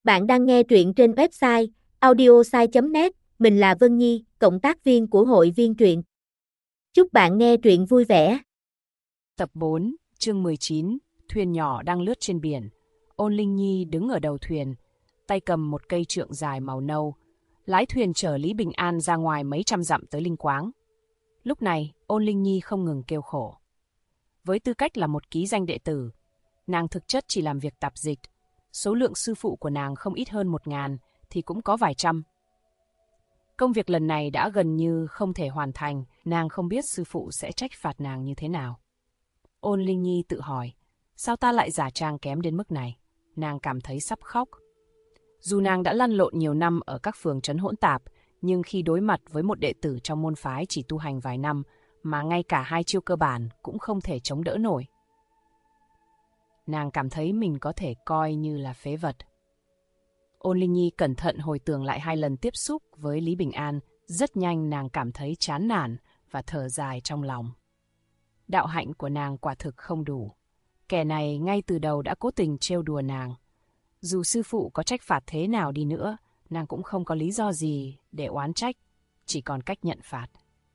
Bạn đang nghe truyện trên website audiosai.net, mình là Vân Nhi, cộng tác viên của hội viên truyện. Chúc bạn nghe truyện vui vẻ. Tập 4, chương 19, thuyền nhỏ đang lướt trên biển. Ôn Linh Nhi đứng ở đầu thuyền, tay cầm một cây trượng dài màu nâu, lái thuyền chở Lý Bình An ra ngoài mấy trăm dặm tới Linh Quáng. Lúc này, Ôn Linh Nhi không ngừng kêu khổ. Với tư cách là một ký danh đệ tử, nàng thực chất chỉ làm việc tạp dịch. Số lượng sư phụ của nàng không ít hơn 1.000 thì cũng có vài trăm. Công việc lần này đã gần như không thể hoàn thành, nàng không biết sư phụ sẽ trách phạt nàng như thế nào. Ôn Linh Nhi tự hỏi, sao ta lại giả trang kém đến mức này? Nàng cảm thấy sắp khóc. Dù nàng đã lăn lộn nhiều năm ở các phường trấn hỗn tạp, nhưng khi đối mặt với một đệ tử trong môn phái chỉ tu hành vài năm, mà ngay cả 2 chiêu cơ bản cũng không thể chống đỡ nổi, nàng cảm thấy mình có thể coi như là phế vật. Ôn Linh Nhi cẩn thận hồi tưởng lại 2 lần tiếp xúc với Lý Bình An, rất nhanh nàng cảm thấy chán nản và thở dài trong lòng. Đạo hạnh của nàng quả thực không đủ. Kẻ này ngay từ đầu đã cố tình trêu đùa nàng. Dù sư phụ có trách phạt thế nào đi nữa, nàng cũng không có lý do gì để oán trách, chỉ còn cách nhận phạt.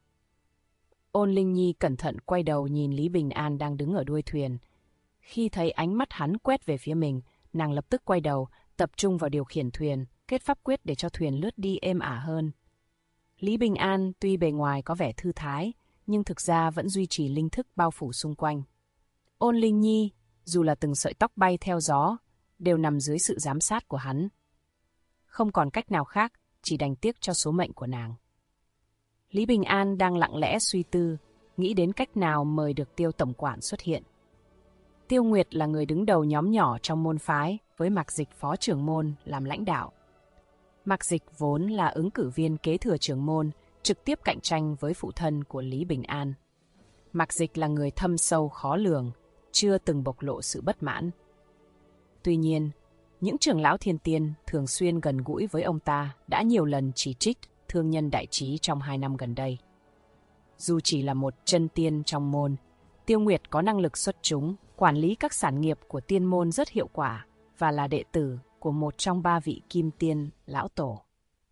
Ôn Linh Nhi cẩn thận quay đầu nhìn Lý Bình An đang đứng ở đuôi thuyền. Khi thấy ánh mắt hắn quét về phía mình, nàng lập tức quay đầu, tập trung vào điều khiển thuyền, kết pháp quyết để cho thuyền lướt đi êm ả hơn. Lý Bình An tuy bề ngoài có vẻ thư thái, nhưng thực ra vẫn duy trì linh thức bao phủ xung quanh. Ôn Linh Nhi, dù là từng sợi tóc bay theo gió, đều nằm dưới sự giám sát của hắn. Không còn cách nào khác, chỉ đành tiếc cho số mệnh của nàng. Lý Bình An đang lặng lẽ suy tư, nghĩ đến cách nào mời được Tiêu tổng quản xuất hiện. Tiêu Nguyệt là người đứng đầu nhóm nhỏ trong môn phái, với Mạc Dịch phó trưởng môn làm lãnh đạo. Mạc Dịch vốn là ứng cử viên kế thừa trưởng môn, trực tiếp cạnh tranh với phụ thân của Lý Bình An. Mạc Dịch là người thâm sâu khó lường, chưa từng bộc lộ sự bất mãn. Tuy nhiên, những trưởng lão thiên tiên thường xuyên gần gũi với ông ta đã nhiều lần chỉ trích thương nhân đại trí trong 2 năm gần đây. Dù chỉ là một chân tiên trong môn, Tiêu Nguyệt có năng lực xuất chúng, quản lý các sản nghiệp của tiên môn rất hiệu quả và là đệ tử của một trong 3 vị kim tiên lão tổ.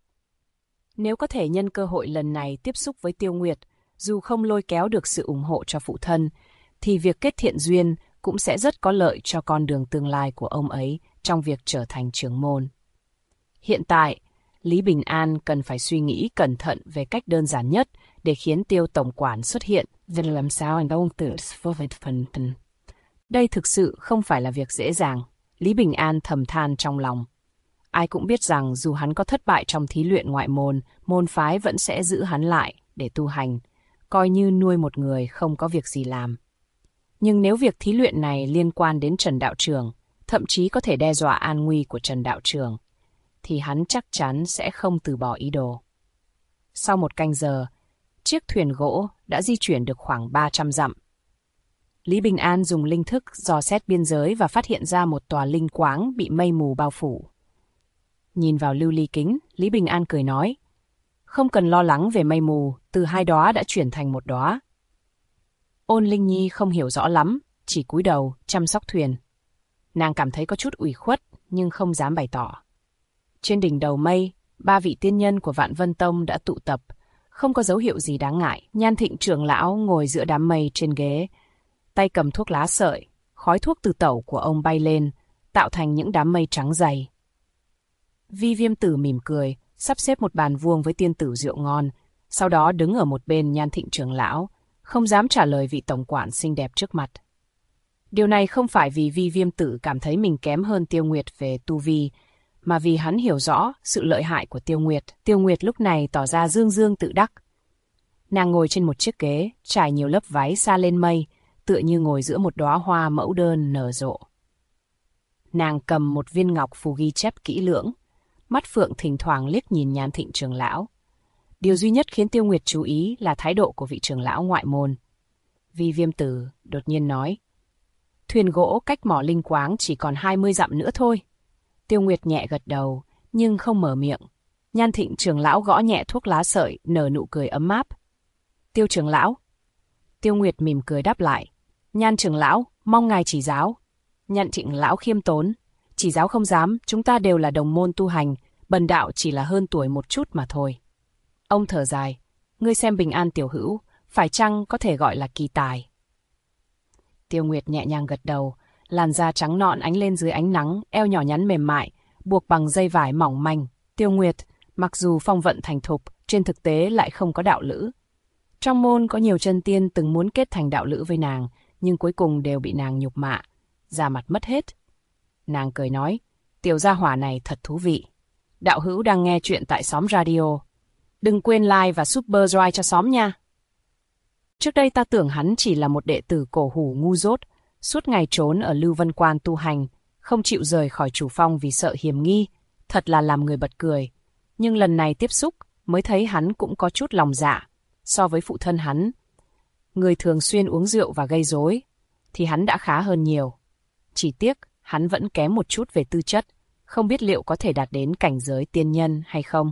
Nếu có thể nhân cơ hội lần này tiếp xúc với Tiêu Nguyệt, dù không lôi kéo được sự ủng hộ cho phụ thân, thì việc kết thiện duyên cũng sẽ rất có lợi cho con đường tương lai của ông ấy trong việc trở thành trưởng môn. Hiện tại, Lý Bình An cần phải suy nghĩ cẩn thận về cách đơn giản nhất để khiến Tiêu tổng quản xuất hiện. Làm sao anh không tự phần. Đây thực sự không phải là việc dễ dàng, Lý Bình An thầm than trong lòng. Ai cũng biết rằng dù hắn có thất bại trong thí luyện ngoại môn, môn phái vẫn sẽ giữ hắn lại để tu hành, coi như nuôi một người không có việc gì làm. Nhưng nếu việc thí luyện này liên quan đến Trần Đạo Trường, thậm chí có thể đe dọa an nguy của Trần Đạo Trường, thì hắn chắc chắn sẽ không từ bỏ ý đồ. Sau 1 canh giờ, chiếc thuyền gỗ đã di chuyển được khoảng 300 dặm. Lý Bình An dùng linh thức dò xét biên giới và phát hiện ra một tòa linh quáng bị mây mù bao phủ. Nhìn vào lưu ly kính, Lý Bình An cười nói, không cần lo lắng về mây mù, từ 2 đóa đã chuyển thành 1 đóa. Ôn Linh Nhi không hiểu rõ lắm, chỉ cúi đầu chăm sóc thuyền. Nàng cảm thấy có chút ủy khuất nhưng không dám bày tỏ. Trên đỉnh đầu mây, 3 vị tiên nhân của Vạn Vân Tông đã tụ tập, không có dấu hiệu gì đáng ngại. Nhan Thịnh trưởng lão ngồi giữa đám mây trên ghế, tay cầm thuốc lá sợi, khói thuốc từ tẩu của ông bay lên, tạo thành những đám mây trắng dày. Vi Viêm Tử mỉm cười, sắp xếp một bàn vuông với tiên tử rượu ngon, sau đó đứng ở một bên Nhan Thịnh trưởng lão, không dám trả lời vị tổng quản xinh đẹp trước mặt. Điều này không phải vì Vi Viêm Tử cảm thấy mình kém hơn Tiêu Nguyệt về tu vi, mà vì hắn hiểu rõ sự lợi hại của Tiêu Nguyệt. Tiêu Nguyệt lúc này tỏ ra dương dương tự đắc. Nàng ngồi trên một chiếc ghế, trải nhiều lớp váy sa lên mây, tựa như ngồi giữa một đóa hoa mẫu đơn nở rộ. Nàng cầm một viên ngọc phù ghi chép kỹ lưỡng, mắt phượng thỉnh thoảng liếc nhìn Nhan Thịnh trưởng lão. Điều duy nhất khiến Tiêu Nguyệt chú ý là thái độ của vị trưởng lão ngoại môn. Vi Viêm Tử đột nhiên nói, thuyền gỗ cách mỏ linh quáng chỉ còn 20 dặm nữa thôi. Tiêu Nguyệt nhẹ gật đầu, nhưng không mở miệng. Nhan Thịnh trưởng lão gõ nhẹ thuốc lá sợi, nở nụ cười ấm áp. Tiêu trưởng lão. Tiêu Nguyệt mỉm cười đáp lại. Nhan trưởng lão, mong ngài chỉ giáo. Nhan Thịnh lão khiêm tốn. Chỉ giáo không dám, chúng ta đều là đồng môn tu hành, bần đạo chỉ là hơn tuổi một chút mà thôi. Ông thở dài, ngươi xem Bình An tiểu hữu, phải chăng có thể gọi là kỳ tài? Tiêu Nguyệt nhẹ nhàng gật đầu, làn da trắng nõn ánh lên dưới ánh nắng, eo nhỏ nhắn mềm mại, buộc bằng dây vải mỏng manh. Tiêu Nguyệt, mặc dù phong vận thành thục, trên thực tế lại không có đạo lữ. Trong môn có nhiều chân tiên từng muốn kết thành đạo lữ với nàng, nhưng cuối cùng đều bị nàng nhục mạ, da mặt mất hết. Nàng cười nói, tiểu gia hỏa này thật thú vị. Đạo hữu đang nghe chuyện tại xóm radio. Đừng quên like và super drive cho xóm nha. Trước đây ta tưởng hắn chỉ là một đệ tử cổ hủ ngu dốt, suốt ngày trốn ở Lưu Vân Quan tu hành, không chịu rời khỏi chủ phong vì sợ hiểm nghi, thật là làm người bật cười. Nhưng lần này tiếp xúc, mới thấy hắn cũng có chút lòng dạ. So với phụ thân hắn, người thường xuyên uống rượu và gây rối, thì hắn đã khá hơn nhiều. Chỉ tiếc, hắn vẫn kém một chút về tư chất, không biết liệu có thể đạt đến cảnh giới tiên nhân hay không.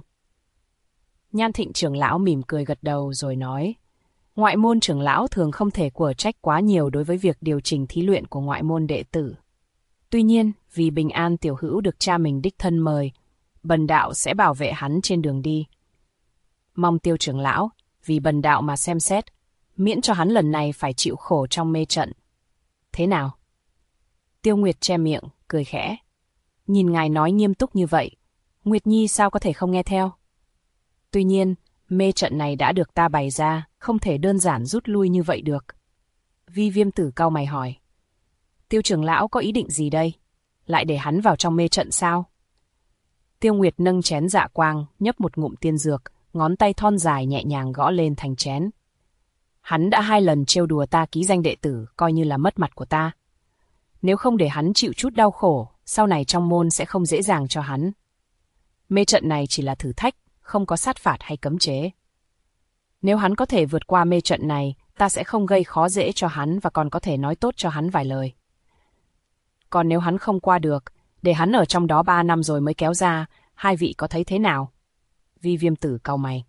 Nhan Thịnh trưởng lão mỉm cười gật đầu rồi nói, ngoại môn trưởng lão thường không thể quở trách quá nhiều đối với việc điều chỉnh thí luyện của ngoại môn đệ tử. Tuy nhiên, vì Bình An tiểu hữu được cha mình đích thân mời, bần đạo sẽ bảo vệ hắn trên đường đi. Mong Tiêu trưởng lão, vì bần đạo mà xem xét, miễn cho hắn lần này phải chịu khổ trong mê trận. Thế nào? Tiêu Nguyệt che miệng, cười khẽ. Nhìn ngài nói nghiêm túc như vậy, Nguyệt Nhi sao có thể không nghe theo? Tuy nhiên, mê trận này đã được ta bày ra, không thể đơn giản rút lui như vậy được. Vi Viêm Tử cau mày hỏi. Tiêu trưởng lão có ý định gì đây? Lại để hắn vào trong mê trận sao? Tiêu Nguyệt nâng chén dạ quang, nhấp một ngụm tiên dược, ngón tay thon dài nhẹ nhàng gõ lên thành chén. Hắn đã 2 lần trêu đùa ta ký danh đệ tử, coi như là mất mặt của ta. Nếu không để hắn chịu chút đau khổ, sau này trong môn sẽ không dễ dàng cho hắn. Mê trận này chỉ là thử thách, không có sát phạt hay cấm chế. Nếu hắn có thể vượt qua mê trận này, ta sẽ không gây khó dễ cho hắn và còn có thể nói tốt cho hắn vài lời. Còn nếu hắn không qua được, để hắn ở trong đó 3 năm rồi mới kéo ra, hai vị có thấy thế nào? Vi Viêm Tử cau mày.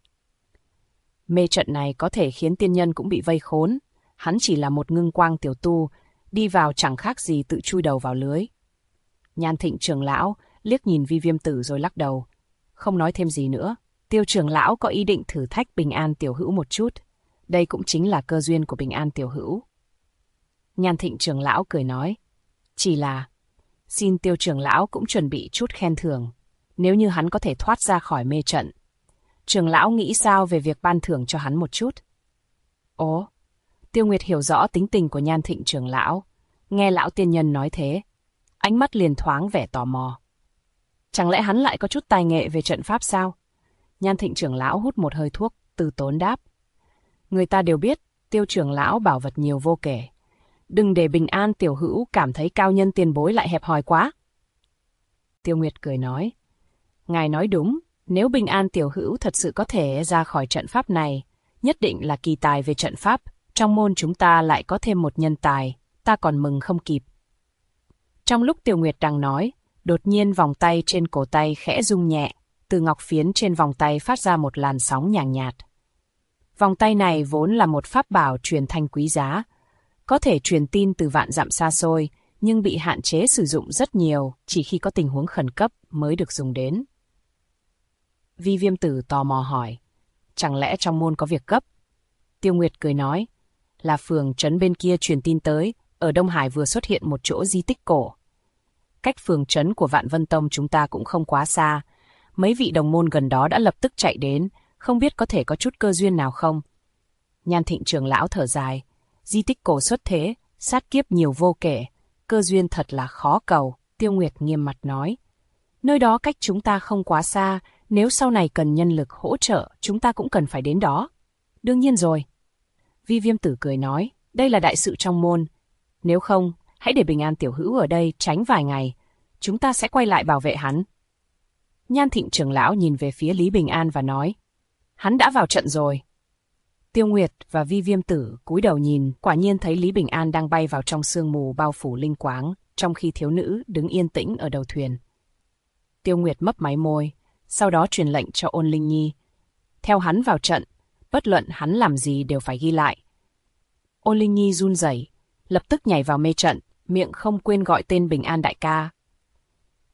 Mê trận này có thể khiến tiên nhân cũng bị vây khốn. Hắn chỉ là một ngưng quang tiểu tu, đi vào chẳng khác gì tự chui đầu vào lưới. Nhan Thịnh trưởng lão liếc nhìn Vi Viêm Tử rồi lắc đầu, không nói thêm gì nữa. Tiêu trưởng lão có ý định thử thách Bình An tiểu hữu một chút. Đây cũng chính là cơ duyên của Bình An tiểu hữu. Nhan Thịnh trưởng lão cười nói, chỉ là xin Tiêu trưởng lão cũng chuẩn bị chút khen thưởng, nếu như hắn có thể thoát ra khỏi mê trận. Trưởng lão nghĩ sao về việc ban thưởng cho hắn một chút? Ồ, Tiêu Nguyệt hiểu rõ tính tình của Nhan Thịnh trưởng lão. Nghe lão tiên nhân nói thế, ánh mắt liền thoáng vẻ tò mò. Chẳng lẽ hắn lại có chút tài nghệ về trận pháp sao? Nhan Thịnh trưởng lão hút một hơi thuốc, từ tốn đáp. Người ta đều biết, Tiêu trưởng lão bảo vật nhiều vô kể. Đừng để Bình An tiểu hữu cảm thấy cao nhân tiền bối lại hẹp hòi quá. Tiêu Nguyệt cười nói. Ngài nói đúng, nếu Bình An tiểu hữu thật sự có thể ra khỏi trận pháp này, nhất định là kỳ tài về trận pháp. Trong môn chúng ta lại có thêm một nhân tài, ta còn mừng không kịp. Trong lúc Tiêu Nguyệt đang nói, đột nhiên vòng tay trên cổ tay khẽ rung nhẹ, từ ngọc phiến trên vòng tay phát ra một làn sóng nhàn nhạt. Vòng tay này vốn là một pháp bảo truyền thanh quý giá, có thể truyền tin từ vạn dặm xa xôi, nhưng bị hạn chế sử dụng rất nhiều, chỉ khi có tình huống khẩn cấp mới được dùng đến. Vi Viêm Tử tò mò hỏi, chẳng lẽ trong môn có việc gấp? Tiêu Nguyệt cười nói, là phường trấn bên kia truyền tin tới, ở Đông Hải vừa xuất hiện một chỗ di tích cổ. Cách phường trấn của Vạn Vân Tông chúng ta cũng không quá xa, mấy vị đồng môn gần đó đã lập tức chạy đến, không biết có thể có chút cơ duyên nào không? Nhan Thịnh trưởng lão thở dài, di tích cổ xuất thế, sát kiếp nhiều vô kể, cơ duyên thật là khó cầu. Tiêu Nguyệt nghiêm mặt nói, nơi đó cách chúng ta không quá xa, nếu sau này cần nhân lực hỗ trợ, chúng ta cũng cần phải đến đó. Đương nhiên rồi. Vi Viêm Tử cười nói, đây là đại sự trong môn. Nếu không, hãy để Bình An tiểu hữu ở đây tránh vài ngày, chúng ta sẽ quay lại bảo vệ hắn. Nhan Thịnh trưởng lão nhìn về phía Lý Bình An và nói, hắn đã vào trận rồi. Tiêu Nguyệt và Vi Viêm Tử cúi đầu nhìn, quả nhiên thấy Lý Bình An đang bay vào trong sương mù bao phủ linh quáng, trong khi thiếu nữ đứng yên tĩnh ở đầu thuyền. Tiêu Nguyệt mấp máy môi, sau đó truyền lệnh cho Ôn Linh Nhi. Theo hắn vào trận, bất luận hắn làm gì đều phải ghi lại. Ôn Linh Nhi run rẩy, lập tức nhảy vào mê trận, miệng không quên gọi tên Bình An đại ca.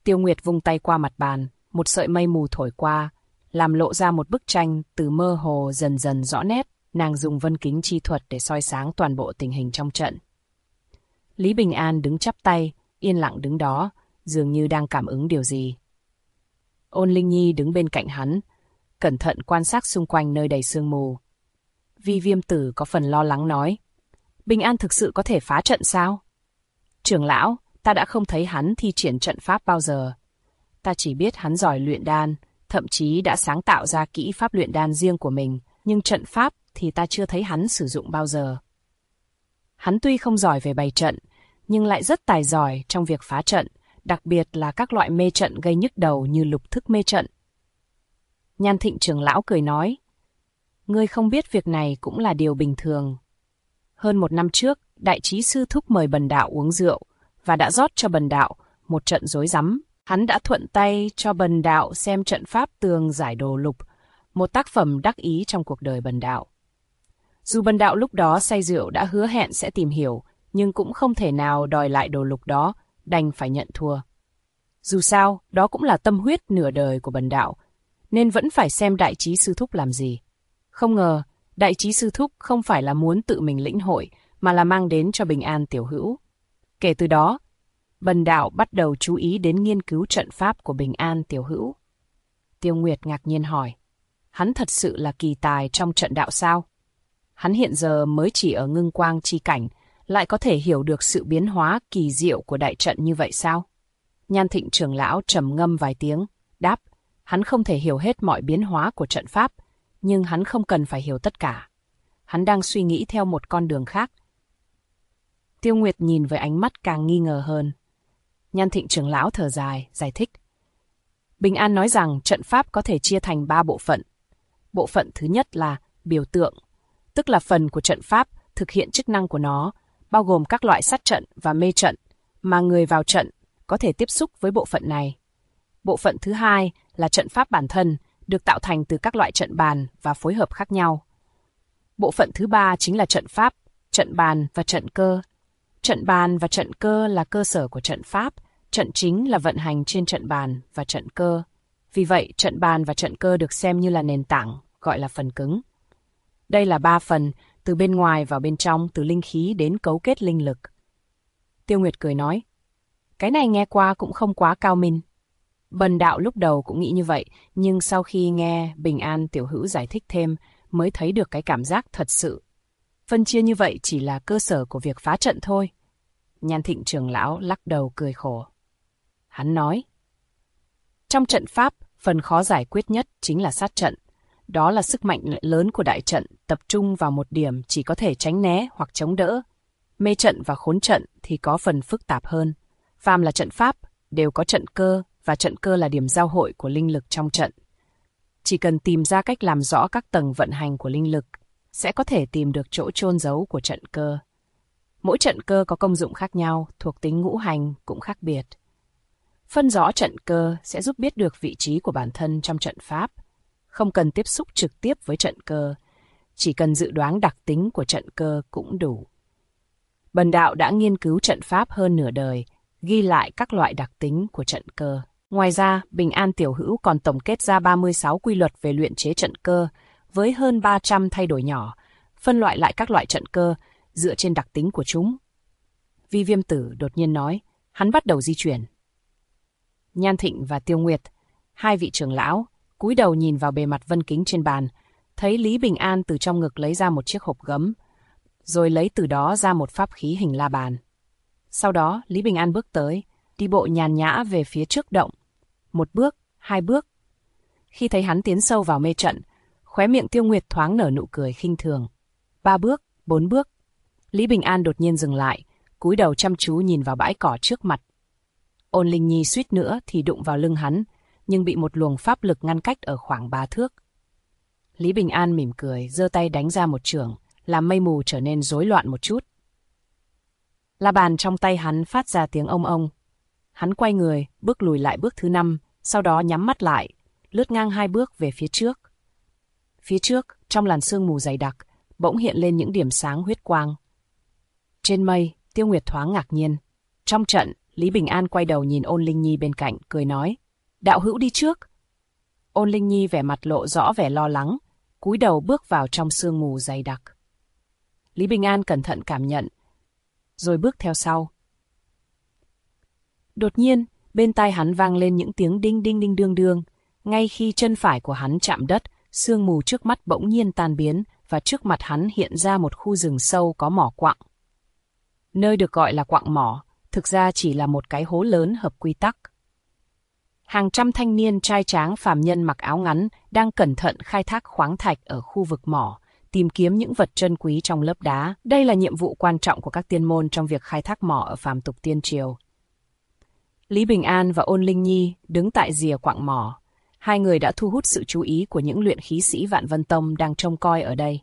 Tiêu Nguyệt vung tay qua mặt bàn, một sợi mây mù thổi qua, làm lộ ra một bức tranh từ mơ hồ dần dần rõ nét. Nàng dùng vân kính chi thuật để soi sáng toàn bộ tình hình trong trận. Lý Bình An đứng chắp tay, yên lặng đứng đó, dường như đang cảm ứng điều gì. Ôn Linh Nhi đứng bên cạnh hắn, cẩn thận quan sát xung quanh nơi đầy sương mù. Vi Viêm Tử có phần lo lắng nói, Bình An thực sự có thể phá trận sao? Trưởng lão, ta đã không thấy hắn thi triển trận pháp bao giờ. Ta chỉ biết hắn giỏi luyện đan, thậm chí đã sáng tạo ra kỹ pháp luyện đan riêng của mình, nhưng trận pháp thì ta chưa thấy hắn sử dụng bao giờ. Hắn tuy không giỏi về bày trận, nhưng lại rất tài giỏi trong việc phá trận, đặc biệt là các loại mê trận gây nhức đầu như lục thức mê trận. Nhan Thịnh trưởng lão cười nói, ngươi không biết việc này cũng là điều bình thường. Hơn 1 năm trước, đại trí sư thúc mời Bần Đạo uống rượu và đã rót cho Bần Đạo một trận rối rắm. Hắn đã thuận tay cho Bần Đạo xem trận pháp tường giải đồ lục, một tác phẩm đắc ý trong cuộc đời Bần Đạo. Dù Bần Đạo lúc đó say rượu đã hứa hẹn sẽ tìm hiểu, nhưng cũng không thể nào đòi lại đồ lục đó, đành phải nhận thua. Dù sao, đó cũng là tâm huyết nửa đời của Bần Đạo, nên vẫn phải xem đại trí sư thúc làm gì. Không ngờ, đại trí sư thúc không phải là muốn tự mình lĩnh hội, mà là mang đến cho Bình An tiểu hữu. Kể từ đó, Bần Đạo bắt đầu chú ý đến nghiên cứu trận pháp của Bình An tiểu hữu. Tiêu Nguyệt ngạc nhiên hỏi, hắn thật sự là kỳ tài trong trận đạo sao? Hắn hiện giờ mới chỉ ở ngưng quang chi cảnh, lại có thể hiểu được sự biến hóa kỳ diệu của đại trận như vậy sao? Nhan Thịnh trưởng lão trầm ngâm vài tiếng, đáp, hắn không thể hiểu hết mọi biến hóa của trận pháp, nhưng hắn không cần phải hiểu tất cả. Hắn đang suy nghĩ theo một con đường khác. Tiêu Nguyệt nhìn với ánh mắt càng nghi ngờ hơn. Nhan Thịnh trưởng lão thở dài, giải thích. Bình An nói rằng trận pháp có thể chia thành 3 bộ phận. Bộ phận thứ nhất là biểu tượng, tức là phần của trận pháp thực hiện chức năng của nó, bao gồm các loại sát trận và mê trận, mà người vào trận có thể tiếp xúc với bộ phận này. Bộ phận thứ hai là trận pháp bản thân, được tạo thành từ các loại trận bàn và phối hợp khác nhau. Bộ phận thứ ba chính là trận pháp, trận bàn và trận cơ. Trận bàn và trận cơ là cơ sở của trận pháp, trận chính là vận hành trên trận bàn và trận cơ. Vì vậy, trận bàn và trận cơ được xem như là nền tảng, gọi là phần cứng. Đây là 3 phần, từ bên ngoài vào bên trong, từ linh khí đến cấu kết linh lực. Tiêu Nguyệt cười nói, cái này nghe qua cũng không quá cao minh. Bần Đạo lúc đầu cũng nghĩ như vậy, nhưng sau khi nghe Bình An tiểu hữu giải thích thêm, mới thấy được cái cảm giác thật sự. Phân chia như vậy chỉ là cơ sở của việc phá trận thôi. Nhan Thịnh trưởng lão lắc đầu cười khổ. Hắn nói, trong trận pháp, phần khó giải quyết nhất chính là sát trận. Đó là sức mạnh lớn của đại trận, tập trung vào một điểm chỉ có thể tránh né hoặc chống đỡ. Mê trận và khốn trận thì có phần phức tạp hơn. Phàm là trận pháp, đều có trận cơ, và trận cơ là điểm giao hội của linh lực trong trận. Chỉ cần tìm ra cách làm rõ các tầng vận hành của linh lực, sẽ có thể tìm được chỗ chôn giấu của trận cơ. Mỗi trận cơ có công dụng khác nhau, thuộc tính ngũ hành cũng khác biệt. Phân rõ trận cơ sẽ giúp biết được vị trí của bản thân trong trận pháp. Không cần tiếp xúc trực tiếp với trận cơ, chỉ cần dự đoán đặc tính của trận cơ cũng đủ. Bần Đạo đã nghiên cứu trận pháp hơn nửa đời, ghi lại các loại đặc tính của trận cơ. Ngoài ra, Bình An tiểu hữu còn tổng kết ra 36 quy luật về luyện chế trận cơ, với hơn 300 thay đổi nhỏ, phân loại lại các loại trận cơ dựa trên đặc tính của chúng. Vi Viêm Tử đột nhiên nói, hắn bắt đầu di chuyển. Nhan Thịnh và Tiêu Nguyệt, hai vị trưởng lão, cúi đầu nhìn vào bề mặt vân kính trên bàn, thấy Lý Bình An từ trong ngực lấy ra một chiếc hộp gấm, rồi lấy từ đó ra một pháp khí hình la bàn. Sau đó, Lý Bình An bước tới, đi bộ nhàn nhã về phía trước động. 1 bước, 2 bước. Khi thấy hắn tiến sâu vào mê trận, khóe miệng Tiêu Nguyệt thoáng nở nụ cười khinh thường. 3 bước, 4 bước. Lý Bình An đột nhiên dừng lại, cúi đầu chăm chú nhìn vào bãi cỏ trước mặt. Ôn Linh Nhi suýt nữa thì đụng vào lưng hắn, nhưng bị một luồng pháp lực ngăn cách ở khoảng 3 thước. Lý Bình An mỉm cười, giơ tay đánh ra một chưởng, làm mây mù trở nên rối loạn một chút. La bàn trong tay hắn phát ra tiếng ông ông. Hắn quay người, bước lùi lại bước thứ 5, sau đó nhắm mắt lại, lướt ngang 2 bước về phía trước. Phía trước, trong làn sương mù dày đặc, bỗng hiện lên những điểm sáng huyết quang. Trên mây, Tiêu Nguyệt thoáng ngạc nhiên. Trong trận, Lý Bình An quay đầu nhìn Ôn Linh Nhi bên cạnh, cười nói, đạo hữu đi trước. Ôn Linh Nhi vẻ mặt lộ rõ vẻ lo lắng, cúi đầu bước vào trong sương mù dày đặc. Lý Bình An cẩn thận cảm nhận, rồi bước theo sau. Đột nhiên, bên tai hắn vang lên những tiếng đinh đinh đinh đương đương. Ngay khi chân phải của hắn chạm đất, sương mù trước mắt bỗng nhiên tan biến và trước mặt hắn hiện ra một khu rừng sâu có mỏ quặng. Nơi được gọi là quặng mỏ, thực ra chỉ là một cái hố lớn hợp quy tắc. Hàng trăm thanh niên trai tráng phàm nhân mặc áo ngắn đang cẩn thận khai thác khoáng thạch ở khu vực mỏ, tìm kiếm những vật trân quý trong lớp đá. Đây là nhiệm vụ quan trọng của các tiên môn trong việc khai thác mỏ ở phàm tục tiên triều. Lý Bình An và Ôn Linh Nhi đứng tại rìa quặng mỏ. Hai người đã thu hút sự chú ý của những luyện khí sĩ Vạn Vân Tông đang trông coi ở đây.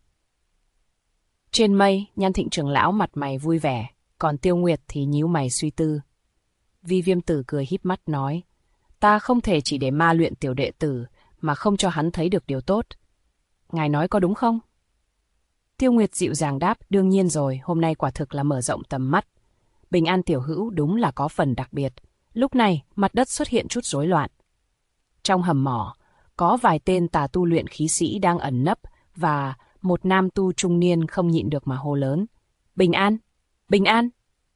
Trên mây, Nhan Thịnh trưởng lão mặt mày vui vẻ, còn Tiêu Nguyệt thì nhíu mày suy tư. Vi Viêm Tử cười híp mắt nói, ta không thể chỉ để ma luyện tiểu đệ tử mà không cho hắn thấy được điều tốt. Ngài nói có đúng không? Tiêu Nguyệt dịu dàng đáp, đương nhiên rồi, hôm nay quả thực là mở rộng tầm mắt. Bình An tiểu hữu đúng là có phần đặc biệt. Lúc này, mặt đất xuất hiện chút rối loạn. Trong hầm mỏ, có vài tên tà tu luyện khí sĩ đang ẩn nấp và một nam tu trung niên không nhịn được mà hô lớn. Bình An! Bình An!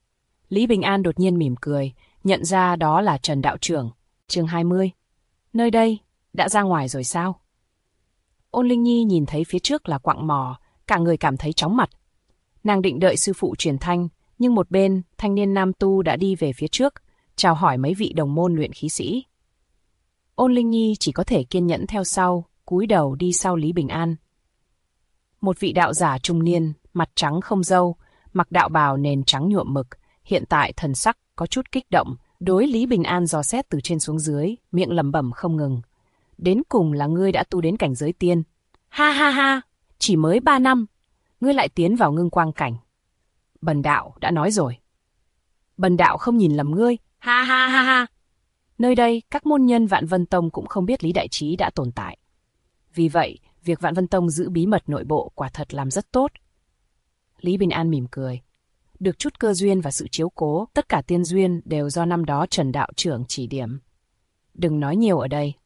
Lý Bình An đột nhiên mỉm cười, nhận ra đó là Trần đạo trưởng. Chương 20. Nơi đây, đã ra ngoài rồi sao? Ôn Linh Nhi nhìn thấy phía trước là quặng mỏ, cả người cảm thấy chóng mặt. Nàng định đợi sư phụ truyền thanh, nhưng một bên, thanh niên nam tu đã đi về phía trước, chào hỏi mấy vị đồng môn luyện khí sĩ. Ôn Linh Nhi chỉ có thể kiên nhẫn theo sau, cúi đầu đi sau Lý Bình An. Một vị đạo giả trung niên, mặt trắng không râu, mặc đạo bào nền trắng nhuộm mực, hiện tại thần sắc có chút kích động, đối Lý Bình An dò xét từ trên xuống dưới, miệng lẩm bẩm không ngừng. Đến cùng là ngươi đã tu đến cảnh giới tiên. Ha ha ha, chỉ mới 3 năm, ngươi lại tiến vào ngưng quang cảnh. Bần đạo đã nói rồi. Bần đạo không nhìn lầm ngươi, ha ha ha ha. Nơi đây, các môn nhân Vạn Vân Tông cũng không biết Lý Đại Trí đã tồn tại. Vì vậy, việc Vạn Vân Tông giữ bí mật nội bộ quả thật làm rất tốt. Lý Bình An mỉm cười. Được chút cơ duyên và sự chiếu cố, tất cả tiên duyên đều do năm đó Trần đạo trưởng chỉ điểm. Đừng nói nhiều ở đây.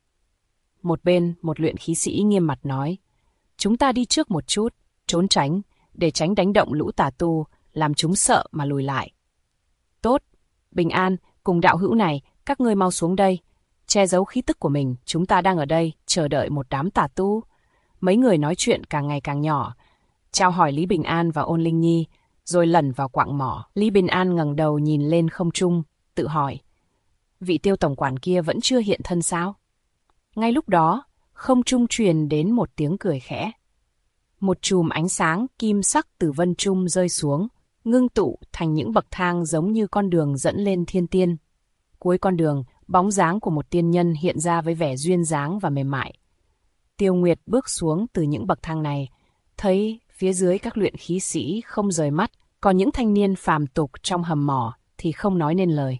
Một bên, một luyện khí sĩ nghiêm mặt nói. Chúng ta đi trước một chút, trốn tránh, để tránh đánh động lũ tà tu, làm chúng sợ mà lùi lại. Tốt, Bình An, cùng đạo hữu này, các ngươi mau xuống đây. Che giấu khí tức của mình, chúng ta đang ở đây, chờ đợi một đám tà tu. Mấy người nói chuyện càng ngày càng nhỏ, chào hỏi Lý Bình An và Ôn Linh Nhi, rồi lẩn vào quặng mỏ. Lý Bình An ngẩng đầu nhìn lên không trung, tự hỏi. Vị Tiêu tổng quản kia vẫn chưa hiện thân sao? Ngay lúc đó, không trung truyền đến một tiếng cười khẽ. Một chùm ánh sáng kim sắc từ vân trung rơi xuống, ngưng tụ thành những bậc thang giống như con đường dẫn lên thiên tiên. Cuối con đường, bóng dáng của một tiên nhân hiện ra với vẻ duyên dáng và mềm mại. Tiêu Nguyệt bước xuống từ những bậc thang này, thấy phía dưới các luyện khí sĩ không rời mắt, còn những thanh niên phàm tục trong hầm mỏ thì không nói nên lời.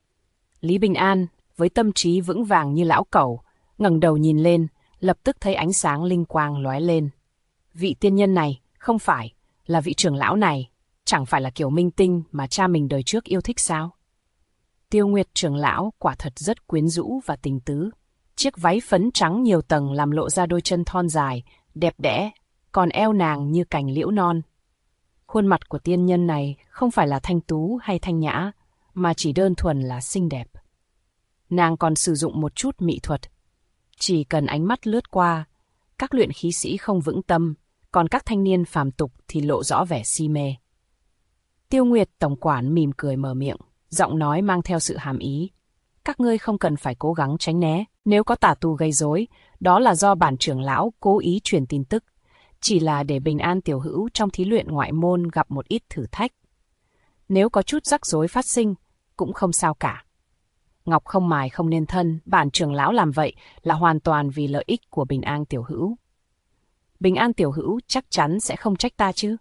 Lý Bình An, với tâm trí vững vàng như lão cẩu, ngẩng đầu nhìn lên, lập tức thấy ánh sáng linh quang lóe lên. Vị tiên nhân này, không phải, là vị trưởng lão này, chẳng phải là kiểu minh tinh mà cha mình đời trước yêu thích sao? Tiêu Nguyệt trưởng lão quả thật rất quyến rũ và tình tứ. Chiếc váy phấn trắng nhiều tầng làm lộ ra đôi chân thon dài, đẹp đẽ, còn eo nàng như cành liễu non. Khuôn mặt của tiên nhân này không phải là thanh tú hay thanh nhã, mà chỉ đơn thuần là xinh đẹp. Nàng còn sử dụng một chút mỹ thuật. Chỉ cần ánh mắt lướt qua, các luyện khí sĩ không vững tâm, còn các thanh niên phàm tục thì lộ rõ vẻ si mê. Tiêu Nguyệt tổng quản mỉm cười mở miệng, giọng nói mang theo sự hàm ý. Các ngươi không cần phải cố gắng tránh né, nếu có tà tu gây rối, đó là do bản trưởng lão cố ý truyền tin tức, chỉ là để Bình An tiểu hữu trong thí luyện ngoại môn gặp một ít thử thách. Nếu có chút rắc rối phát sinh, cũng không sao cả. Ngọc không mài không nên thân, bản trưởng lão làm vậy là hoàn toàn vì lợi ích của Bình An tiểu hữu. Bình An tiểu hữu chắc chắn sẽ không trách ta chứ.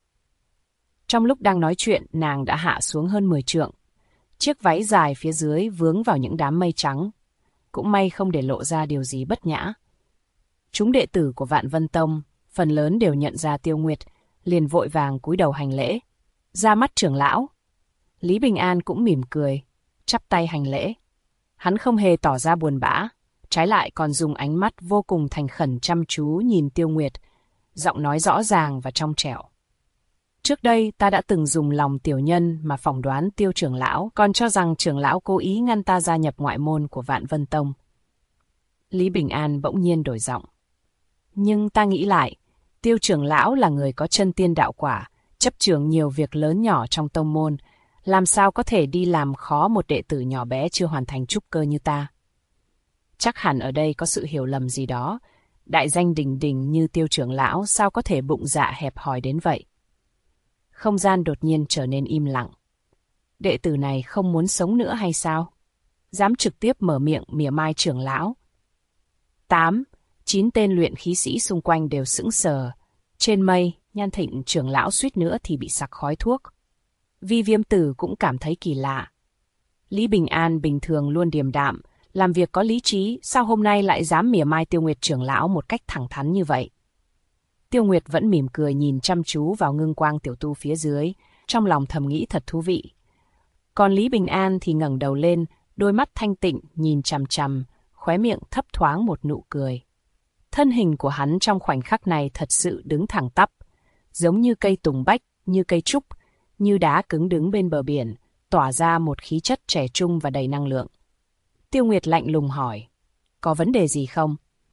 Trong lúc đang nói chuyện, nàng đã hạ xuống hơn 10 trượng. Chiếc váy dài phía dưới vướng vào những đám mây trắng. Cũng may không để lộ ra điều gì bất nhã. Chúng đệ tử của Vạn Vân Tông, phần lớn đều nhận ra Tiêu Nguyệt, liền vội vàng cúi đầu hành lễ. Ra mắt trưởng lão. Lý Bình An cũng mỉm cười, chắp tay hành lễ. Hắn không hề tỏ ra buồn bã, trái lại còn dùng ánh mắt vô cùng thành khẩn chăm chú nhìn Tiêu Nguyệt, giọng nói rõ ràng và trong trẻo. Trước đây ta đã từng dùng lòng tiểu nhân mà phỏng đoán Tiêu trưởng lão, còn cho rằng trưởng lão cố ý ngăn ta gia nhập ngoại môn của Vạn Vân Tông. Lý Bình An bỗng nhiên đổi giọng. Nhưng ta nghĩ lại, Tiêu trưởng lão là người có chân tiên đạo quả, chấp trưởng nhiều việc lớn nhỏ trong tông môn, làm sao có thể đi làm khó một đệ tử nhỏ bé chưa hoàn thành trúc cơ như ta. Chắc hẳn ở đây có sự hiểu lầm gì đó, đại danh đình đình như Tiêu trưởng lão sao có thể bụng dạ hẹp hòi đến vậy. Không gian đột nhiên trở nên im lặng. Đệ tử này không muốn sống nữa hay sao? Dám trực tiếp mở miệng mỉa mai trưởng lão. 8, 9 tên luyện khí sĩ xung quanh đều sững sờ. Trên mây, Nhan Thịnh trưởng lão suýt nữa thì bị sặc khói thuốc. Vi Viêm Tử cũng cảm thấy kỳ lạ. Lý Bình An bình thường luôn điềm đạm, làm việc có lý trí, sao hôm nay lại dám mỉa mai Tiêu Nguyệt trưởng lão một cách thẳng thắn như vậy? Tiêu Nguyệt vẫn mỉm cười nhìn chăm chú vào ngưng quang tiểu tu phía dưới, trong lòng thầm nghĩ thật thú vị. Còn Lý Bình An thì ngẩng đầu lên, đôi mắt thanh tịnh nhìn chằm chằm, khóe miệng thấp thoáng một nụ cười. Thân hình của hắn trong khoảnh khắc này thật sự đứng thẳng tắp, giống như cây tùng bách, như cây trúc, như đá cứng đứng bên bờ biển, tỏa ra một khí chất trẻ trung và đầy năng lượng. Tiêu Nguyệt lạnh lùng hỏi, có vấn đề gì không?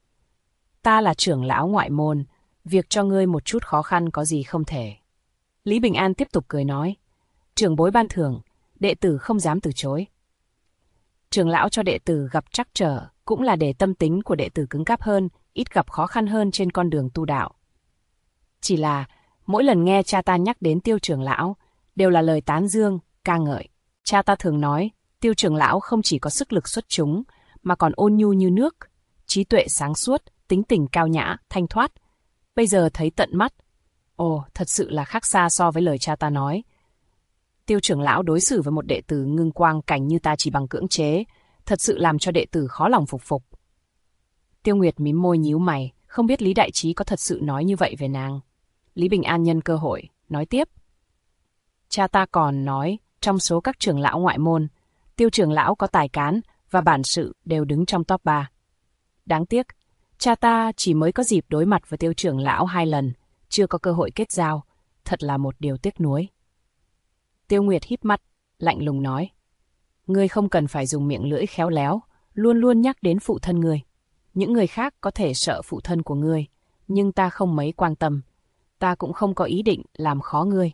Ta là trưởng lão ngoại môn, việc cho ngươi một chút khó khăn có gì không thể. Lý Bình An tiếp tục cười nói, trưởng bối ban thưởng, đệ tử không dám từ chối. Trưởng lão cho đệ tử gặp trắc trở, cũng là để tâm tính của đệ tử cứng cáp hơn, ít gặp khó khăn hơn trên con đường tu đạo. Chỉ là, mỗi lần nghe cha ta nhắc đến Tiêu trưởng lão, đều là lời tán dương, ca ngợi. Cha ta thường nói, Tiêu trưởng lão không chỉ có sức lực xuất chúng, mà còn ôn nhu như nước, trí tuệ sáng suốt, tính tình cao nhã, thanh thoát. Bây giờ thấy tận mắt. Ồ, thật sự là khác xa so với lời cha ta nói. Tiêu trưởng lão đối xử với một đệ tử ngưng quang cảnh như ta chỉ bằng cưỡng chế, thật sự làm cho đệ tử khó lòng phục phục. Tiêu Nguyệt mím môi nhíu mày, không biết Lý Đại Trí có thật sự nói như vậy về nàng. Lý Bình An nhân cơ hội, nói tiếp. Cha ta còn nói, trong số các trưởng lão ngoại môn, Tiêu trưởng lão có tài cán và bản sự đều đứng trong top 3. Đáng tiếc, cha ta chỉ mới có dịp đối mặt với Tiêu trưởng lão 2 lần, chưa có cơ hội kết giao, thật là một điều tiếc nuối. Tiêu Nguyệt híp mắt, lạnh lùng nói. Ngươi không cần phải dùng miệng lưỡi khéo léo, luôn luôn nhắc đến phụ thân ngươi. Những người khác có thể sợ phụ thân của ngươi, nhưng ta không mấy quan tâm. Ta cũng không có ý định làm khó ngươi.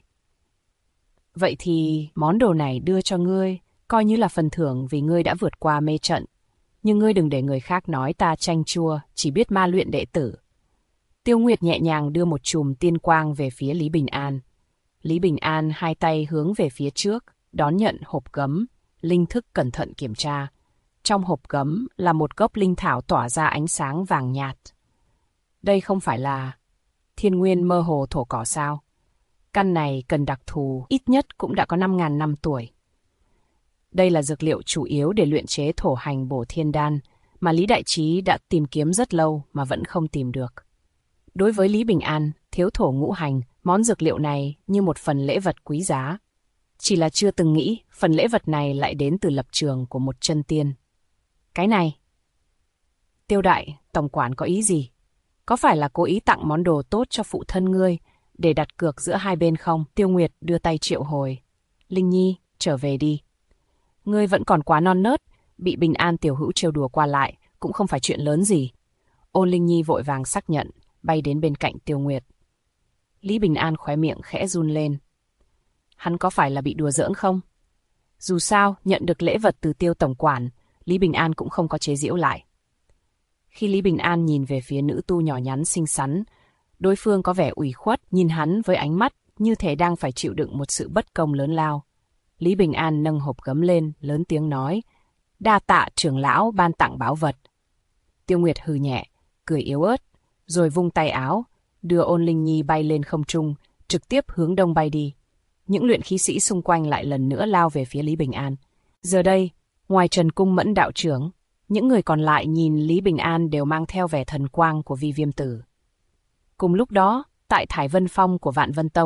Vậy thì món đồ này đưa cho ngươi, coi như là phần thưởng vì ngươi đã vượt qua mê trận. Nhưng ngươi đừng để người khác nói ta chanh chua, chỉ biết ma luyện đệ tử. Tiêu Nguyệt nhẹ nhàng đưa một chùm tiên quang về phía Lý Bình An. Lý Bình An hai tay hướng về phía trước, đón nhận hộp gấm, linh thức cẩn thận kiểm tra. Trong hộp gấm là một gốc linh thảo tỏa ra ánh sáng vàng nhạt. Đây không phải là thiên nguyên mơ hồ thổ cỏ sao? Căn này cần đặc thù, ít nhất cũng đã có 5.000 năm tuổi. Đây là dược liệu chủ yếu để luyện chế thổ hành bổ thiên đan, mà Lý Đại Trí đã tìm kiếm rất lâu mà vẫn không tìm được. Đối với Lý Bình An, thiếu thổ ngũ hành, món dược liệu này như một phần lễ vật quý giá. Chỉ là chưa từng nghĩ phần lễ vật này lại đến từ lập trường của một chân tiên. Cái này. Tiêu đại, tổng quản có ý gì? Có phải là cố ý tặng món đồ tốt cho phụ thân ngươi để đặt cược giữa hai bên không? Tiêu Nguyệt đưa tay triệu hồi. Linh Nhi, trở về đi. Ngươi vẫn còn quá non nớt, bị Bình An tiểu hữu trêu đùa qua lại, cũng không phải chuyện lớn gì. Ôn Linh Nhi vội vàng xác nhận, bay đến bên cạnh Tiêu Nguyệt. Lý Bình An khóe miệng khẽ run lên. Hắn có phải là bị đùa giỡn không? Dù sao, nhận được lễ vật từ Tiêu tổng quản, Lý Bình An cũng không có chế giễu lại. Khi Lý Bình An nhìn về phía nữ tu nhỏ nhắn xinh xắn, đối phương có vẻ ủy khuất, nhìn hắn với ánh mắt như thể đang phải chịu đựng một sự bất công lớn lao. Lý Bình An nâng hộp gấm lên, lớn tiếng nói, đa tạ trưởng lão ban tặng báu vật. Tiêu Nguyệt hừ nhẹ, cười yếu ớt, rồi vung tay áo, đưa Ôn Linh Nhi bay lên không trung, trực tiếp hướng đông bay đi. Những luyện khí sĩ xung quanh lại lần nữa lao về phía Lý Bình An. Giờ đây, ngoài Trần Cung Mẫn đạo trưởng, những người còn lại nhìn Lý Bình An đều mang theo vẻ thần quang của Vi Viêm Tử. Cùng lúc đó, tại Thải Vân Phong của Vạn Vân Tông,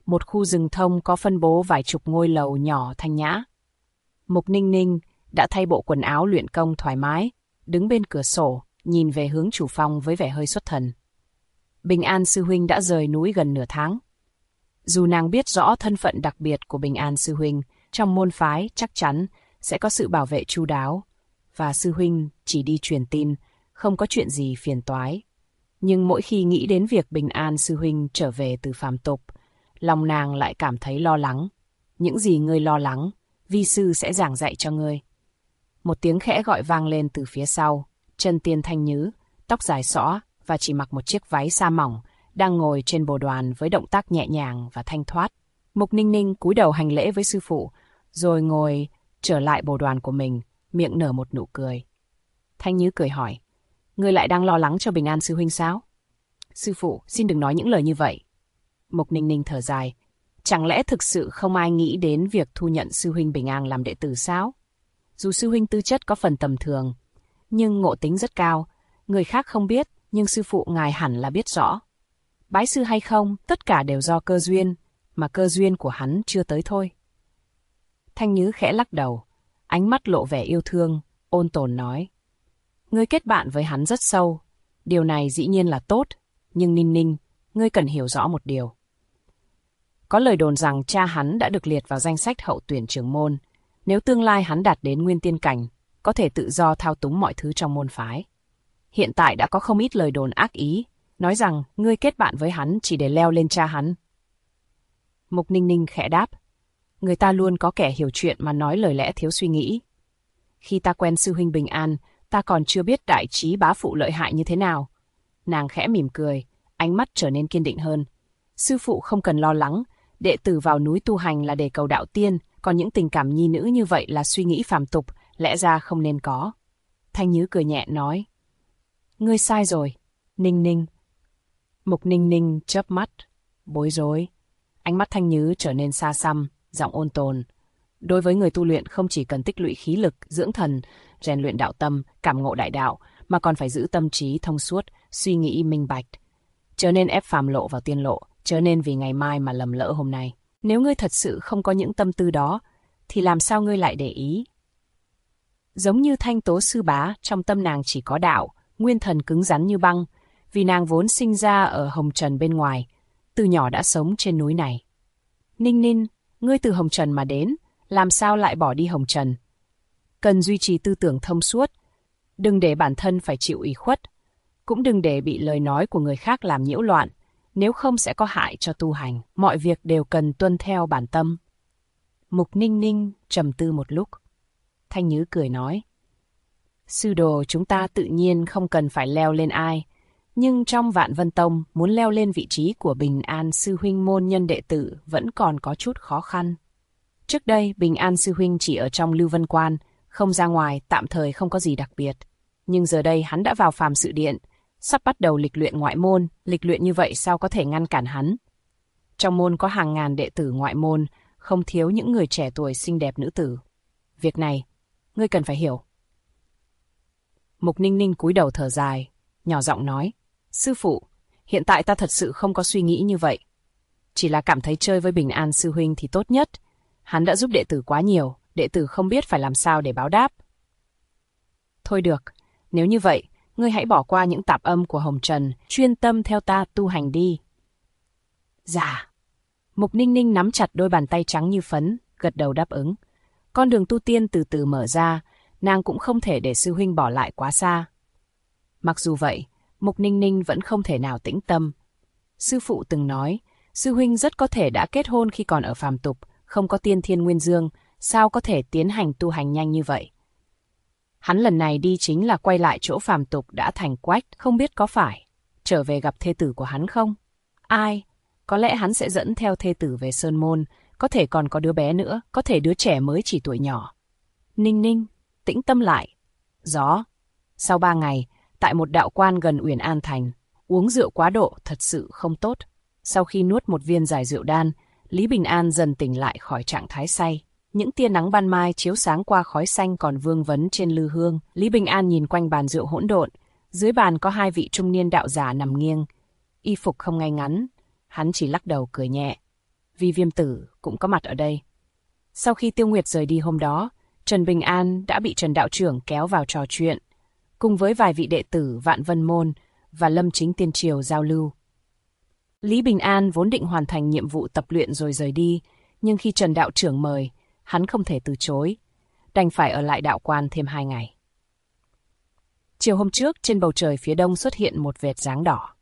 một khu rừng thông có phân bố vài chục ngôi lầu nhỏ thanh nhã. Mục Ninh Ninh đã thay bộ quần áo luyện công thoải mái, đứng bên cửa sổ, nhìn về hướng chủ phòng với vẻ hơi xuất thần. Bình An sư huynh đã rời núi gần nửa tháng. Dù nàng biết rõ thân phận đặc biệt của Bình An sư huynh, trong môn phái chắc chắn sẽ có sự bảo vệ chu đáo, và sư huynh chỉ đi truyền tin, không có chuyện gì phiền toái. Nhưng mỗi khi nghĩ đến việc Bình An sư huynh trở về từ phàm tục, lòng nàng lại cảm thấy lo lắng. Những gì ngươi lo lắng, vi sư sẽ giảng dạy cho ngươi. Một tiếng khẽ gọi vang lên từ phía sau. Chân Tiên Thanh Nhứ, tóc dài xõa và chỉ mặc một chiếc váy sa mỏng, đang ngồi trên bồ đoàn với động tác nhẹ nhàng và thanh thoát. Mục Ninh Ninh cúi đầu hành lễ với sư phụ, rồi ngồi trở lại bồ đoàn của mình, miệng nở một nụ cười. Thanh Nhứ cười hỏi, ngươi lại đang lo lắng cho Bình An sư huynh sao? Sư phụ, xin đừng nói những lời như vậy. Mục Ninh Ninh thở dài, chẳng lẽ thực sự không ai nghĩ đến việc thu nhận sư huynh Bình An làm đệ tử sao? Dù sư huynh tư chất có phần tầm thường, nhưng ngộ tính rất cao, người khác không biết, nhưng sư phụ ngài hẳn là biết rõ. Bái sư hay không, tất cả đều do cơ duyên, mà cơ duyên của hắn chưa tới thôi. Thanh Nhứ khẽ lắc đầu, ánh mắt lộ vẻ yêu thương, ôn tồn nói. Ngươi kết bạn với hắn rất sâu, điều này dĩ nhiên là tốt, nhưng Ninh Ninh, ngươi cần hiểu rõ một điều. Có lời đồn rằng cha hắn đã được liệt vào danh sách hậu tuyển trưởng môn, nếu tương lai hắn đạt đến nguyên tiên cảnh, có thể tự do thao túng mọi thứ trong môn phái. Hiện tại đã có không ít lời đồn ác ý, nói rằng ngươi kết bạn với hắn chỉ để leo lên cha hắn. Mục Ninh Ninh khẽ đáp, người ta luôn có kẻ hiểu chuyện mà nói lời lẽ thiếu suy nghĩ. Khi ta quen sư huynh Bình An, ta còn chưa biết đại trí bá phụ lợi hại như thế nào. Nàng khẽ mỉm cười, ánh mắt trở nên kiên định hơn. Sư phụ không cần lo lắng, đệ tử vào núi tu hành là để cầu đạo tiên, còn những tình cảm nhi nữ như vậy là suy nghĩ phàm tục, lẽ ra không nên có. Thanh Nhứ cười nhẹ nói, ngươi sai rồi, Ninh Ninh. Mục Ninh Ninh chớp mắt, bối rối. Ánh mắt Thanh Nhứ trở nên xa xăm, giọng ôn tồn. Đối với người tu luyện không chỉ cần tích lũy khí lực, dưỡng thần, rèn luyện đạo tâm, cảm ngộ đại đạo, mà còn phải giữ tâm trí thông suốt, suy nghĩ minh bạch. Chớ nên ép phàm lộ vào tiên lộ, chớ nên vì ngày mai mà lầm lỡ hôm nay. Nếu ngươi thật sự không có những tâm tư đó, thì làm sao ngươi lại để ý? Giống như Thanh Tố sư bá, trong tâm nàng chỉ có đạo, nguyên thần cứng rắn như băng, vì nàng vốn sinh ra ở hồng trần bên ngoài, từ nhỏ đã sống trên núi này. Ninh Ninh, ngươi từ hồng trần mà đến, làm sao lại bỏ đi hồng trần? Cần duy trì tư tưởng thông suốt, đừng để bản thân phải chịu ủy khuất, cũng đừng để bị lời nói của người khác làm nhiễu loạn, nếu không sẽ có hại cho tu hành, mọi việc đều cần tuân theo bản tâm. Mục Ninh Ninh trầm tư một lúc. Thanh Nhứ cười nói, sư đồ chúng ta tự nhiên không cần phải leo lên ai, nhưng trong Vạn Vân Tông muốn leo lên vị trí của Bình An sư huynh môn nhân đệ tử vẫn còn có chút khó khăn. Trước đây Bình An sư huynh chỉ ở trong Lưu Vân Quan, không ra ngoài, tạm thời không có gì đặc biệt. Nhưng giờ đây hắn đã vào phàm sự điện, sắp bắt đầu lịch luyện ngoại môn, lịch luyện như vậy sao có thể ngăn cản hắn. Trong môn có hàng ngàn đệ tử ngoại môn, không thiếu những người trẻ tuổi xinh đẹp nữ tử. Việc này, ngươi cần phải hiểu. Mục Ninh Ninh cúi đầu thở dài, nhỏ giọng nói, sư phụ, hiện tại ta thật sự không có suy nghĩ như vậy. Chỉ là cảm thấy chơi với Bình An sư huynh thì tốt nhất. Hắn đã giúp đệ tử quá nhiều, đệ tử không biết phải làm sao để báo đáp. Thôi được, nếu như vậy, ngươi hãy bỏ qua những tạp âm của hồng trần, chuyên tâm theo ta tu hành đi. Dạ. Mục Ninh Ninh nắm chặt đôi bàn tay trắng như phấn, gật đầu đáp ứng. Con đường tu tiên từ từ mở ra, nàng cũng không thể để sư huynh bỏ lại quá xa. Mặc dù vậy, Mục Ninh Ninh vẫn không thể nào tĩnh tâm. Sư phụ từng nói, sư huynh rất có thể đã kết hôn khi còn ở phàm tục, không có tiên thiên nguyên dương, sao có thể tiến hành tu hành nhanh như vậy. Hắn lần này đi chính là quay lại chỗ phàm tục đã thành quách, không biết có phải trở về gặp thê tử của hắn không? Ai? Có lẽ hắn sẽ dẫn theo thê tử về Sơn Môn, có thể còn có đứa bé nữa, có thể đứa trẻ mới chỉ tuổi nhỏ. Ninh Ninh, tĩnh tâm lại. Gió. Sau 3 ngày, tại một đạo quan gần Uyển An Thành, uống rượu quá độ thật sự không tốt. Sau khi nuốt một viên giải rượu đan, Lý Bình An dần tỉnh lại khỏi trạng thái say. Những tia nắng ban mai chiếu sáng qua khói xanh còn vương vấn trên lư hương. Lý Bình An nhìn quanh bàn rượu hỗn độn. Dưới bàn có 2 vị trung niên đạo giả nằm nghiêng. Y phục không ngay ngắn. Hắn chỉ lắc đầu cười nhẹ. Vi Viêm Tử cũng có mặt ở đây. Sau khi Tiêu Nguyệt rời đi hôm đó, Trần Bình An đã bị Trần đạo trưởng kéo vào trò chuyện, cùng với vài vị đệ tử Vạn Vân Môn và Lâm Chính Tiên Triều giao lưu. Lý Bình An vốn định hoàn thành nhiệm vụ tập luyện rồi rời đi, nhưng khi Trần đạo trưởng mời, hắn không thể từ chối, đành phải ở lại đạo quan thêm 2 ngày. Chiều hôm trước, trên bầu trời phía đông xuất hiện một vệt dáng đỏ.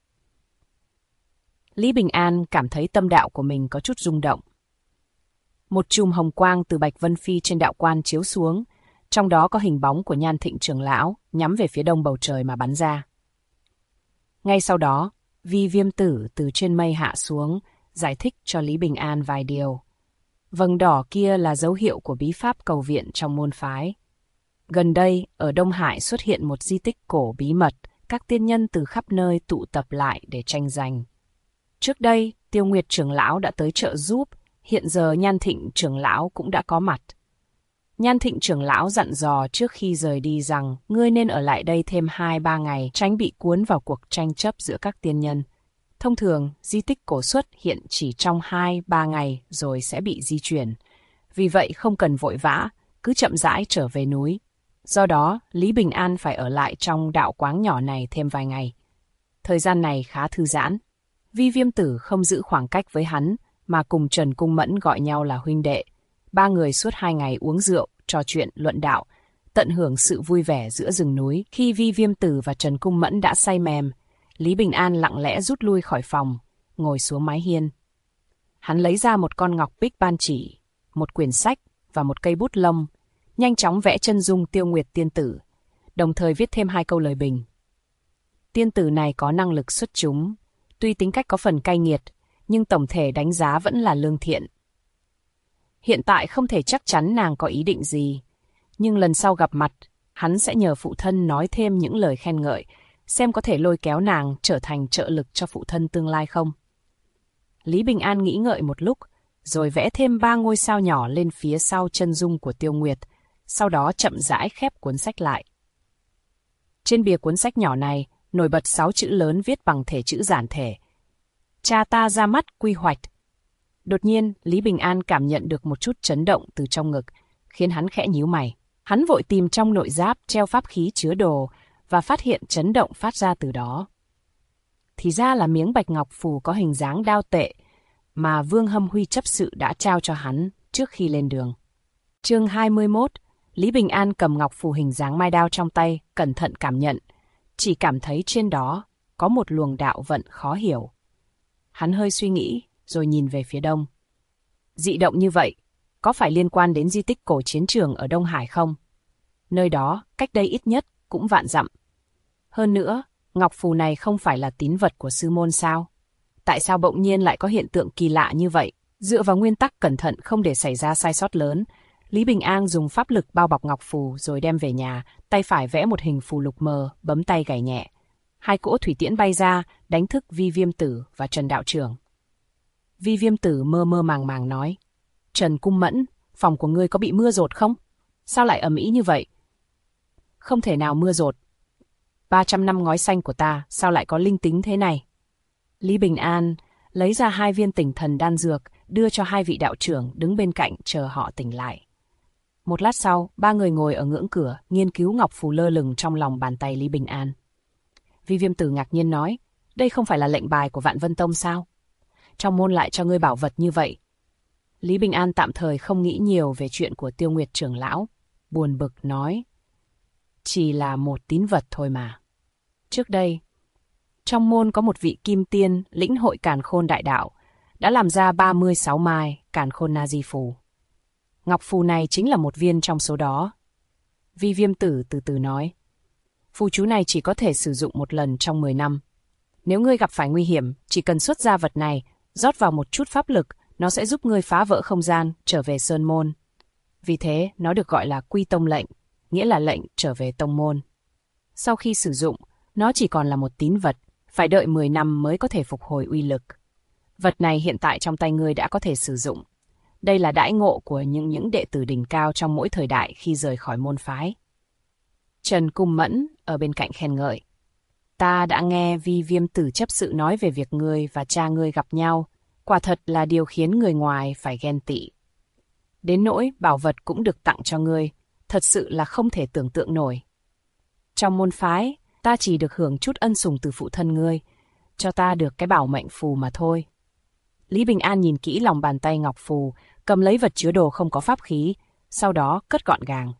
Lý Bình An cảm thấy tâm đạo của mình có chút rung động. Một chùm hồng quang từ Bạch Vân Phi trên đạo quan chiếu xuống, trong đó có hình bóng của Nhan Thịnh trưởng lão nhắm về phía đông bầu trời mà bắn ra. Ngay sau đó, Vi Viêm Tử từ trên mây hạ xuống, giải thích cho Lý Bình An vài điều. Vầng đỏ kia là dấu hiệu của bí pháp cầu viện trong môn phái. Gần đây, ở Đông Hải xuất hiện một di tích cổ bí mật, các tiên nhân từ khắp nơi tụ tập lại để tranh giành. Trước đây, Tiêu Nguyệt trưởng lão đã tới trợ giúp, hiện giờ Nhan Thịnh trưởng lão cũng đã có mặt. Nhan Thịnh trưởng lão dặn dò trước khi rời đi rằng ngươi nên ở lại đây thêm 2-3 ngày, tránh bị cuốn vào cuộc tranh chấp giữa các tiên nhân. Thông thường, di tích cổ xuất hiện chỉ trong 2-3 ngày rồi sẽ bị di chuyển. Vì vậy không cần vội vã, cứ chậm rãi trở về núi. Do đó, Lý Bình An phải ở lại trong đạo quáng nhỏ này thêm vài ngày. Thời gian này khá thư giãn. Vi Viêm Tử không giữ khoảng cách với hắn, mà cùng Trần Cung Mẫn gọi nhau là huynh đệ. 3 người suốt 2 ngày uống rượu, trò chuyện, luận đạo, tận hưởng sự vui vẻ giữa rừng núi. Khi Vi Viêm Tử và Trần Cung Mẫn đã say mềm, Lý Bình An lặng lẽ rút lui khỏi phòng, ngồi xuống mái hiên. Hắn lấy ra một con ngọc bích ban chỉ, một quyển sách và một cây bút lông, nhanh chóng vẽ chân dung Tiêu Nguyệt tiên tử, đồng thời viết thêm 2 câu lời bình. Tiên tử này có năng lực xuất chúng, tuy tính cách có phần cay nghiệt, nhưng tổng thể đánh giá vẫn là lương thiện. Hiện tại không thể chắc chắn nàng có ý định gì, nhưng lần sau gặp mặt, hắn sẽ nhờ phụ thân nói thêm những lời khen ngợi, xem có thể lôi kéo nàng trở thành trợ lực cho phụ thân tương lai không. Lý Bình An nghĩ ngợi một lúc, rồi vẽ thêm 3 ngôi sao nhỏ lên phía sau chân dung của Tiêu Nguyệt, sau đó chậm rãi khép cuốn sách lại. Trên bìa cuốn sách nhỏ này, nổi bật 6 chữ lớn viết bằng thể chữ giản thể. Cha ta ra mắt quy hoạch. Đột nhiên, Lý Bình An cảm nhận được một chút chấn động từ trong ngực, khiến hắn khẽ nhíu mày. Hắn vội tìm trong nội giáp treo pháp khí chứa đồ và phát hiện chấn động phát ra từ đó. Thì ra là miếng bạch ngọc phù có hình dáng đao tệ mà Vương Hâm Huy chấp sự đã trao cho hắn trước khi lên đường. Chương 21, Lý Bình An cầm ngọc phù hình dáng mai đao trong tay, cẩn thận cảm nhận, chỉ cảm thấy trên đó có một luồng đạo vận khó hiểu. Hắn hơi suy nghĩ, rồi nhìn về phía đông. Dị động như vậy, có phải liên quan đến di tích cổ chiến trường ở Đông Hải không? Nơi đó, cách đây ít nhất cũng vạn dặm. Hơn nữa, ngọc phù này không phải là tín vật của sư môn sao? Tại sao bỗng nhiên lại có hiện tượng kỳ lạ như vậy? Dựa vào nguyên tắc cẩn thận không để xảy ra sai sót lớn, Lý Bình An dùng pháp lực bao bọc ngọc phù rồi đem về nhà, tay phải vẽ một hình phù lục mờ, bấm tay gảy nhẹ. 2 cỗ thủy tiễn bay ra, đánh thức Vi Viêm Tử và Trần đạo trưởng. Vi Viêm Tử mơ mơ màng màng nói: Trần Cung Mẫn, phòng của ngươi có bị mưa dột không? Sao lại ầm ĩ như vậy? Không thể nào mưa dột. 300 năm ngói xanh của ta sao lại có linh tính thế này? Lý Bình An lấy ra 2 viên tỉnh thần đan dược, đưa cho 2 vị đạo trưởng đứng bên cạnh chờ họ tỉnh lại. Một lát sau, 3 người ngồi ở ngưỡng cửa, nghiên cứu ngọc phù lơ lửng trong lòng bàn tay Lý Bình An. Vi Viêm Tử ngạc nhiên nói: đây không phải là lệnh bài của Vạn Vân Tông sao? Trong môn lại cho ngươi bảo vật như vậy. Lý Bình An tạm thời không nghĩ nhiều về chuyện của Tiêu Nguyệt trưởng lão, buồn bực nói: chỉ là một tín vật thôi mà. Trước đây, trong môn có một vị kim tiên lĩnh hội càn khôn đại đạo, đã làm ra 36 mai càn khôn na di phù. Ngọc phù này chính là một viên trong số đó. Vi Viêm Tử từ từ nói: phù chú này chỉ có thể sử dụng một lần trong 10 năm. Nếu ngươi gặp phải nguy hiểm, chỉ cần xuất ra vật này, rót vào một chút pháp lực, nó sẽ giúp ngươi phá vỡ không gian, trở về sơn môn. Vì thế, nó được gọi là quy tông lệnh, nghĩa là lệnh trở về tông môn. Sau khi sử dụng, nó chỉ còn là một tín vật, phải đợi 10 năm mới có thể phục hồi uy lực. Vật này hiện tại trong tay ngươi đã có thể sử dụng. Đây là đãi ngộ của những đệ tử đỉnh cao trong mỗi thời đại khi rời khỏi môn phái. Trần Cung Mẫn ở bên cạnh khen ngợi: ta đã nghe Vi Viêm Tử chấp sự nói về việc ngươi và cha ngươi gặp nhau, Quả thật là điều khiến người ngoài phải ghen tị. Đến nỗi bảo vật cũng được tặng cho ngươi, thật sự là không thể tưởng tượng nổi. Trong môn phái, ta chỉ được hưởng chút ân sủng từ phụ thân ngươi, cho ta được cái bảo mệnh phù mà thôi. Lý Bình An nhìn kỹ lòng bàn tay ngọc phù, cầm lấy vật chứa đồ không có pháp khí, sau đó cất gọn gàng.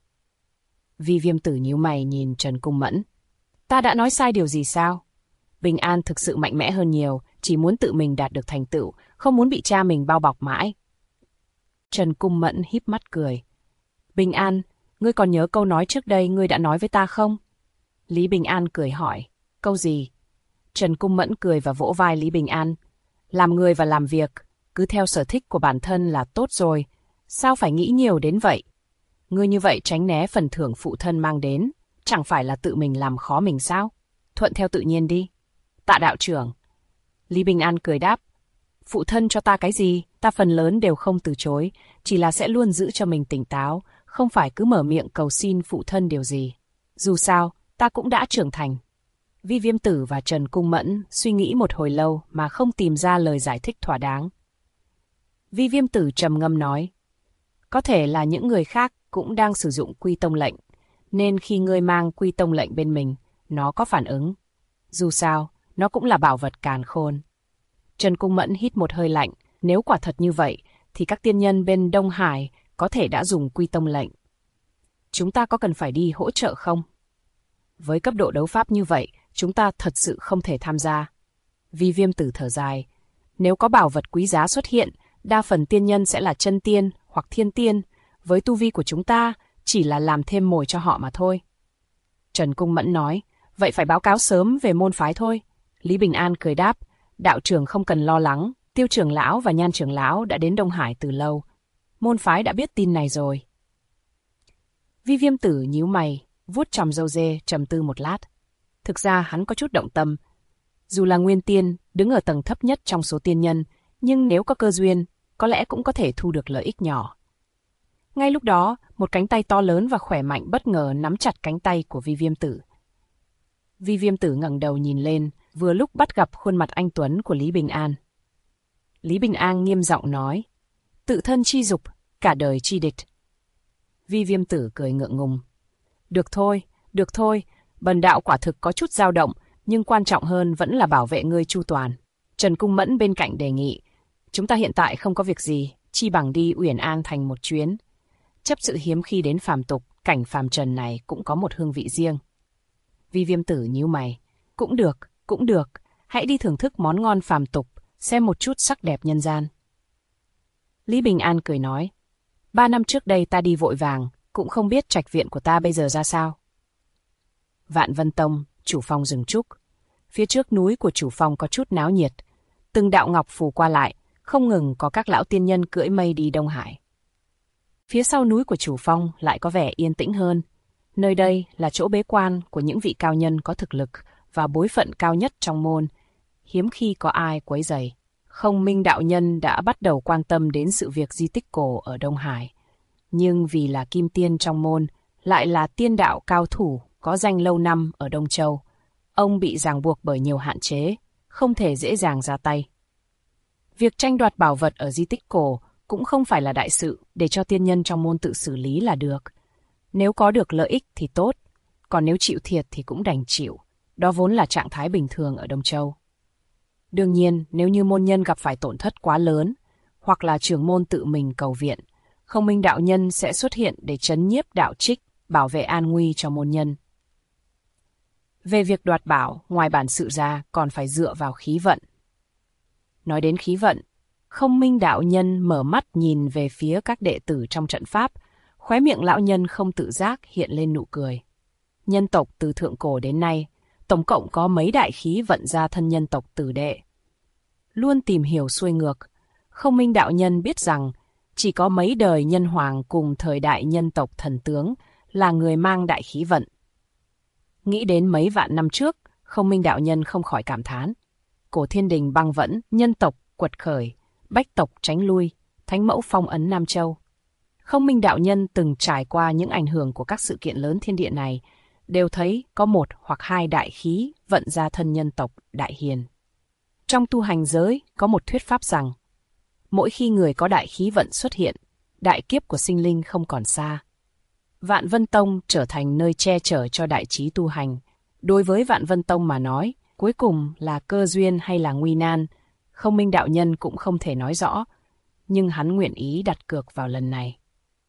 Vi Viêm Tử nhíu mày nhìn Trần Cung Mẫn. Ta đã nói sai điều gì sao? Bình An thực sự mạnh mẽ hơn nhiều, chỉ muốn tự mình đạt được thành tựu, không muốn bị cha mình bao bọc mãi. Trần Cung Mẫn híp mắt cười. Bình An, ngươi còn nhớ câu nói trước đây ngươi đã nói với ta không? Lý Bình An cười hỏi. Câu gì? Trần Cung Mẫn cười và vỗ vai Lý Bình An. Làm người và làm việc, cứ theo sở thích của bản thân là tốt rồi. Sao phải nghĩ nhiều đến vậy? Ngươi như vậy tránh né phần thưởng phụ thân mang đến, chẳng phải là tự mình làm khó mình sao? Thuận theo tự nhiên đi. Tạ đạo trưởng. Lý Bình An cười đáp. Phụ thân cho ta cái gì, ta phần lớn đều không từ chối, chỉ là sẽ luôn giữ cho mình tỉnh táo, không phải cứ mở miệng cầu xin phụ thân điều gì. Dù sao, ta cũng đã trưởng thành. Vi Viêm Tử và Trần Cung Mẫn suy nghĩ một hồi lâu mà không tìm ra lời giải thích thỏa đáng. Vi Viêm Tử trầm ngâm nói. Có thể là những người khác cũng đang sử dụng Quy Tông lệnh, nên khi ngươi mang Quy Tông lệnh bên mình, nó có phản ứng. Dù sao, nó cũng là bảo vật càn khôn. Trần Cung Mẫn hít một hơi lạnh, nếu quả thật như vậy, thì các tiên nhân bên Đông Hải có thể đã dùng Quy Tông lệnh. Chúng ta có cần phải đi hỗ trợ không? Với cấp độ đấu pháp như vậy, chúng ta thật sự không thể tham gia. Vi Viêm Tử thở dài. Nếu có bảo vật quý giá xuất hiện, đa phần tiên nhân sẽ là chân tiên hoặc thiên tiên. Với tu vi của chúng ta, chỉ là làm thêm mồi cho họ mà thôi. Trần Cung Mẫn nói, vậy phải báo cáo sớm về môn phái thôi. Lý Bình An cười đáp, đạo trưởng không cần lo lắng, Tiêu trưởng lão và Nhan trưởng lão đã đến Đông Hải từ lâu. Môn phái đã biết tin này rồi. Vi Viêm Tử nhíu mày, vuốt chòm râu dê, trầm tư một lát. Thực ra hắn có chút động tâm. Dù là nguyên tiên, đứng ở tầng thấp nhất trong số tiên nhân, nhưng nếu có cơ duyên, có lẽ cũng có thể thu được lợi ích nhỏ. Ngay lúc đó, một cánh tay to lớn và khỏe mạnh bất ngờ nắm chặt cánh tay của Vi Viêm Tử. Vi Viêm Tử ngẩng đầu nhìn lên, vừa lúc bắt gặp khuôn mặt anh tuấn của Lý Bình An. Lý Bình An nghiêm giọng nói, tự thân chi dục, cả đời chi địch. Vi Viêm Tử cười ngượng ngùng. Được thôi, bần đạo quả thực có chút dao động, nhưng quan trọng hơn vẫn là bảo vệ ngươi chu toàn. Trần Cung Mẫn bên cạnh đề nghị, chúng ta hiện tại không có việc gì, chi bằng đi Uyển An Thành một chuyến. Chấp sự hiếm khi đến phàm tục, cảnh phàm trần này cũng có một hương vị riêng. Vi Viêm Tử nhíu mày, cũng được, hãy đi thưởng thức món ngon phàm tục, xem một chút sắc đẹp nhân gian. Lý Bình An cười nói, 3 năm trước đây ta đi vội vàng, cũng không biết trạch viện của ta bây giờ ra sao. Vạn Vân Tông, chủ phong rừng trúc. Phía trước núi của chủ phong có chút náo nhiệt, từng đạo ngọc phù qua lại, không ngừng có các lão tiên nhân cưỡi mây đi Đông Hải. Phía sau núi của chủ phong lại có vẻ yên tĩnh hơn. Nơi đây là chỗ bế quan của những vị cao nhân có thực lực và bối phận cao nhất trong môn, hiếm khi có ai quấy rầy. Không Minh đạo nhân đã bắt đầu quan tâm đến sự việc di tích cổ ở Đông Hải. Nhưng vì là kim tiên trong môn, lại là tiên đạo cao thủ có danh lâu năm ở Đông Châu, ông bị ràng buộc bởi nhiều hạn chế, không thể dễ dàng ra tay. Việc tranh đoạt bảo vật ở di tích cổ cũng không phải là đại sự, để cho tiên nhân trong môn tự xử lý là được. Nếu có được lợi ích thì tốt, còn nếu chịu thiệt thì cũng đành chịu. Đó vốn là trạng thái bình thường ở Đông Châu. Đương nhiên, nếu như môn nhân gặp phải tổn thất quá lớn, hoặc là trưởng môn tự mình cầu viện, Không Minh đạo nhân sẽ xuất hiện để trấn nhiếp đạo trích, bảo vệ an nguy cho môn nhân. Về việc đoạt bảo, ngoài bản sự ra còn phải dựa vào khí vận. Nói đến khí vận, Không Minh đạo nhân mở mắt nhìn về phía các đệ tử trong trận pháp, khóe miệng lão nhân không tự giác hiện lên nụ cười. Nhân tộc từ thượng cổ đến nay, tổng cộng có mấy đại khí vận ra thân nhân tộc tử đệ. Luôn tìm hiểu xuôi ngược, Không Minh đạo nhân biết rằng chỉ có mấy đời nhân hoàng cùng thời đại nhân tộc thần tướng là người mang đại khí vận. Nghĩ đến mấy vạn năm trước, Không Minh đạo nhân không khỏi cảm thán. Cổ thiên đình băng vẫn, nhân tộc quật khởi, bách tộc tránh lui, thánh mẫu phong ấn Nam Châu. Không Minh đạo nhân từng trải qua những ảnh hưởng của các sự kiện lớn thiên địa này, đều thấy có một hoặc hai đại khí vận ra thân nhân tộc đại hiền. Trong tu hành giới có một thuyết pháp rằng, mỗi khi người có đại khí vận xuất hiện, đại kiếp của sinh linh không còn xa. Vạn Vân Tông trở thành nơi che chở cho đại trí tu hành. Đối với Vạn Vân Tông mà nói, cuối cùng là cơ duyên hay là nguy nan, Không Minh đạo nhân cũng không thể nói rõ, nhưng hắn nguyện ý đặt cược vào lần này.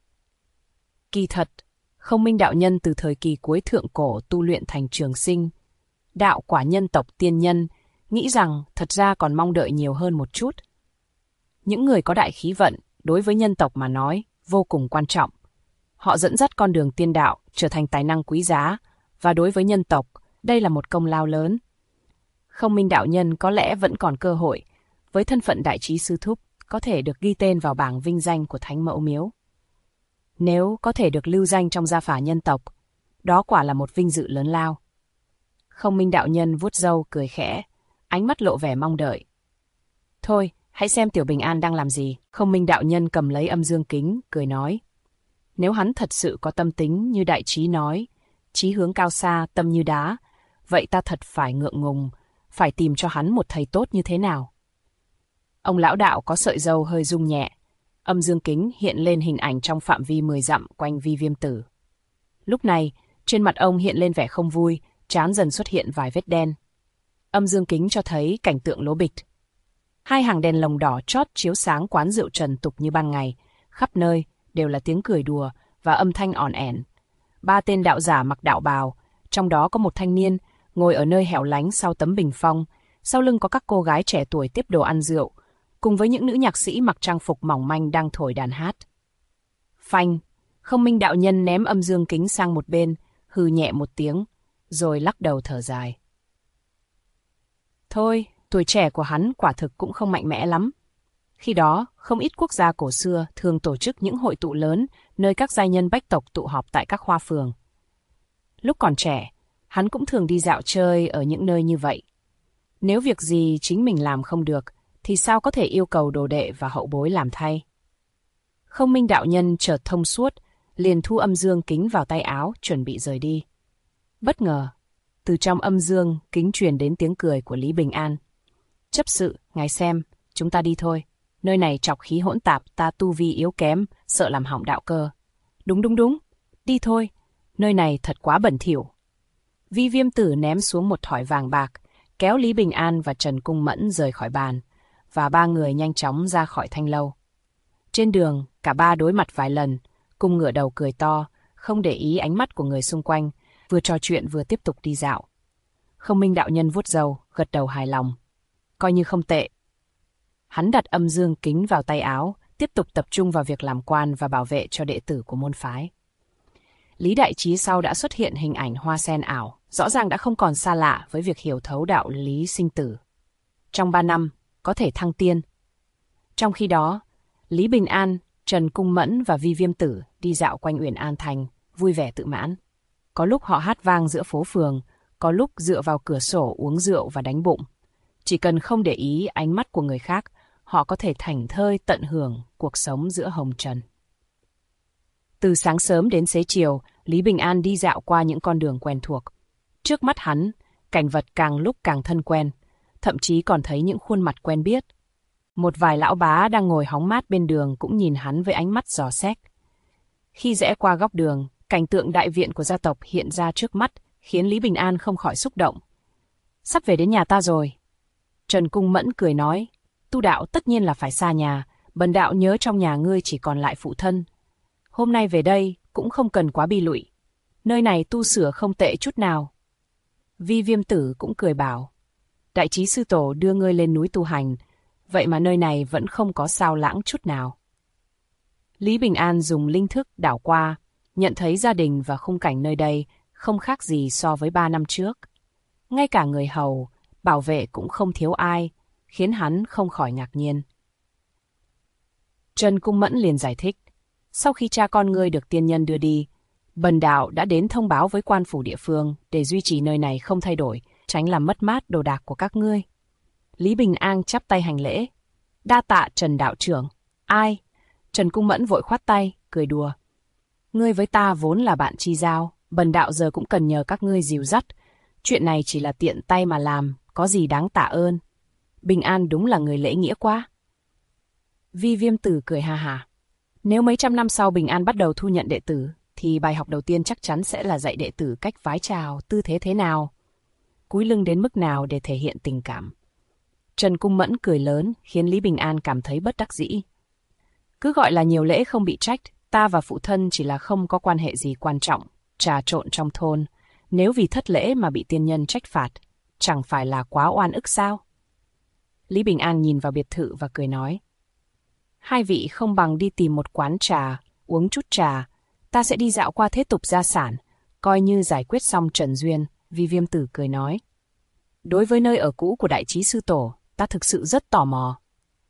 Kỳ thật, Không Minh đạo nhân từ thời kỳ cuối thượng cổ tu luyện thành trường sinh, đạo quả nhân tộc tiên nhân, nghĩ rằng thật ra còn mong đợi nhiều hơn một chút. Những người có đại khí vận, đối với nhân tộc mà nói, vô cùng quan trọng. Họ dẫn dắt con đường tiên đạo, trở thành tài năng quý giá, và đối với nhân tộc, đây là một công lao lớn. Không Minh đạo nhân có lẽ vẫn còn cơ hội, với thân phận đại trí sư thúc, có thể được ghi tên vào bảng vinh danh của Thánh Mẫu Miếu. Nếu có thể được lưu danh trong gia phả nhân tộc, đó quả là một vinh dự lớn lao. Không Minh đạo nhân vuốt râu cười khẽ, ánh mắt lộ vẻ mong đợi. Thôi, hãy xem Tiểu Bình An đang làm gì. Không Minh đạo nhân cầm lấy âm dương kính, cười nói. Nếu hắn thật sự có tâm tính như đại trí nói, chí hướng cao xa, tâm như đá, vậy ta thật phải ngượng ngùng, phải tìm cho hắn một thầy tốt như thế nào. Ông lão đạo có sợi râu hơi rung nhẹ, âm dương kính hiện lên hình ảnh trong phạm vi 10 dặm quanh Vi Viêm Tử. Lúc này, trên mặt ông hiện lên vẻ không vui, trán dần xuất hiện vài vết đen. Âm dương kính cho thấy cảnh tượng lố bịch. Hai hàng đèn lồng đỏ chót chiếu sáng quán rượu trần tục như ban ngày, khắp nơi đều là tiếng cười đùa và âm thanh ỏn ẻn. 3 tên đạo giả mặc đạo bào, trong đó có một thanh niên ngồi ở nơi hẻo lánh sau tấm bình phong, sau lưng có các cô gái trẻ tuổi tiếp đồ ăn rượu, cùng với những nữ nhạc sĩ mặc trang phục mỏng manh đang thổi đàn hát. Phanh, Không Minh đạo nhân ném âm dương kính sang một bên, hừ nhẹ một tiếng, rồi lắc đầu thở dài. Thôi, tuổi trẻ của hắn quả thực cũng không mạnh mẽ lắm. Khi đó, không ít quốc gia cổ xưa thường tổ chức những hội tụ lớn nơi các giai nhân bách tộc tụ họp tại các hoa phường. Lúc còn trẻ, hắn cũng thường đi dạo chơi ở những nơi như vậy. Nếu việc gì chính mình làm không được, thì sao có thể yêu cầu đồ đệ và hậu bối làm thay? Không Minh đạo nhân chợt thông suốt, liền thu âm dương kính vào tay áo, chuẩn bị rời đi. Bất ngờ, từ trong âm dương kính truyền đến tiếng cười của Lý Bình An. Chấp sự, ngài xem, chúng ta đi thôi. Nơi này trọc khí hỗn tạp, ta tu vi yếu kém, sợ làm hỏng đạo cơ. Đúng, đi thôi, nơi này thật quá bẩn thỉu. Vi Viêm Tử ném xuống một thỏi vàng bạc, kéo Lý Bình An và Trần Cung Mẫn rời khỏi bàn, và 3 người nhanh chóng ra khỏi thanh lâu. Trên đường, cả 3 đối mặt vài lần, cùng ngửa đầu cười to, không để ý ánh mắt của người xung quanh, vừa trò chuyện vừa tiếp tục đi dạo. Không Minh đạo nhân vuốt râu, gật đầu hài lòng. Coi như không tệ. Hắn đặt âm dương kính vào tay áo, tiếp tục tập trung vào việc làm quan và bảo vệ cho đệ tử của môn phái. Lý Đại Trí sau đã xuất hiện hình ảnh hoa sen ảo, rõ ràng đã không còn xa lạ với việc hiểu thấu đạo lý sinh tử. Trong 3 năm, có thể thăng tiên. Trong khi đó, Lý Bình An, Trần Cung Mẫn và Vi Viêm Tử đi dạo quanh Uyển An Thành, vui vẻ tự mãn. Có lúc họ hát vang giữa phố phường, có lúc dựa vào cửa sổ uống rượu và đánh bụng. Chỉ cần không để ý ánh mắt của người khác, họ có thể thảnh thơi tận hưởng cuộc sống giữa hồng trần. Từ sáng sớm đến xế chiều, Lý Bình An đi dạo qua những con đường quen thuộc. Trước mắt hắn, cảnh vật càng lúc càng thân quen, thậm chí còn thấy những khuôn mặt quen biết. Một vài lão bá đang ngồi hóng mát bên đường cũng nhìn hắn với ánh mắt dò xét. Khi rẽ qua góc đường, cảnh tượng đại viện của gia tộc hiện ra trước mắt, khiến Lý Bình An không khỏi xúc động. Sắp về đến nhà ta rồi. Trần Cung Mẫn cười nói, tu đạo tất nhiên là phải xa nhà, bần đạo nhớ trong nhà ngươi chỉ còn lại phụ thân. Hôm nay về đây cũng không cần quá bi lụy. Nơi này tu sửa không tệ chút nào. Vi Viêm Tử cũng cười bảo, đại trí sư tổ đưa ngươi lên núi tu hành, vậy mà nơi này vẫn không có sao lãng chút nào. Lý Bình An dùng linh thức đảo qua, nhận thấy gia đình và khung cảnh nơi đây không khác gì so với 3 năm trước. Ngay cả người hầu, bảo vệ cũng không thiếu ai, khiến hắn không khỏi ngạc nhiên. Trần Cung Mẫn liền giải thích, sau khi cha con ngươi được tiên nhân đưa đi, bần đạo đã đến thông báo với quan phủ địa phương để duy trì nơi này không thay đổi, tránh làm mất mát đồ đạc của các ngươi. Lý Bình An chắp tay hành lễ. Đa tạ Trần đạo trưởng. Ai? Trần Cung Mẫn vội khoát tay, cười đùa. Ngươi với ta vốn là bạn chi giao, bần đạo giờ cũng cần nhờ các ngươi dìu dắt. Chuyện này chỉ là tiện tay mà làm, có gì đáng tạ ơn. Bình An đúng là người lễ nghĩa quá. Vi Viêm Tử cười ha hả. Nếu mấy trăm năm sau Bình An bắt đầu thu nhận đệ tử, thì bài học đầu tiên chắc chắn sẽ là dạy đệ tử cách vái chào, tư thế thế nào, cúi lưng đến mức nào để thể hiện tình cảm. Trần Cung Mẫn cười lớn, khiến Lý Bình An cảm thấy bất đắc dĩ. Cứ gọi là nhiều lễ không bị trách, ta và phụ thân chỉ là không có quan hệ gì quan trọng, trà trộn trong thôn. Nếu vì thất lễ mà bị tiên nhân trách phạt, chẳng phải là quá oan ức sao? Lý Bình An nhìn vào biệt thự và cười nói. Hai vị không bằng đi tìm một quán trà, uống chút trà. Ta sẽ đi dạo qua thế tục gia sản, coi như giải quyết xong trần duyên. Vi Viêm Tử cười nói. Đối với nơi ở cũ của đại trí sư tổ, ta thực sự rất tò mò.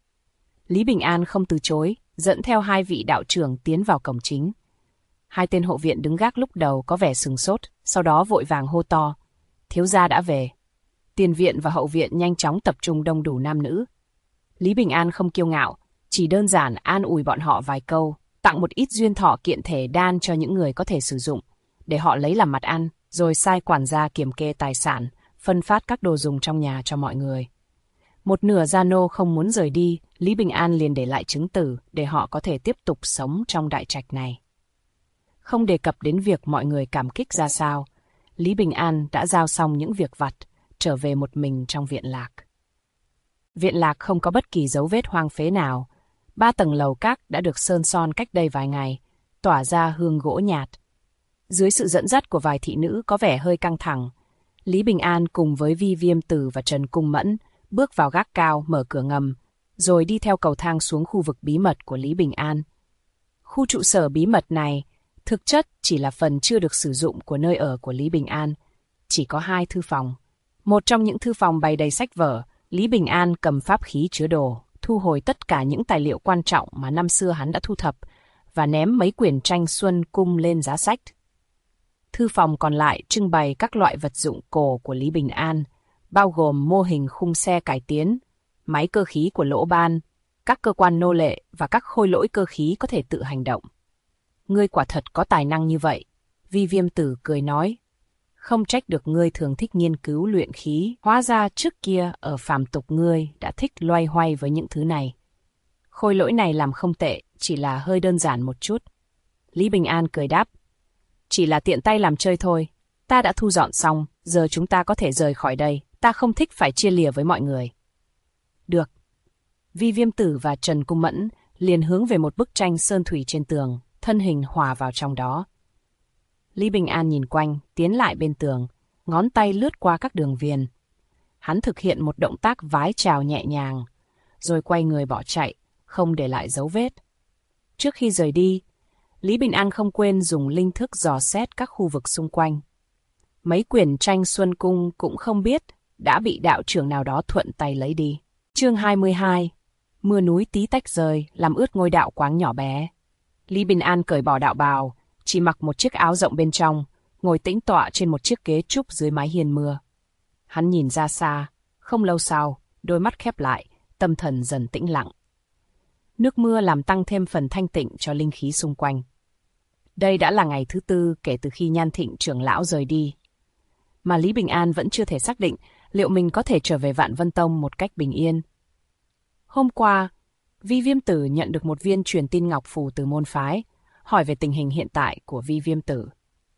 Lý Bình An không từ chối, dẫn theo hai vị đạo trưởng tiến vào cổng chính. Hai tên hộ viện đứng gác lúc đầu có vẻ sửng sốt, sau đó vội vàng hô to. Thiếu gia đã về. Tiền viện và hậu viện nhanh chóng tập trung đông đủ nam nữ. Lý Bình An không kiêu ngạo, chỉ đơn giản an ủi bọn họ vài câu, tặng một ít duyên thọ kiện thể đan cho những người có thể sử dụng, để họ lấy làm mặt ăn, rồi sai quản gia kiểm kê tài sản, phân phát các đồ dùng trong nhà cho mọi người. Một nửa gia nô không muốn rời đi, Lý Bình An liền để lại chứng tử để họ có thể tiếp tục sống trong đại trạch này. Không đề cập đến việc mọi người cảm kích ra sao, Lý Bình An đã giao xong những việc vặt, trở về một mình trong viện lạc. Viện lạc không có bất kỳ dấu vết hoang phế nào. 3 tầng lầu các đã được sơn son cách đây vài ngày, tỏa ra hương gỗ nhạt. Dưới sự dẫn dắt của vài thị nữ có vẻ hơi căng thẳng, Lý Bình An cùng với Vi Viêm Tử và Trần Cung Mẫn bước vào gác cao mở cửa ngầm, rồi đi theo cầu thang xuống khu vực bí mật của Lý Bình An. Khu trụ sở bí mật này thực chất chỉ là phần chưa được sử dụng của nơi ở của Lý Bình An. Chỉ có 2 thư phòng. Một trong những thư phòng bày đầy sách vở, Lý Bình An cầm pháp khí chứa đồ, thu hồi tất cả những tài liệu quan trọng mà năm xưa hắn đã thu thập và ném mấy quyển tranh Xuân Cung lên giá sách. Thư phòng còn lại trưng bày các loại vật dụng cổ của Lý Bình An, bao gồm mô hình khung xe cải tiến, máy cơ khí của Lỗ Ban, các cơ quan nô lệ và các khôi lỗi cơ khí có thể tự hành động. Ngươi quả thật có tài năng như vậy, Vi Viêm Tử cười nói. Không trách được ngươi thường thích nghiên cứu luyện khí, hóa ra trước kia ở phàm tục ngươi đã thích loay hoay với những thứ này. Khôi lỗi này làm không tệ, chỉ là hơi đơn giản một chút. Lý Bình An cười đáp. Chỉ là tiện tay làm chơi thôi, ta đã thu dọn xong, giờ chúng ta có thể rời khỏi đây, ta không thích phải chia lìa với mọi người. Được. Vi Viêm Tử và Trần Cung Mẫn liền hướng về một bức tranh sơn thủy trên tường, thân hình hòa vào trong đó. Lý Bình An nhìn quanh, tiến lại bên tường, ngón tay lướt qua các đường viền. Hắn thực hiện một động tác vái chào nhẹ nhàng, rồi quay người bỏ chạy, không để lại dấu vết. Trước khi rời đi, Lý Bình An không quên dùng linh thức dò xét các khu vực xung quanh. Mấy quyển tranh Xuân Cung cũng không biết đã bị đạo trưởng nào đó thuận tay lấy đi. Chương 22. Mưa núi tí tách rơi, làm ướt ngôi đạo quáng nhỏ bé. Lý Bình An cởi bỏ đạo bào, chỉ mặc một chiếc áo rộng bên trong, ngồi tĩnh tọa trên một chiếc ghế trúc dưới mái hiên mưa. Hắn nhìn ra xa, không lâu sau, đôi mắt khép lại, tâm thần dần tĩnh lặng. Nước mưa làm tăng thêm phần thanh tịnh cho linh khí xung quanh. Đây đã là ngày thứ 4 kể từ khi Nhan Thịnh trưởng lão rời đi. Mà Lý Bình An vẫn chưa thể xác định liệu mình có thể trở về Vạn Vân Tông một cách bình yên. Hôm qua, Vi Viêm Tử nhận được một viên truyền tin ngọc phù từ môn phái, hỏi về tình hình hiện tại của Vi Viêm Tử.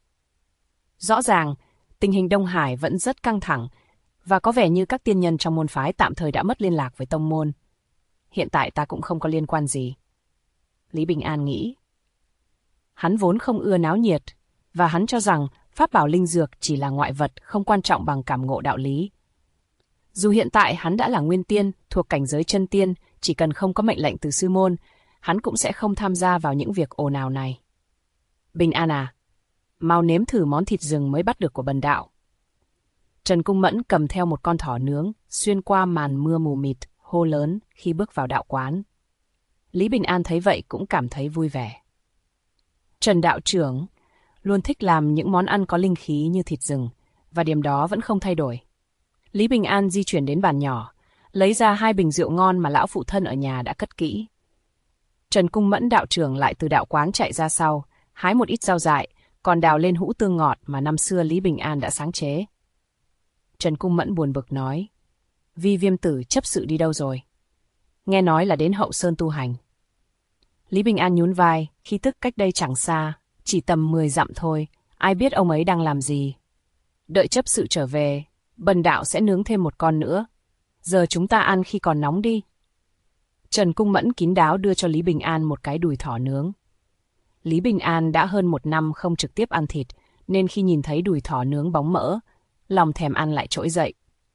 Rõ ràng, tình hình Đông Hải vẫn rất căng thẳng, và có vẻ như các tiên nhân trong môn phái tạm thời đã mất liên lạc với tông môn. Hiện tại ta cũng không có liên quan gì. Lý Bình An nghĩ. Hắn vốn không ưa náo nhiệt, và hắn cho rằng pháp bảo linh dược chỉ là ngoại vật không quan trọng bằng cảm ngộ đạo lý. Dù hiện tại hắn đã là nguyên tiên, thuộc cảnh giới chân tiên, chỉ cần không có mệnh lệnh từ sư môn, hắn cũng sẽ không tham gia vào những việc ồn ào này. Bình An à, mau nếm thử món thịt rừng mới bắt được của bần đạo. Trần Cung Mẫn cầm theo một con thỏ nướng, xuyên qua màn mưa mù mịt, hô lớn khi bước vào đạo quán. Lý Bình An thấy vậy cũng cảm thấy vui vẻ. Trần đạo trưởng luôn thích làm những món ăn có linh khí như thịt rừng, và điểm đó vẫn không thay đổi. Lý Bình An di chuyển đến bàn nhỏ, lấy ra 2 bình rượu ngon mà lão phụ thân ở nhà đã cất kỹ. Trần Cung Mẫn đạo trưởng lại từ đạo quán chạy ra sau, hái một ít rau dại, còn đào lên hũ tương ngọt mà năm xưa Lý Bình An đã sáng chế. Trần Cung Mẫn buồn bực nói, Vi Viêm Tử chấp sự đi đâu rồi? Nghe nói là đến Hậu Sơn tu hành. Lý Bình An nhún vai, khí tức cách đây chẳng xa, chỉ tầm 10 dặm thôi, ai biết ông ấy đang làm gì. Đợi chấp sự trở về, bần đạo sẽ nướng thêm một con nữa. Giờ chúng ta ăn khi còn nóng đi. Trần Cung Mẫn kín đáo đưa cho Lý Bình An một cái đùi thỏ nướng. Lý Bình An đã hơn 1 năm không trực tiếp ăn thịt, nên khi nhìn thấy đùi thỏ nướng bóng mỡ, lòng thèm ăn lại trỗi dậy.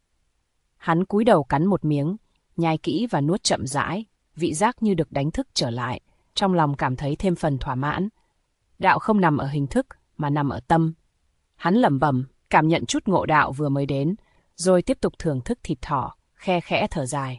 Hắn cúi đầu cắn một miếng, nhai kỹ và nuốt chậm rãi, vị giác như được đánh thức trở lại, trong lòng cảm thấy thêm phần thỏa mãn. Đạo không nằm ở hình thức, mà nằm ở tâm. Hắn lẩm bẩm, cảm nhận chút ngộ đạo vừa mới đến, rồi tiếp tục thưởng thức thịt thỏ, khe khẽ thở dài.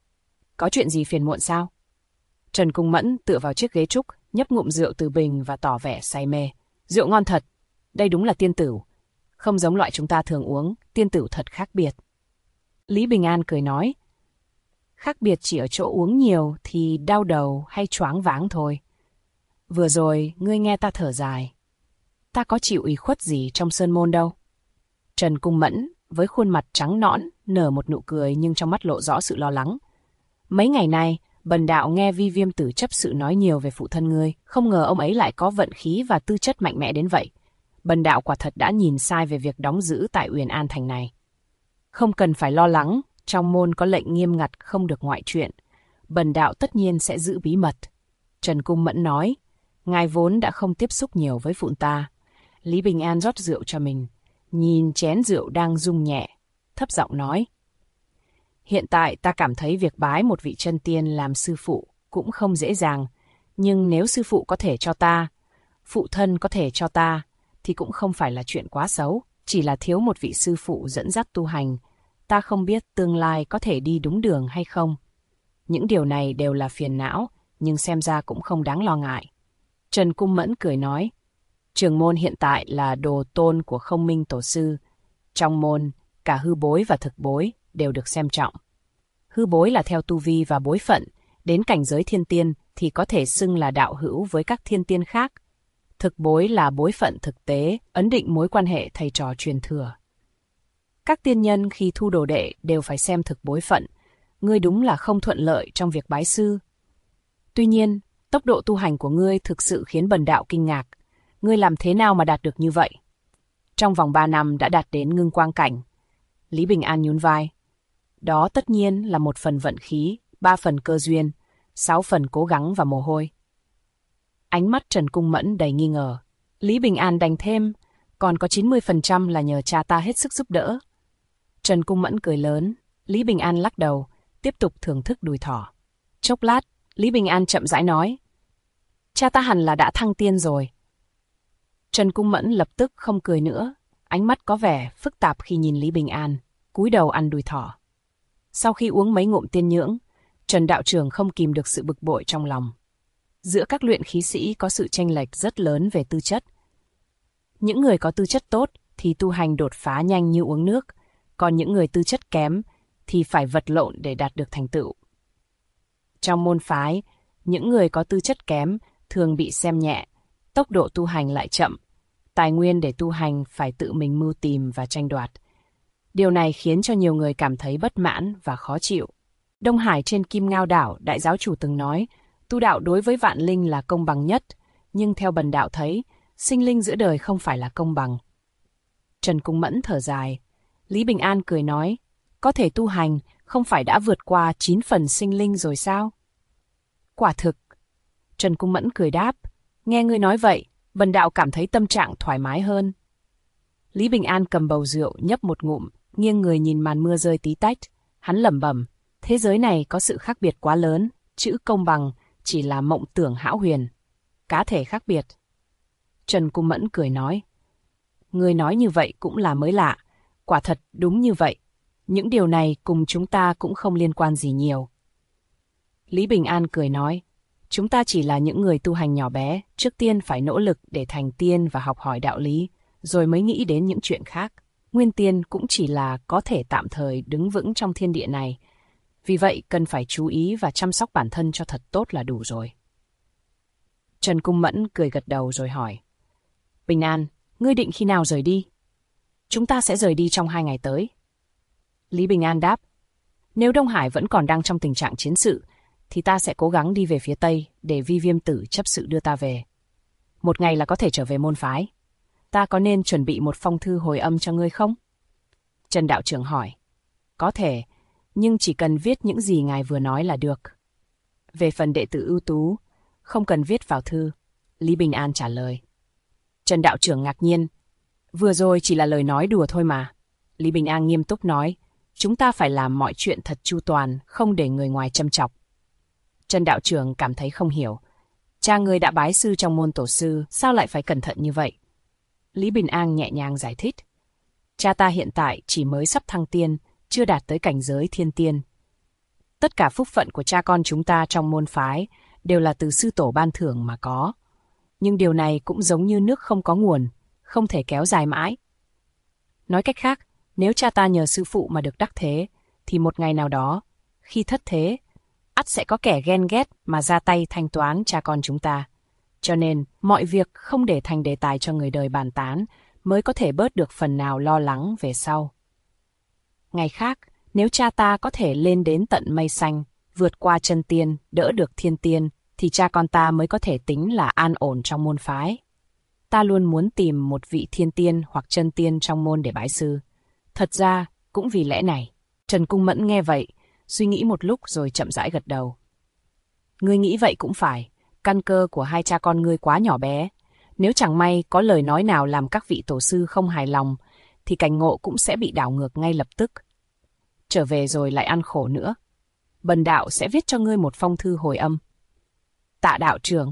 Có chuyện gì phiền muộn sao? Trần Cung Mẫn tựa vào chiếc ghế trúc, nhấp ngụm rượu từ bình và tỏ vẻ say mê. Rượu ngon thật, đây đúng là tiên tửu. Không giống loại chúng ta thường uống, tiên tửu thật khác biệt. Lý Bình An cười nói, khác biệt chỉ ở chỗ uống nhiều thì đau đầu hay choáng váng thôi. Vừa rồi, ngươi nghe ta thở dài. Ta có chịu ủy khuất gì trong sơn môn đâu. Trần Cung Mẫn, với khuôn mặt trắng nõn, nở một nụ cười nhưng trong mắt lộ rõ sự lo lắng. Mấy ngày nay, bần đạo nghe Vi Viêm Tử chấp sự nói nhiều về phụ thân ngươi, không ngờ ông ấy lại có vận khí và tư chất mạnh mẽ đến vậy. Bần đạo quả thật đã nhìn sai về việc đóng giữ tại Uyển An Thành này. Không cần phải lo lắng, trong môn có lệnh nghiêm ngặt không được ngoại chuyện. Bần đạo tất nhiên sẽ giữ bí mật. Trần Cung Mẫn nói, ngài vốn đã không tiếp xúc nhiều với phụ ta. Lý Bình An rót rượu cho mình, nhìn chén rượu đang rung nhẹ, thấp giọng nói. Hiện tại ta cảm thấy việc bái một vị chân tiên làm sư phụ cũng không dễ dàng, nhưng nếu sư phụ có thể cho ta, phụ thân có thể cho ta, thì cũng không phải là chuyện quá xấu, chỉ là thiếu một vị sư phụ dẫn dắt tu hành. Ta không biết tương lai có thể đi đúng đường hay không. Những điều này đều là phiền não, nhưng xem ra cũng không đáng lo ngại. Trần Cung Mẫn cười nói, trường môn hiện tại là đồ tôn của Không Minh Tổ Sư. Trong môn, cả hư bối và thực bối đều được xem trọng. Hư bối là theo tu vi và bối phận, đến cảnh giới thiên tiên thì có thể xưng là đạo hữu với các thiên tiên khác. Thực bối là bối phận thực tế, ấn định mối quan hệ thầy trò truyền thừa. Các tiên nhân khi thu đồ đệ đều phải xem thực bối phận. Ngươi đúng là không thuận lợi trong việc bái sư. Tuy nhiên, tốc độ tu hành của ngươi thực sự khiến bần đạo kinh ngạc. Ngươi làm thế nào mà đạt được như vậy? Trong vòng 3 năm đã đạt đến ngưng quang cảnh. Lý Bình An nhún vai. Đó tất nhiên là 1 phần vận khí, 3 phần cơ duyên, 6 phần cố gắng và mồ hôi. Ánh mắt Trần Cung Mẫn đầy nghi ngờ. Lý Bình An đành thêm, còn có 90% là nhờ cha ta hết sức giúp đỡ. Trần Cung Mẫn cười lớn, Lý Bình An lắc đầu, tiếp tục thưởng thức đùi thỏ. Chốc lát, Lý Bình An chậm rãi nói, cha ta hẳn là đã thăng tiên rồi. Trần Cung Mẫn lập tức không cười nữa, ánh mắt có vẻ phức tạp khi nhìn Lý Bình An, cúi đầu ăn đùi thỏ. Sau khi uống mấy ngụm tiên nhưỡng, Trần đạo trưởng không kìm được sự bực bội trong lòng. Giữa các luyện khí sĩ có sự chênh lệch rất lớn về tư chất. Những người có tư chất tốt thì tu hành đột phá nhanh như uống nước, còn những người tư chất kém thì phải vật lộn để đạt được thành tựu. Trong môn phái, những người có tư chất kém thường bị xem nhẹ, tốc độ tu hành lại chậm, tài nguyên để tu hành phải tự mình mưu tìm và tranh đoạt. Điều này khiến cho nhiều người cảm thấy bất mãn và khó chịu. Đông Hải trên Kim Ngao đảo, đại giáo chủ từng nói, tu đạo đối với vạn linh là công bằng nhất, nhưng theo bần đạo thấy, sinh linh giữa đời không phải là công bằng. Trần Cung Mẫn thở dài. Lý Bình An cười nói, có thể tu hành, không phải đã vượt qua 9 phần sinh linh rồi sao? Quả thực. Trần Cung Mẫn cười đáp, nghe ngươi nói vậy, bần đạo cảm thấy tâm trạng thoải mái hơn. Lý Bình An cầm bầu rượu nhấp một ngụm, nghiêng người nhìn màn mưa rơi tí tách. Hắn lẩm bẩm, thế giới này có sự khác biệt quá lớn, chữ công bằng chỉ là mộng tưởng hão huyền. Cá thể khác biệt. Trần Cung Mẫn cười nói, ngươi nói như vậy cũng là mới lạ, quả thật đúng như vậy. Những điều này cùng chúng ta cũng không liên quan gì nhiều. Lý Bình An cười nói, chúng ta chỉ là những người tu hành nhỏ bé, trước tiên phải nỗ lực để thành tiên và học hỏi đạo lý, rồi mới nghĩ đến những chuyện khác. Nguyên tiên cũng chỉ là có thể tạm thời đứng vững trong thiên địa này. Vì vậy cần phải chú ý và chăm sóc bản thân cho thật tốt là đủ rồi. Trần Cung Mẫn cười gật đầu rồi hỏi, Bình An, ngươi định khi nào rời đi? Chúng ta sẽ rời đi trong 2 ngày tới. Lý Bình An đáp, Nếu Đông Hải vẫn còn đang trong tình trạng chiến sự, thì ta sẽ cố gắng đi về phía Tây để Vi Viêm Tử chấp sự đưa ta về. Một ngày là có thể trở về môn phái. Ta có nên chuẩn bị một phong thư hồi âm cho ngươi không? Trần đạo trưởng hỏi. Có thể, nhưng chỉ cần viết những gì ngài vừa nói là được. Về phần đệ tử ưu tú, không cần viết vào thư, Lý Bình An trả lời. Trần đạo trưởng ngạc nhiên. Vừa rồi chỉ là lời nói đùa thôi mà. Lý Bình An nghiêm túc nói. Chúng ta phải làm mọi chuyện thật chu toàn, không để người ngoài châm chọc. Trần đạo trưởng cảm thấy không hiểu. Cha người đã bái sư trong môn tổ sư, sao lại phải cẩn thận như vậy? Lý Bình An nhẹ nhàng giải thích. Cha ta hiện tại chỉ mới sắp thăng tiên, chưa đạt tới cảnh giới thiên tiên. Tất cả phúc phận của cha con chúng ta trong môn phái đều là từ sư tổ ban thưởng mà có. Nhưng điều này cũng giống như nước không có nguồn, không thể kéo dài mãi. Nói cách khác, nếu cha ta nhờ sư phụ mà được đắc thế, thì một ngày nào đó, khi thất thế, ắt sẽ có kẻ ghen ghét mà ra tay thanh toán cha con chúng ta. Cho nên, mọi việc không để thành đề tài cho người đời bàn tán, mới có thể bớt được phần nào lo lắng về sau. Ngày khác, nếu cha ta có thể lên đến tận mây xanh, vượt qua chân tiên, đỡ được thiên tiên, thì cha con ta mới có thể tính là an ổn trong môn phái. Ta luôn muốn tìm một vị thiên tiên hoặc chân tiên trong môn để bái sư. Thật ra, cũng vì lẽ này. Trần Cung Mẫn nghe vậy, suy nghĩ một lúc rồi chậm rãi gật đầu. Ngươi nghĩ vậy cũng phải, căn cơ của hai cha con ngươi quá nhỏ bé. Nếu chẳng may có lời nói nào làm các vị tổ sư không hài lòng, thì cảnh ngộ cũng sẽ bị đảo ngược ngay lập tức. Trở về rồi lại ăn khổ nữa. Bần đạo sẽ viết cho ngươi một phong thư hồi âm. Tạ đạo trưởng.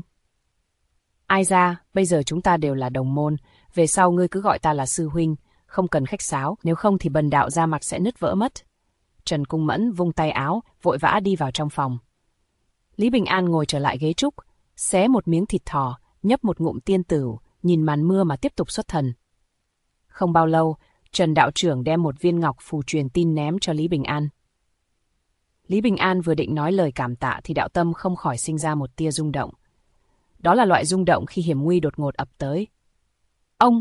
Ai ra, bây giờ chúng ta đều là đồng môn, về sau ngươi cứ gọi ta là sư huynh, không cần khách sáo, nếu không thì bần đạo ra mặt sẽ nứt vỡ mất. Trần Cung Mẫn vung tay áo, vội vã đi vào trong phòng. Lý Bình An ngồi trở lại ghế trúc, xé một miếng thịt thỏ, nhấp một ngụm tiên tửu, nhìn màn mưa mà tiếp tục xuất thần. Không bao lâu, Trần đạo trưởng đem một viên ngọc phù truyền tin ném cho Lý Bình An. Lý Bình An vừa định nói lời cảm tạ thì đạo tâm không khỏi sinh ra một tia rung động. Đó là loại rung động khi hiểm nguy đột ngột ập tới. Ông!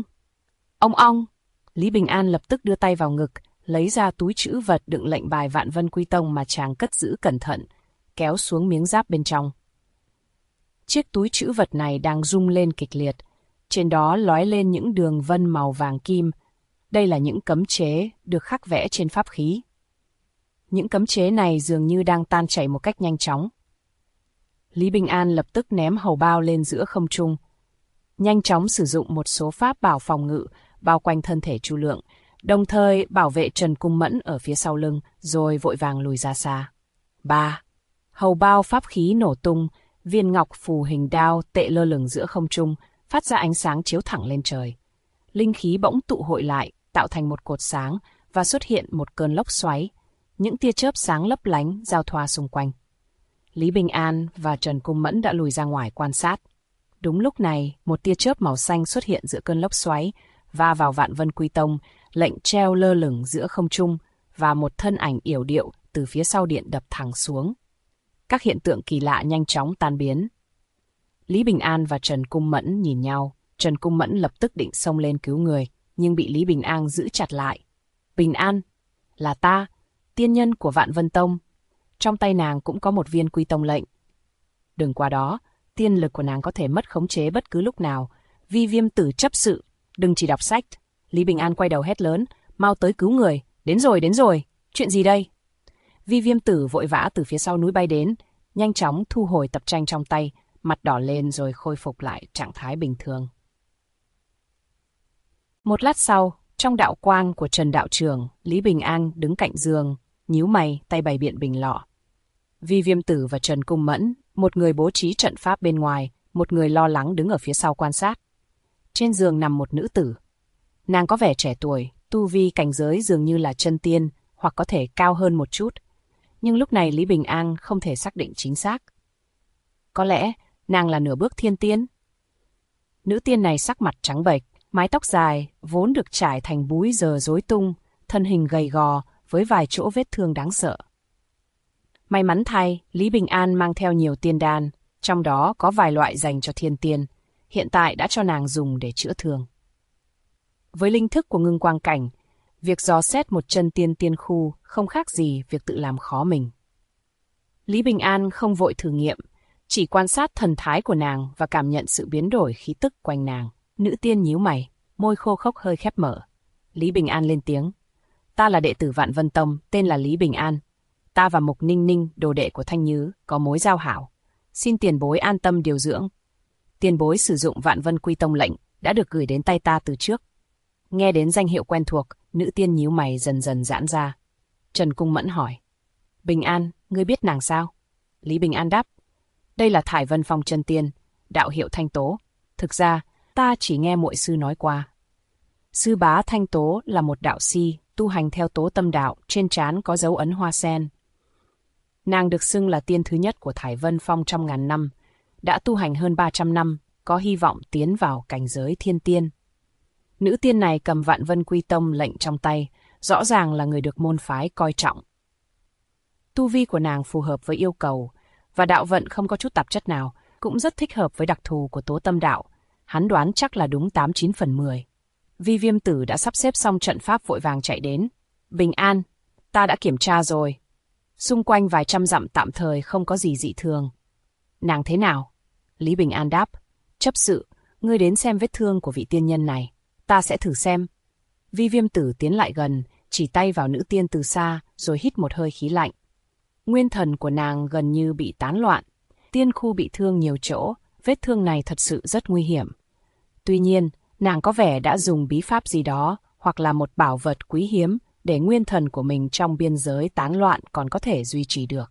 Lý Bình An lập tức đưa tay vào ngực, lấy ra túi trữ vật đựng lệnh bài Vạn Vân Quy Tông mà chàng cất giữ cẩn thận, kéo xuống miếng giáp bên trong. Chiếc túi trữ vật này đang rung lên kịch liệt, trên đó lóe lên những đường vân màu vàng kim. Đây là những cấm chế được khắc vẽ trên pháp khí. Những cấm chế này dường như đang tan chảy một cách nhanh chóng. Lý Bình An lập tức ném hầu bao lên giữa không trung, nhanh chóng sử dụng một số pháp bảo phòng ngự bao quanh thân thể Chu Lượng, đồng thời bảo vệ Trần Cung Mẫn ở phía sau lưng, rồi vội vàng lùi ra xa. 3. Hầu bao pháp khí nổ tung, viên ngọc phù hình đao tệ lơ lửng giữa không trung, phát ra ánh sáng chiếu thẳng lên trời. Linh khí bỗng tụ hội lại, tạo thành một cột sáng và xuất hiện một cơn lốc xoáy. Những tia chớp sáng lấp lánh giao thoa xung quanh. Lý Bình An và Trần Cung Mẫn đã lùi ra ngoài quan sát. Đúng lúc này, một tia chớp màu xanh xuất hiện giữa cơn lốc xoáy, va vào Vạn Vân Quy Tông, lệnh treo lơ lửng giữa không trung, và một thân ảnh yểu điệu từ phía sau điện đập thẳng xuống. Các hiện tượng kỳ lạ nhanh chóng tan biến. Lý Bình An và Trần Cung Mẫn nhìn nhau. Trần Cung Mẫn lập tức định xông lên cứu người, nhưng bị Lý Bình An giữ chặt lại. Bình An, là ta, tiên nhân của Vạn Vân Tông. Trong tay nàng cũng có một viên Quy Tông lệnh. Đừng qua đó, tiên lực của nàng có thể mất khống chế bất cứ lúc nào. Vi Viêm Tử chấp sự, đừng chỉ đọc sách. Lý Bình An quay đầu hét lớn, mau tới cứu người. Đến rồi, chuyện gì đây? Vi Viêm Tử vội vã từ phía sau núi bay đến, nhanh chóng thu hồi tập tranh trong tay, mặt đỏ lên rồi khôi phục lại trạng thái bình thường. Một lát sau, trong đạo quang của Trần đạo trưởng, Lý Bình An đứng cạnh giường, nhíu mày, tay bày biện bình lọ. Vi Viêm Tử và Trần Cung Mẫn, một người bố trí trận pháp bên ngoài, một người lo lắng đứng ở phía sau quan sát. Trên giường nằm một nữ tử. Nàng có vẻ trẻ tuổi, tu vi cảnh giới dường như là chân tiên, hoặc có thể cao hơn một chút. Nhưng lúc này Lý Bình An không thể xác định chính xác. Có lẽ nàng là nửa bước thiên tiên. Nữ tiên này sắc mặt trắng bệch, mái tóc dài, vốn được trải thành búi giờ rối tung, thân hình gầy gò với vài chỗ vết thương đáng sợ. May mắn thay, Lý Bình An mang theo nhiều tiên đan, trong đó có vài loại dành cho thiên tiên, hiện tại đã cho nàng dùng để chữa thương. Với linh thức của ngưng quang cảnh, Việc dò xét một chân tiên tiên khu không khác gì việc tự làm khó mình. Lý Bình An không vội thử nghiệm, chỉ quan sát thần thái của nàng và cảm nhận sự biến đổi khí tức quanh nàng. Nữ tiên nhíu mày, môi khô khốc hơi khép mở. Lý Bình An lên tiếng. Ta là đệ tử Vạn Vân Tông, tên là Lý Bình An. Ta và Mục Ninh Ninh, đồ đệ của Thanh Nhứ, có mối giao hảo. Xin tiền bối an tâm điều dưỡng. Tiền bối sử dụng Vạn Vân Quy Tông lệnh đã được gửi đến tay ta từ trước. Nghe đến danh hiệu quen thuộc, nữ tiên nhíu mày dần dần giãn ra. Trần Cung Mẫn hỏi. Bình An, ngươi biết nàng sao? Lý Bình An đáp. Đây là Thải Vân Phong chân tiên, đạo hiệu Thanh Tố. Thực ra, ta chỉ nghe muội sư nói qua. Sư bá Thanh Tố là một đạo si, tu hành theo Tố Tâm đạo, trên trán có dấu ấn hoa sen. Nàng được xưng là tiên thứ nhất của Thải Vân Phong trong ngàn năm, đã tu hành hơn 300 năm, có hy vọng tiến vào cảnh giới thiên tiên. Nữ tiên này cầm Vạn Vân Quy Tông lệnh trong tay, rõ ràng là người được môn phái coi trọng. Tu vi của nàng phù hợp với yêu cầu, và đạo vận không có chút tạp chất nào, cũng rất thích hợp với đặc thù của Tố Tâm đạo. Hắn đoán chắc là đúng 89 phần 10. Vi Viêm Tử đã sắp xếp xong trận pháp vội vàng chạy đến. Bình An, ta đã kiểm tra rồi. Xung quanh vài trăm dặm tạm thời không có gì dị thường. Nàng thế nào? Lý Bình An đáp. Chấp sự, ngươi đến xem vết thương của vị tiên nhân này. Ta sẽ thử xem. Vi Viêm Tử tiến lại gần, chỉ tay vào nữ tiên từ xa, rồi hít một hơi khí lạnh. Nguyên thần của nàng gần như bị tán loạn. Tiên khu bị thương nhiều chỗ, vết thương này thật sự rất nguy hiểm. Tuy nhiên, nàng có vẻ đã dùng bí pháp gì đó, hoặc là một bảo vật quý hiếm, để nguyên thần của mình trong biên giới tán loạn còn có thể duy trì được.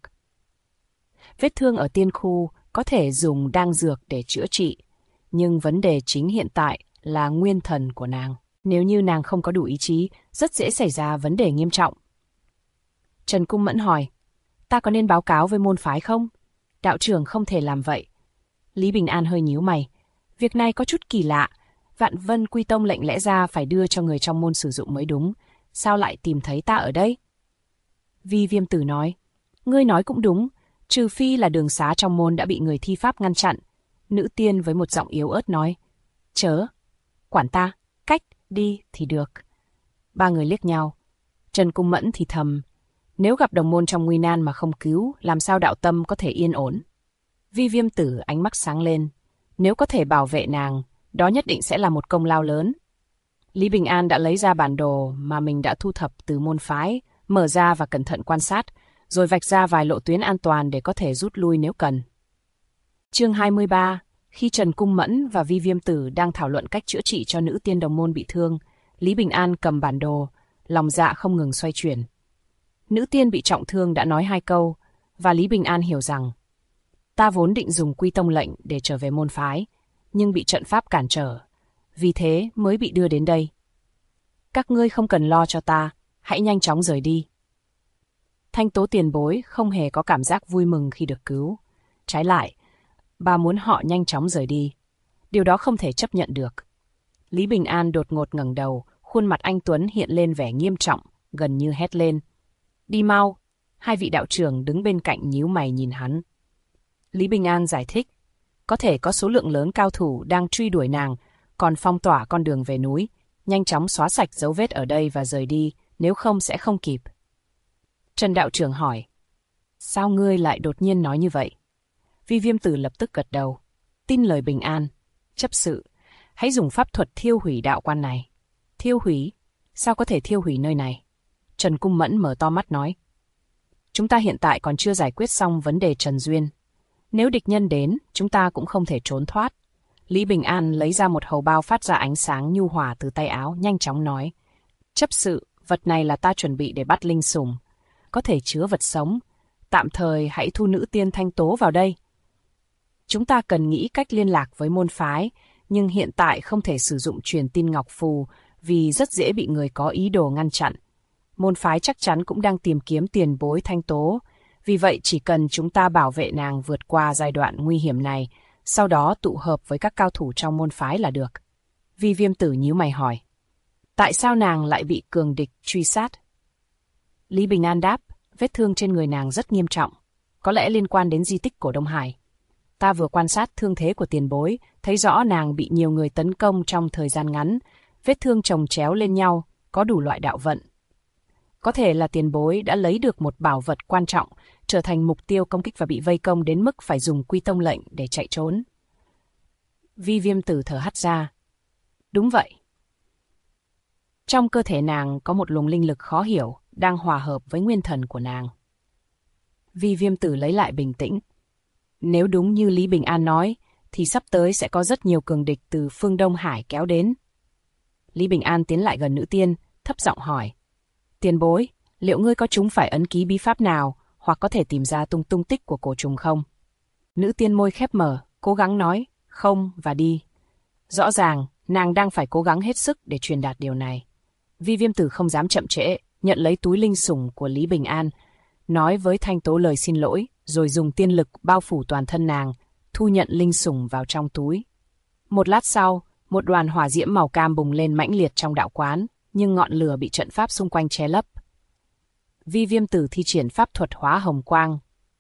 Vết thương ở tiên khu có thể dùng đan dược để chữa trị, nhưng vấn đề chính hiện tại là nguyên thần của nàng. Nếu như nàng không có đủ ý chí, rất dễ xảy ra vấn đề nghiêm trọng. Trần Cung Mẫn hỏi, ta có nên báo cáo với môn phái không? Đạo trưởng không thể làm vậy. Lý Bình An hơi nhíu mày. Việc này có chút kỳ lạ. Vạn Vân Quy Tông lệnh lẽ ra phải đưa cho người trong môn sử dụng mới đúng. Sao lại tìm thấy ta ở đây? Vi Viêm Tử nói, ngươi nói cũng đúng, trừ phi là đường xá trong môn đã bị người thi pháp ngăn chặn. Nữ tiên với một giọng yếu ớt nói, chớ, quản ta, cách đi thì được. Ba người liếc nhau. Trần Cung Mẫn thì thầm, nếu gặp đồng môn trong nguy nan mà không cứu, làm sao đạo tâm có thể yên ổn? Vi Viêm Tử ánh mắt sáng lên, nếu có thể bảo vệ nàng, đó nhất định sẽ là một công lao lớn. Lý Bình An đã lấy ra bản đồ mà mình đã thu thập từ môn phái, mở ra và cẩn thận quan sát, rồi vạch ra vài lộ tuyến an toàn để có thể rút lui nếu cần. Chương 23. Khi Trần Cung Mẫn và Vi Viêm Tử đang thảo luận cách chữa trị cho nữ tiên đồng môn bị thương, Lý Bình An cầm bản đồ, lòng dạ không ngừng xoay chuyển. Nữ tiên bị trọng thương đã nói 2 câu, và Lý Bình An hiểu rằng, ta vốn định dùng Quy Tông lệnh để trở về môn phái, nhưng bị trận pháp cản trở, vì thế mới bị đưa đến đây. Các ngươi không cần lo cho ta, hãy nhanh chóng rời đi. Thanh Tố tiền bối không hề có cảm giác vui mừng khi được cứu. Trái lại, bà muốn họ nhanh chóng rời đi. Điều đó không thể chấp nhận được. Lý Bình An đột ngột ngẩng đầu, khuôn mặt anh Tuấn hiện lên vẻ nghiêm trọng, gần như hét lên. Đi mau! Hai vị đạo trưởng đứng bên cạnh nhíu mày nhìn hắn. Lý Bình An giải thích. Có thể có số lượng lớn cao thủ đang truy đuổi nàng, còn phong tỏa con đường về núi. Nhanh chóng xóa sạch dấu vết ở đây và rời đi, nếu không sẽ không kịp. Trần đạo trưởng hỏi. Sao ngươi lại đột nhiên nói như vậy? Vi Viêm Tử lập tức gật đầu. Tin lời Bình An. Chấp sự, hãy dùng pháp thuật thiêu hủy đạo quan này. Thiêu hủy? Sao có thể thiêu hủy nơi này? Trần Cung Mẫn mở to mắt nói. Chúng ta hiện tại còn chưa giải quyết xong vấn đề Trần Duyên. Nếu địch nhân đến, chúng ta cũng không thể trốn thoát. Lý Bình An lấy ra một hầu bao phát ra ánh sáng nhu hòa từ tay áo, nhanh chóng nói. Chấp sự, vật này là ta chuẩn bị để bắt linh sủng. Có thể chứa vật sống. Tạm thời hãy thu nữ tiên Thanh Tố vào đây. Chúng ta cần nghĩ cách liên lạc với môn phái, nhưng hiện tại không thể sử dụng truyền tin ngọc phù vì rất dễ bị người có ý đồ ngăn chặn. Môn phái chắc chắn cũng đang tìm kiếm tiền bối Thanh Tố, vì vậy chỉ cần chúng ta bảo vệ nàng vượt qua giai đoạn nguy hiểm này, sau đó tụ hợp với các cao thủ trong môn phái là được. Vi Viêm Tử nhíu mày hỏi. Tại sao nàng lại bị cường địch truy sát? Lý Bình An đáp, vết thương trên người nàng rất nghiêm trọng, có lẽ liên quan đến di tích cổ Đông Hải. Ta vừa quan sát thương thế của tiền bối, thấy rõ nàng bị nhiều người tấn công trong thời gian ngắn, vết thương chồng chéo lên nhau, có đủ loại đạo vận. Có thể là tiền bối đã lấy được một bảo vật quan trọng, trở thành mục tiêu công kích và bị vây công đến mức phải dùng quy tông lệnh để chạy trốn. Vi Viêm Tử thở hắt ra. Đúng vậy. Trong cơ thể nàng có một luồng linh lực khó hiểu, đang hòa hợp với nguyên thần của nàng. Vi Viêm Tử lấy lại bình tĩnh. Nếu đúng như Lý Bình An nói, thì sắp tới sẽ có rất nhiều cường địch từ phương Đông Hải kéo đến. Lý Bình An tiến lại gần nữ tiên, thấp giọng hỏi. Tiền bối, liệu ngươi có chúng phải ấn ký bí pháp nào, hoặc có thể tìm ra tung tích của cổ trùng không? Nữ tiên môi khép mở, cố gắng nói, không và đi. Rõ ràng, nàng đang phải cố gắng hết sức để truyền đạt điều này. Vi Viêm Tử không dám chậm trễ, nhận lấy túi linh sủng của Lý Bình An, nói với Thanh Tố lời xin lỗi, rồi dùng tiên lực bao phủ toàn thân nàng, thu nhận linh sủng vào trong túi. Một lát sau, một đoàn hỏa diễm màu cam bùng lên mãnh liệt trong đạo quán, nhưng ngọn lửa bị trận pháp xung quanh che lấp. Vi Viêm Tử thi triển pháp thuật hóa hồng quang.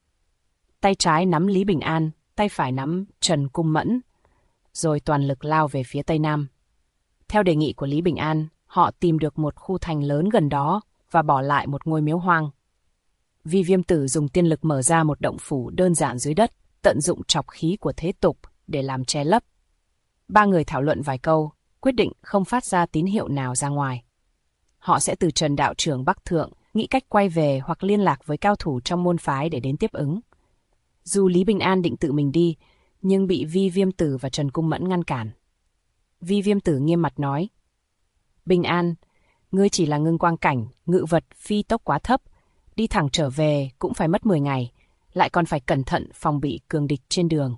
Tay trái nắm Lý Bình An, tay phải nắm Trần Cung Mẫn, rồi toàn lực lao về phía tây nam. Theo đề nghị của Lý Bình An, họ tìm được một khu thành lớn gần đó và bỏ lại một ngôi miếu hoang. Vi Viêm Tử dùng tiên lực mở ra một động phủ đơn giản dưới đất, tận dụng trọc khí của thế tục để làm che lấp. Ba người thảo luận vài câu, quyết định không phát ra tín hiệu nào ra ngoài. Họ sẽ từ Trần đạo trưởng Bắc Thượng, nghĩ cách quay về hoặc liên lạc với cao thủ trong môn phái để đến tiếp ứng. Dù Lý Bình An định tự mình đi, nhưng bị Vi Viêm Tử và Trần Cung Mẫn ngăn cản. Vi Viêm Tử nghiêm mặt nói, Bình An, ngươi chỉ là ngưng quang cảnh, ngự vật phi tốc quá thấp, đi thẳng trở về cũng phải mất 10 ngày, lại còn phải cẩn thận phòng bị cường địch trên đường.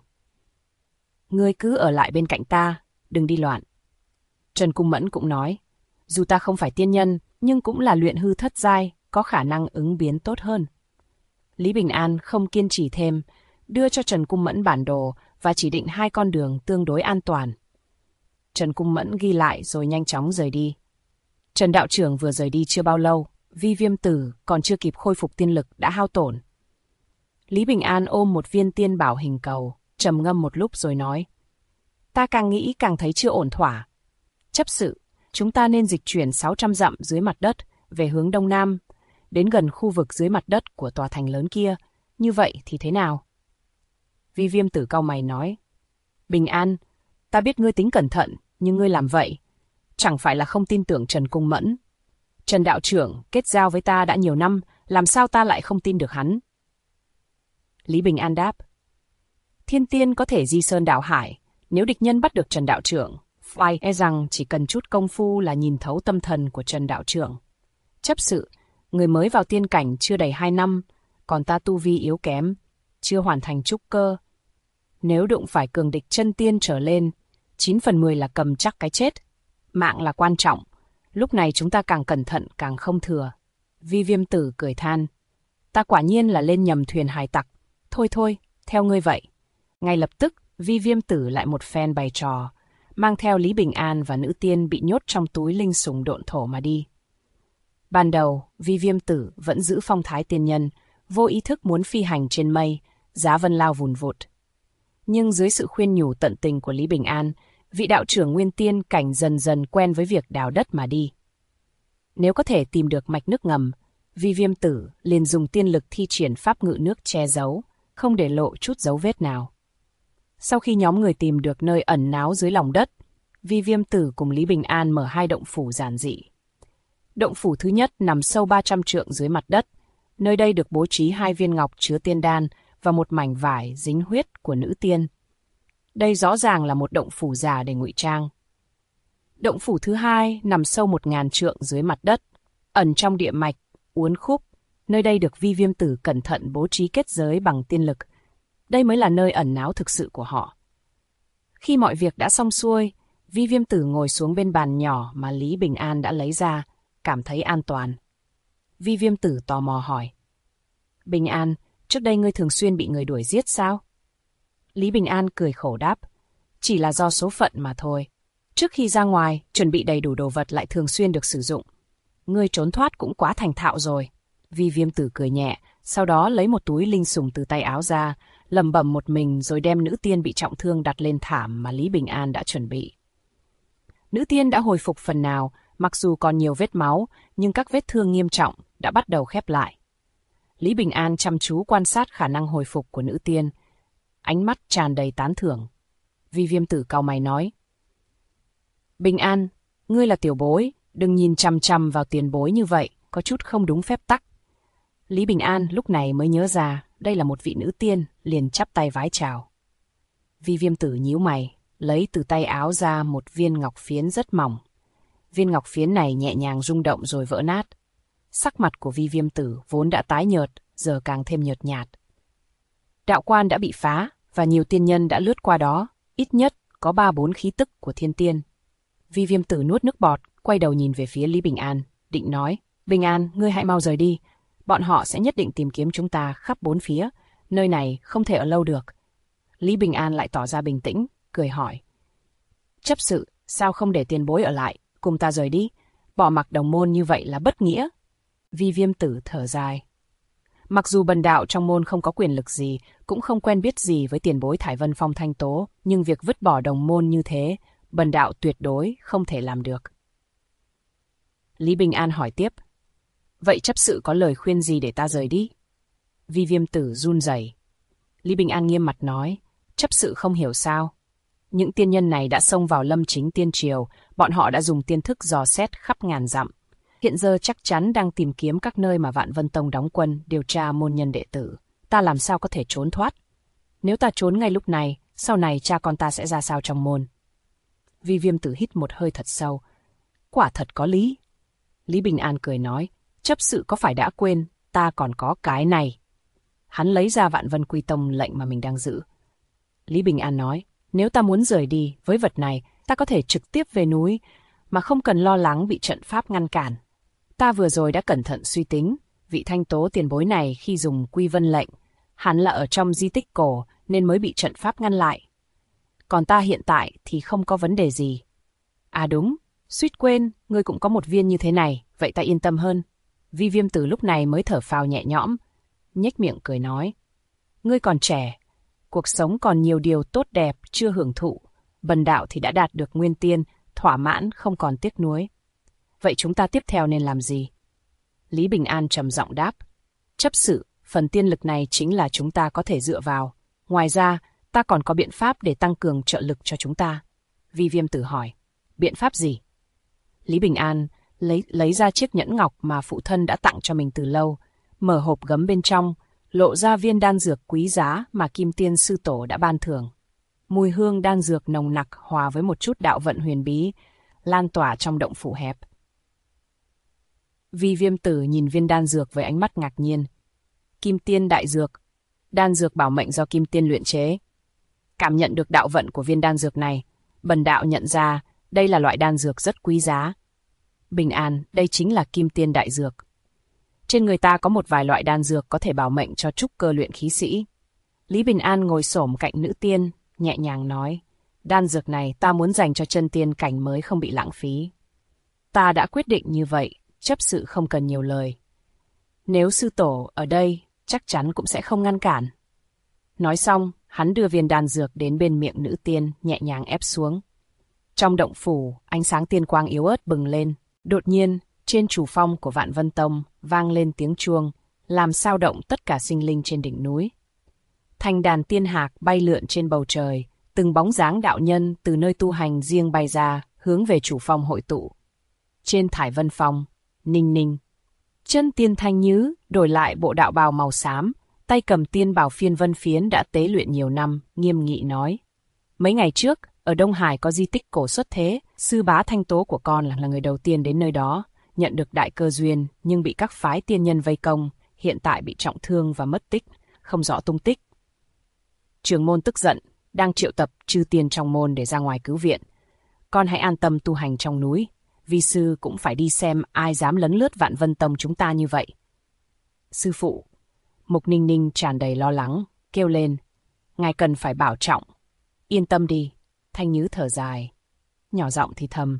Ngươi cứ ở lại bên cạnh ta, đừng đi loạn. Trần Cung Mẫn cũng nói, dù ta không phải tiên nhân, nhưng cũng là luyện hư thất giai, có khả năng ứng biến tốt hơn. Lý Bình An không kiên trì thêm, đưa cho Trần Cung Mẫn bản đồ và chỉ định 2 con đường tương đối an toàn. Trần Cung Mẫn ghi lại rồi nhanh chóng rời đi. Trần đạo trưởng vừa rời đi chưa bao lâu, Vi Viêm Tử còn chưa kịp khôi phục tiên lực đã hao tổn. Lý Bình An ôm một viên tiên bảo hình cầu, trầm ngâm một lúc rồi nói, ta càng nghĩ càng thấy chưa ổn thỏa. Chấp sự, chúng ta nên dịch chuyển 600 dặm dưới mặt đất về hướng đông nam, đến gần khu vực dưới mặt đất của tòa thành lớn kia, như vậy thì thế nào? Vi Viêm Tử cau mày nói, Bình An, ta biết ngươi tính cẩn thận, nhưng ngươi làm vậy, chẳng phải là không tin tưởng Trần Cung Mẫn. Trần đạo trưởng kết giao với ta đã nhiều năm, làm sao ta lại không tin được hắn? Lý Bình An đáp, thiên tiên có thể di sơn đảo hải, nếu địch nhân bắt được Trần đạo trưởng, phải e rằng chỉ cần chút công phu là nhìn thấu tâm thần của Trần đạo trưởng. Chấp sự, người mới vào tiên cảnh chưa đầy 2 năm, còn ta tu vi yếu kém, chưa hoàn thành trúc cơ. Nếu đụng phải cường địch chân tiên trở lên, 9 phần 10 là cầm chắc cái chết. Mạng là quan trọng, lúc này chúng ta càng cẩn thận càng không thừa. Vi Viêm Tử cười than, ta quả nhiên là lên nhầm thuyền hải tặc. Thôi, theo ngươi vậy. Ngay lập tức, Vi Viêm Tử lại một phen bày trò, mang theo Lý Bình An và nữ tiên bị nhốt trong túi linh sủng độn thổ mà đi. Ban đầu, Vi Viêm Tử vẫn giữ phong thái tiên nhân, vô ý thức muốn phi hành trên mây, giá vân lao vùn vụt. Nhưng dưới sự khuyên nhủ tận tình của Lý Bình An, vị đạo trưởng nguyên tiên cảnh dần dần quen với việc đào đất mà đi. Nếu có thể tìm được mạch nước ngầm, Vi Viêm Tử liền dùng tiên lực thi triển pháp ngự nước che giấu, không để lộ chút dấu vết nào. Sau khi nhóm người tìm được nơi ẩn náu dưới lòng đất, Vi Viêm Tử cùng Lý Bình An mở 2 động phủ giản dị. Động phủ thứ nhất nằm sâu 300 trượng dưới mặt đất, nơi đây được bố trí 2 viên ngọc chứa tiên đan và một mảnh vải dính huyết của nữ tiên. Đây rõ ràng là một động phủ giả để ngụy trang. Động phủ thứ hai nằm sâu 1000 trượng dưới mặt đất, ẩn trong địa mạch, uốn khúc. Nơi đây được Vi Viêm Tử cẩn thận bố trí kết giới bằng tiên lực. Đây mới là nơi ẩn náu thực sự của họ. Khi mọi việc đã xong xuôi, Vi Viêm Tử ngồi xuống bên bàn nhỏ mà Lý Bình An đã lấy ra, cảm thấy an toàn. Vi Viêm Tử tò mò hỏi, Bình An, trước đây ngươi thường xuyên bị người đuổi giết sao? Lý Bình An cười khổ đáp, chỉ là do số phận mà thôi. Trước khi ra ngoài, chuẩn bị đầy đủ đồ vật lại thường xuyên được sử dụng. Ngươi trốn thoát cũng quá thành thạo rồi. Vi Viêm Tử cười nhẹ, sau đó lấy một túi linh sủng từ tay áo ra, lẩm bẩm một mình rồi đem nữ tiên bị trọng thương đặt lên thảm mà Lý Bình An đã chuẩn bị. Nữ tiên đã hồi phục phần nào, Mặc dù còn nhiều vết máu, nhưng các vết thương nghiêm trọng đã bắt đầu khép lại. Lý Bình An chăm chú quan sát khả năng hồi phục của nữ tiên, ánh mắt tràn đầy tán thưởng. Vi Viêm Tử cau mày nói: Bình An, ngươi là tiểu bối, đừng nhìn chằm chằm vào tiền bối như vậy, có chút không đúng phép tắc. Lý Bình An lúc này mới nhớ ra đây là một vị nữ tiên, liền chắp tay vái chào. Vi Viêm Tử nhíu mày, lấy từ tay áo ra một viên ngọc phiến rất mỏng. Viên ngọc phiến này nhẹ nhàng rung động rồi vỡ nát. Sắc mặt của Vi Viêm Tử vốn đã tái nhợt, giờ càng thêm nhợt nhạt. Đạo quan đã bị phá, và nhiều tiên nhân đã lướt qua đó, ít nhất có 3-4 khí tức của thiên tiên. Vi Viêm Tử nuốt nước bọt, quay đầu nhìn về phía Lý Bình An, định nói: Bình An, ngươi hãy mau rời đi. Bọn họ sẽ nhất định tìm kiếm chúng ta khắp 4 phía, nơi này không thể ở lâu được. Lý Bình An lại tỏ ra bình tĩnh, cười hỏi: Chấp sự, sao không để tiền bối ở lại, cùng ta rời đi? Bỏ mặc đồng môn như vậy là bất nghĩa. Vi Viêm Tử thở dài. Mặc dù bần đạo trong môn không có quyền lực gì, cũng không quen biết gì với tiền bối Thải Vân Phong Thanh Tố, nhưng việc vứt bỏ đồng môn như thế, bần đạo tuyệt đối không thể làm được. Lý Bình An hỏi tiếp: Vậy chấp sự có lời khuyên gì để ta rời đi? Vi Viêm Tử run rẩy. Lý Bình An nghiêm mặt nói: Chấp sự không hiểu sao? Những tiên nhân này đã xông vào Lâm Chính Tiên Triều, bọn họ đã dùng tiên thức dò xét khắp ngàn dặm. Hiện giờ chắc chắn đang tìm kiếm các nơi mà Vạn Vân Tông đóng quân, điều tra môn nhân đệ tử. Ta làm sao có thể trốn thoát? Nếu ta trốn ngay lúc này, sau này cha con ta sẽ ra sao trong môn? Vi Viêm Tử hít một hơi thật sâu. Quả thật có lý. Lý Bình An cười nói: Chấp sự có phải đã quên, ta còn có cái này. Hắn lấy ra Vạn Vân Quy Tông lệnh mà mình đang giữ. Lý Bình An nói: Nếu ta muốn rời đi với vật này, ta có thể trực tiếp về núi, mà không cần lo lắng bị trận pháp ngăn cản. Ta vừa rồi đã cẩn thận suy tính, vị Thanh Tố tiền bối này khi dùng Quy Vân lệnh, hắn là ở trong di tích cổ nên mới bị trận pháp ngăn lại. Còn ta hiện tại thì không có vấn đề gì. À đúng, suýt quên, ngươi cũng có một viên như thế này, vậy ta yên tâm hơn. Vi Viêm Tử lúc này mới thở phào nhẹ nhõm, nhếch miệng cười nói: Ngươi còn trẻ, cuộc sống còn nhiều điều tốt đẹp chưa hưởng thụ, bần đạo thì đã đạt được nguyên tiên, thỏa mãn không còn tiếc nuối. Vậy chúng ta tiếp theo nên làm gì? Lý Bình An trầm giọng đáp: Chấp sự, phần tiên lực này chính là chúng ta có thể dựa vào. Ngoài ra, ta còn có biện pháp để tăng cường trợ lực cho chúng ta. Vi Viêm Tử hỏi: Biện pháp gì? Lý Bình An lấy ra chiếc nhẫn ngọc mà phụ thân đã tặng cho mình từ lâu, mở hộp gấm bên trong, lộ ra viên đan dược quý giá mà Kim Tiên Sư Tổ đã ban thưởng. Mùi hương đan dược nồng nặc hòa với một chút đạo vận huyền bí, lan tỏa trong động phủ hẹp. Vi Viêm Tử nhìn viên đan dược với ánh mắt ngạc nhiên. Kim Tiên Đại Dược, đan dược bảo mệnh do Kim Tiên luyện chế. Cảm nhận được đạo vận của viên đan dược này, bần đạo nhận ra đây là loại đan dược rất quý giá. Bình An, đây chính là Kim Tiên Đại Dược. Trên người ta có một vài loại đan dược có thể bảo mệnh cho trúc cơ luyện khí sĩ. Lý Bình An ngồi xổm cạnh nữ tiên, nhẹ nhàng nói: Đan dược này ta muốn dành cho chân tiên cảnh mới không bị lãng phí. Ta đã quyết định như vậy, chấp sự không cần nhiều lời. Nếu sư tổ ở đây, chắc chắn cũng sẽ không ngăn cản. Nói xong, hắn đưa viên đan dược đến bên miệng nữ tiên, nhẹ nhàng ép xuống. Trong động phủ, ánh sáng tiên quang yếu ớt bừng lên. Đột nhiên, trên chủ phong của Vạn Vân Tông vang lên tiếng chuông, làm sao động tất cả sinh linh trên đỉnh núi. Thành đàn tiên hạc bay lượn trên bầu trời, từng bóng dáng đạo nhân từ nơi tu hành riêng bay ra, hướng về chủ phong hội tụ. Trên Thải Vân Phong, Ninh Ninh, chân tiên Thanh Nhứ đổi lại bộ đạo bào màu xám, tay cầm tiên bảo phiên vân phiến đã tế luyện nhiều năm, nghiêm nghị nói: Mấy ngày trước, ở Đông Hải có di tích cổ xuất thế, sư bá Thanh Tố của con là người đầu tiên đến nơi đó, nhận được đại cơ duyên nhưng bị các phái tiên nhân vây công, hiện tại bị trọng thương và mất tích, không rõ tung tích. Trưởng môn tức giận, đang triệu tập chư tiên trong môn để ra ngoài cứu viện. Con hãy an tâm tu hành trong núi, vi sư cũng phải đi xem ai dám lấn lướt Vạn Vân Tông chúng ta như vậy. Sư phụ, Mục Ninh Ninh tràn đầy lo lắng, kêu lên: Ngài cần phải bảo trọng. Yên tâm đi, Thanh Nhứ thở dài, nhỏ giọng thì thầm: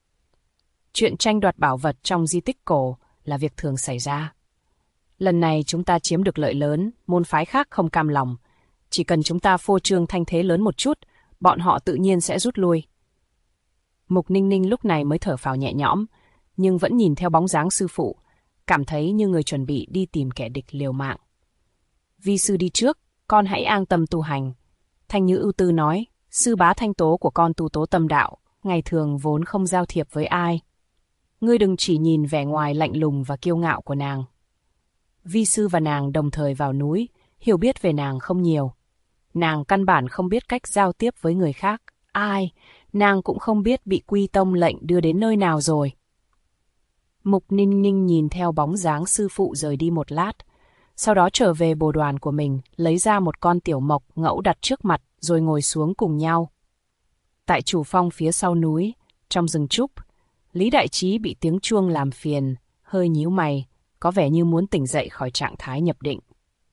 Chuyện tranh đoạt bảo vật trong di tích cổ là việc thường xảy ra. Lần này chúng ta chiếm được lợi lớn, môn phái khác không cam lòng. Chỉ cần chúng ta phô trương thanh thế lớn một chút, bọn họ tự nhiên sẽ rút lui. Mục Ninh Ninh lúc này mới thở phào nhẹ nhõm, nhưng vẫn nhìn theo bóng dáng sư phụ, cảm thấy như người chuẩn bị đi tìm kẻ địch liều mạng. Vi sư đi trước, con hãy an tâm tu hành. Thanh Như ưu tư nói, sư bá Thanh Tố của con tu tố tâm đạo, ngày thường vốn không giao thiệp với ai. Ngươi đừng chỉ nhìn vẻ ngoài lạnh lùng và kiêu ngạo của nàng. Vi sư và nàng đồng thời vào núi, hiểu biết về nàng không nhiều. Nàng căn bản không biết cách giao tiếp với người khác. Ai, nàng cũng không biết bị Quy Tông lệnh đưa đến nơi nào rồi. Mục Ninh Ninh nhìn theo bóng dáng sư phụ rời đi một lát, sau đó trở về bồ đoàn của mình, lấy ra một con tiểu mộc ngẫu đặt trước mặt rồi ngồi xuống cùng nhau. Tại chủ phong phía sau núi, trong rừng trúc, Lý Đại Trí bị tiếng chuông làm phiền, hơi nhíu mày, có vẻ như muốn tỉnh dậy khỏi trạng thái nhập định.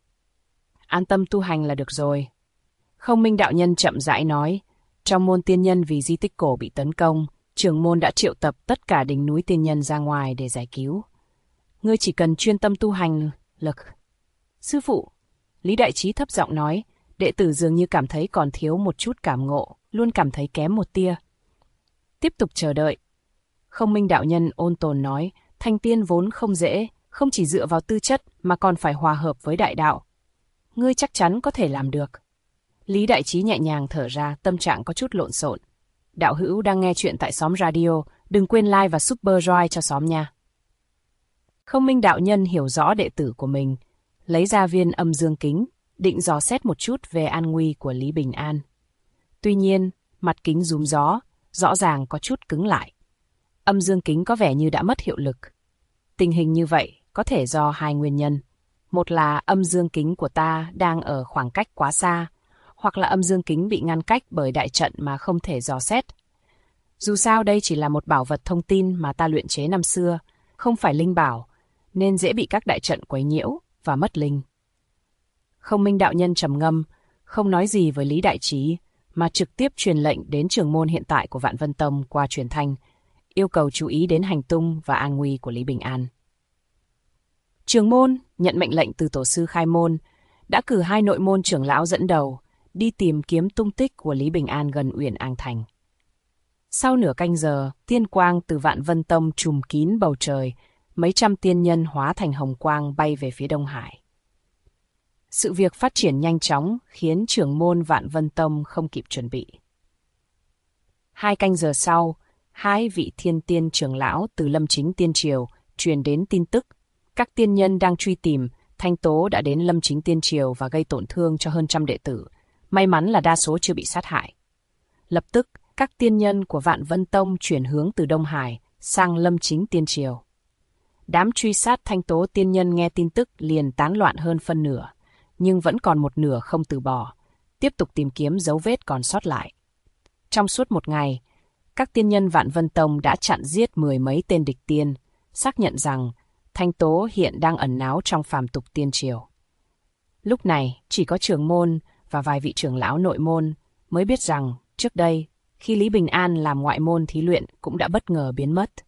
An tâm tu hành là được rồi. Không Minh đạo nhân chậm rãi nói, trong môn tiên nhân vì di tích cổ bị tấn công, trưởng môn đã triệu tập tất cả đỉnh núi tiên nhân ra ngoài để giải cứu. Ngươi chỉ cần chuyên tâm tu hành, lực. Sư phụ, Lý Đại Trí thấp giọng nói, đệ tử dường như cảm thấy còn thiếu một chút cảm ngộ, luôn cảm thấy kém một tia. Tiếp tục chờ đợi. Không Minh đạo nhân ôn tồn nói, thành tiên vốn không dễ, không chỉ dựa vào tư chất mà còn phải hòa hợp với đại đạo. Ngươi chắc chắn có thể làm được. Lý Đại Trí nhẹ nhàng thở ra, tâm trạng có chút lộn xộn. Đạo hữu đang nghe chuyện tại xóm radio, đừng quên like và super joy cho xóm nha. Không Minh đạo nhân hiểu rõ đệ tử của mình, lấy ra viên âm dương kính, định dò xét một chút về an nguy của Lý Bình An. Tuy nhiên, mặt kính rúm gió, rõ ràng có chút cứng lại. Âm dương kính có vẻ như đã mất hiệu lực. Tình hình như vậy có thể do hai nguyên nhân. Một là âm dương kính của ta đang ở khoảng cách quá xa, hoặc là âm dương kính bị ngăn cách bởi đại trận mà không thể dò xét. Dù sao đây chỉ là một bảo vật thông tin mà ta luyện chế năm xưa, không phải linh bảo, nên dễ bị các đại trận quấy nhiễu và mất linh. Không Minh đạo nhân trầm ngâm, không nói gì với Lý Đại Trí, mà trực tiếp truyền lệnh đến trưởng môn hiện tại của Vạn Vân Tông qua truyền thanh, yêu cầu chú ý đến hành tung và an nguy của Lý Bình An. Trưởng môn nhận mệnh lệnh từ tổ sư khai môn, đã cử 2 nội môn trưởng lão dẫn đầu, đi tìm kiếm tung tích của Lý Bình An gần Uyển An Thành. Sau nửa canh giờ, tiên quang từ Vạn Vân Tông trùm kín bầu trời, mấy trăm tiên nhân hóa thành hồng quang bay về phía Đông Hải. Sự việc phát triển nhanh chóng khiến trưởng môn Vạn Vân Tông không kịp chuẩn bị. 2 canh giờ sau, 2 vị thiên tiên trưởng lão từ Lâm Chính Tiên Triều truyền đến tin tức. Các tiên nhân đang truy tìm, Thanh Tố đã đến Lâm Chính Tiên Triều và gây tổn thương cho hơn 100 đệ tử. May mắn là đa số chưa bị sát hại. Lập tức, các tiên nhân của Vạn Vân Tông chuyển hướng từ Đông Hải sang Lâm Chính Tiên Triều. Đám truy sát Thanh Tố tiên nhân nghe tin tức liền tán loạn hơn phân nửa, nhưng vẫn còn một nửa không từ bỏ, tiếp tục tìm kiếm dấu vết còn sót lại. Trong suốt một ngày, các tiên nhân Vạn Vân Tông đã chặn giết 10 mấy tên địch tiên, xác nhận rằng Thanh Tố hiện đang ẩn náu trong phàm tục tiên triều. Lúc này, chỉ có trưởng môn và vài vị trưởng lão nội môn mới biết rằng trước đây, khi Lý Bình An làm ngoại môn thí luyện cũng đã bất ngờ biến mất.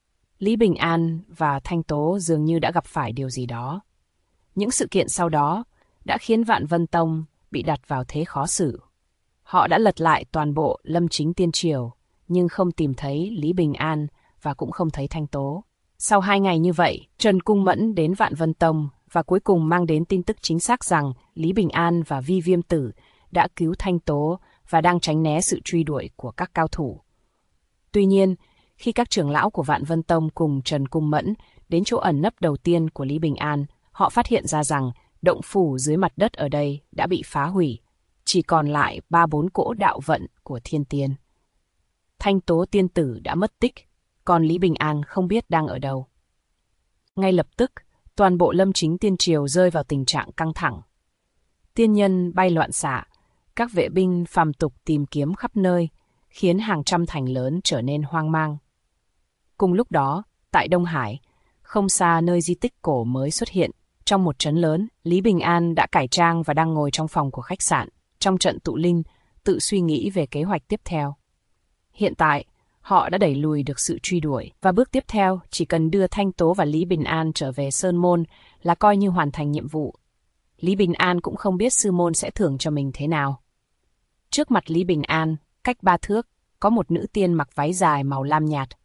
Lý Bình An và Thanh Tố dường như đã gặp phải điều gì đó. Những sự kiện sau đó đã khiến Vạn Vân Tông bị đặt vào thế khó xử. Họ đã lật lại toàn bộ Lâm Chính Tiên Triều, nhưng không tìm thấy Lý Bình An và cũng không thấy Thanh Tố. Sau 2 ngày như vậy, Trần Cung Mẫn đến Vạn Vân Tông và cuối cùng mang đến tin tức chính xác rằng Lý Bình An và Vi Viêm Tử đã cứu Thanh Tố và đang tránh né sự truy đuổi của các cao thủ. Tuy nhiên, khi các trưởng lão của Vạn Vân Tông cùng Trần Cung Mẫn đến chỗ ẩn nấp đầu tiên của Lý Bình An, họ phát hiện ra rằng động phủ dưới mặt đất ở đây đã bị phá hủy, chỉ còn lại 3-4 cỗ đạo vận của thiên tiên. Thanh Tố tiên tử đã mất tích, còn Lý Bình An không biết đang ở đâu. Ngay lập tức, toàn bộ Lâm Chính Tiên Triều rơi vào tình trạng căng thẳng. Tiên nhân bay loạn xạ, các vệ binh phàm tục tìm kiếm khắp nơi, khiến hàng trăm thành lớn trở nên hoang mang. Cùng lúc đó, tại Đông Hải, không xa nơi di tích cổ mới xuất hiện, trong một trấn lớn, Lý Bình An đã cải trang và đang ngồi trong phòng của khách sạn, trong trận tụ linh, tự suy nghĩ về kế hoạch tiếp theo. Hiện tại, họ đã đẩy lùi được sự truy đuổi, và bước tiếp theo chỉ cần đưa Thanh Tố và Lý Bình An trở về Sơn Môn là coi như hoàn thành nhiệm vụ. Lý Bình An cũng không biết sư môn sẽ thưởng cho mình thế nào. Trước mặt Lý Bình An, cách 3 thước, có một nữ tiên mặc váy dài màu lam nhạt.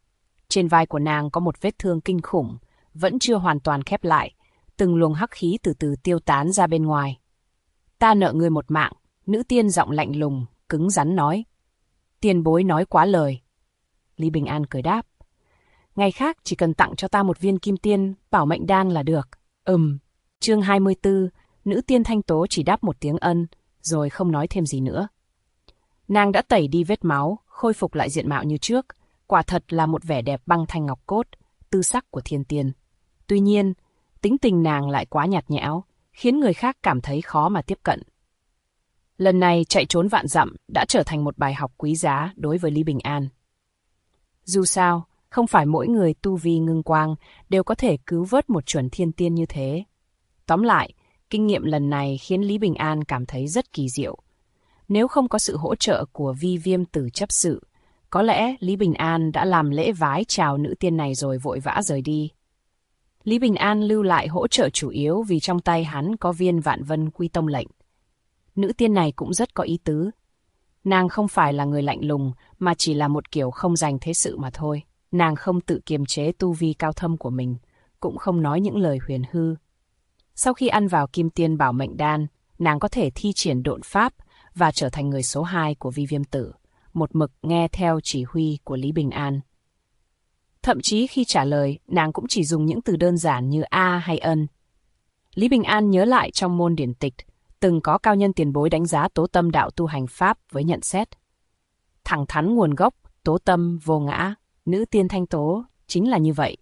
Trên vai của nàng có một vết thương kinh khủng, vẫn chưa hoàn toàn khép lại, từng luồng hắc khí từ từ tiêu tán ra bên ngoài. Ta nợ ngươi một mạng, nữ tiên giọng lạnh lùng, cứng rắn nói. Tiền bối nói quá lời. Lý Bình An cười đáp. Ngày khác chỉ cần tặng cho ta một viên kim tiên, bảo mệnh đan là được. Chương 24, nữ tiên Thanh Tố chỉ đáp một tiếng ân, rồi không nói thêm gì nữa. Nàng đã tẩy đi vết máu, khôi phục lại diện mạo như trước, quả thật là một vẻ đẹp băng thanh ngọc cốt, tư sắc của thiên tiên. Tuy nhiên, tính tình nàng lại quá nhạt nhẽo, khiến người khác cảm thấy khó mà tiếp cận. Lần này chạy trốn vạn dặm đã trở thành một bài học quý giá đối với Lý Bình An. Dù sao, không phải mỗi người tu vi ngưng quang đều có thể cứu vớt một chuẩn thiên tiên như thế. Tóm lại, kinh nghiệm lần này khiến Lý Bình An cảm thấy rất kỳ diệu. Nếu không có sự hỗ trợ của Vi Viêm Tử chấp sự, có lẽ Lý Bình An đã làm lễ vái chào nữ tiên này rồi vội vã rời đi. Lý Bình An lưu lại hỗ trợ chủ yếu vì trong tay hắn có viên Vạn Vân Quy Tông lệnh. Nữ tiên này cũng rất có ý tứ. Nàng không phải là người lạnh lùng, mà chỉ là một kiểu không dành thế sự mà thôi. Nàng không tự kiềm chế tu vi cao thâm của mình, cũng không nói những lời huyền hư. Sau khi ăn vào kim tiên bảo mệnh đan, nàng có thể thi triển độn pháp và trở thành người số 2 của Vi Viêm Tử, một mực nghe theo chỉ huy của Lý Bình An. Thậm chí khi trả lời, nàng cũng chỉ dùng những từ đơn giản như a hay ân. Lý Bình An nhớ lại trong môn điển tịch, từng có cao nhân tiền bối đánh giá Tố Tâm đạo tu hành pháp với nhận xét. Thẳng thắn nguồn gốc, tố tâm vô ngã, nữ tiên Thanh Tố chính là như vậy.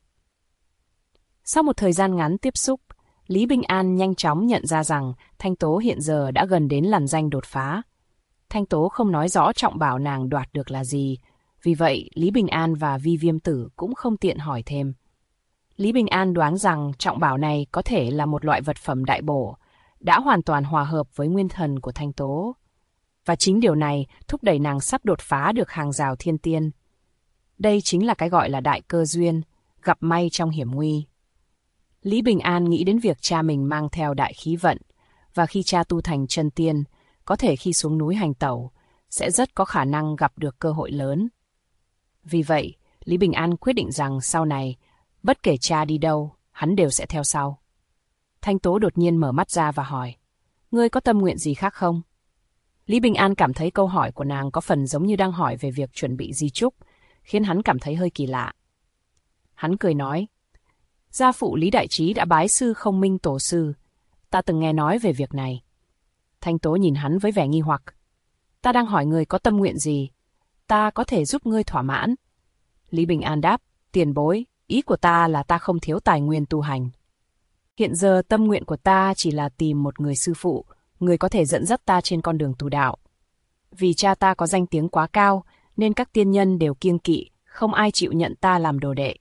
Sau một thời gian ngắn tiếp xúc, Lý Bình An nhanh chóng nhận ra rằng Thanh Tố hiện giờ đã gần đến lằn ranh đột phá. Thanh Tố không nói rõ trọng bảo nàng đoạt được là gì, vì vậy Lý Bình An và Vi Viêm Tử cũng không tiện hỏi thêm. Lý Bình An đoán rằng trọng bảo này có thể là một loại vật phẩm đại bổ, đã hoàn toàn hòa hợp với nguyên thần của Thanh Tố. Và chính điều này thúc đẩy nàng sắp đột phá được hàng rào thiên tiên. Đây chính là cái gọi là đại cơ duyên, gặp may trong hiểm nguy. Lý Bình An nghĩ đến việc cha mình mang theo đại khí vận, và khi cha tu thành chân tiên, có thể khi xuống núi hành tẩu, sẽ rất có khả năng gặp được cơ hội lớn. Vì vậy, Lý Bình An quyết định rằng sau này, bất kể cha đi đâu, hắn đều sẽ theo sau. Thanh Tố đột nhiên mở mắt ra và hỏi, ngươi có tâm nguyện gì khác không? Lý Bình An cảm thấy câu hỏi của nàng có phần giống như đang hỏi về việc chuẩn bị di chúc, khiến hắn cảm thấy hơi kỳ lạ. Hắn cười nói, gia phụ Lý Đại Trí đã bái sư Không Minh tổ sư, ta từng nghe nói về việc này. Thanh Tố nhìn hắn với vẻ nghi hoặc. Ta đang hỏi ngươi có tâm nguyện gì? Ta có thể giúp ngươi thỏa mãn. Lý Bình An đáp, tiền bối, ý của ta là ta không thiếu tài nguyên tu hành. Hiện giờ tâm nguyện của ta chỉ là tìm một người sư phụ, người có thể dẫn dắt ta trên con đường tu đạo. Vì cha ta có danh tiếng quá cao, nên các tiên nhân đều kiêng kỵ, không ai chịu nhận ta làm đồ đệ.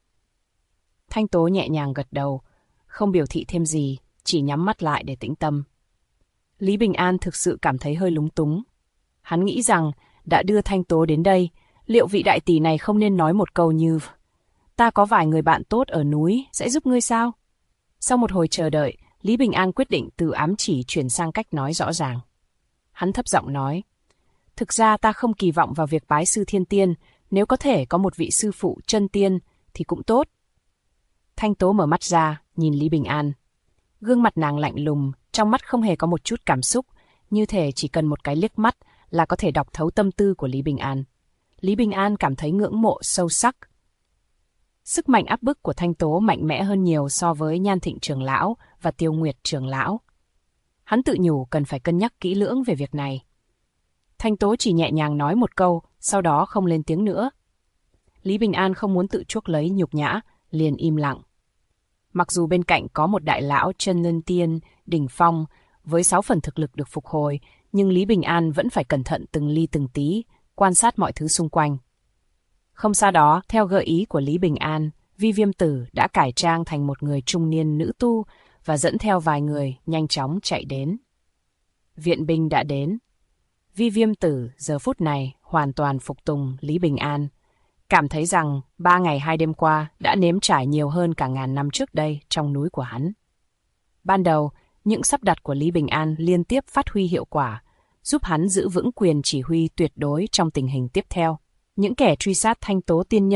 Thanh Tố nhẹ nhàng gật đầu, không biểu thị thêm gì, chỉ nhắm mắt lại để tĩnh tâm. Lý Bình An thực sự cảm thấy hơi lúng túng. Hắn nghĩ rằng, đã đưa Thanh Tố đến đây, liệu vị đại tỷ này không nên nói một câu như ta có vài người bạn tốt ở núi, sẽ giúp ngươi sao? Sau một hồi chờ đợi, Lý Bình An quyết định từ ám chỉ chuyển sang cách nói rõ ràng. Hắn thấp giọng nói, thực ra ta không kỳ vọng vào việc bái sư thiên tiên, nếu có thể có một vị sư phụ chân tiên thì cũng tốt. Thanh Tố mở mắt ra, nhìn Lý Bình An. Gương mặt nàng lạnh lùng, trong mắt không hề có một chút cảm xúc, như thể chỉ cần một cái liếc mắt là có thể đọc thấu tâm tư của Lý Bình An. Lý Bình An cảm thấy ngưỡng mộ sâu sắc. Sức mạnh áp bức của Thanh Tố mạnh mẽ hơn nhiều so với Nhan Thịnh trưởng lão và Tiêu Nguyệt trưởng lão. Hắn tự nhủ cần phải cân nhắc kỹ lưỡng về việc này. Thanh Tố chỉ nhẹ nhàng nói một câu, sau đó không lên tiếng nữa. Lý Bình An không muốn tự chuốc lấy nhục nhã, liền im lặng. Mặc dù bên cạnh có một đại lão chân ngân tiên, đỉnh phong, với 6 phần thực lực được phục hồi, nhưng Lý Bình An vẫn phải cẩn thận từng ly từng tí, quan sát mọi thứ xung quanh. Không xa đó, theo gợi ý của Lý Bình An, Vi Viêm Tử đã cải trang thành một người trung niên nữ tu và dẫn theo vài người nhanh chóng chạy đến. Viện binh đã đến. Vi Viêm Tử giờ phút này hoàn toàn phục tùng Lý Bình An, cảm thấy rằng 3 ngày 2 đêm qua đã nếm trải nhiều hơn cả ngàn năm trước đây trong núi của hắn. Ban đầu, những sắp đặt của Lý Bình An liên tiếp phát huy hiệu quả, giúp hắn giữ vững quyền chỉ huy tuyệt đối trong tình hình tiếp theo. Những kẻ truy sát Thanh Tố tiên nhân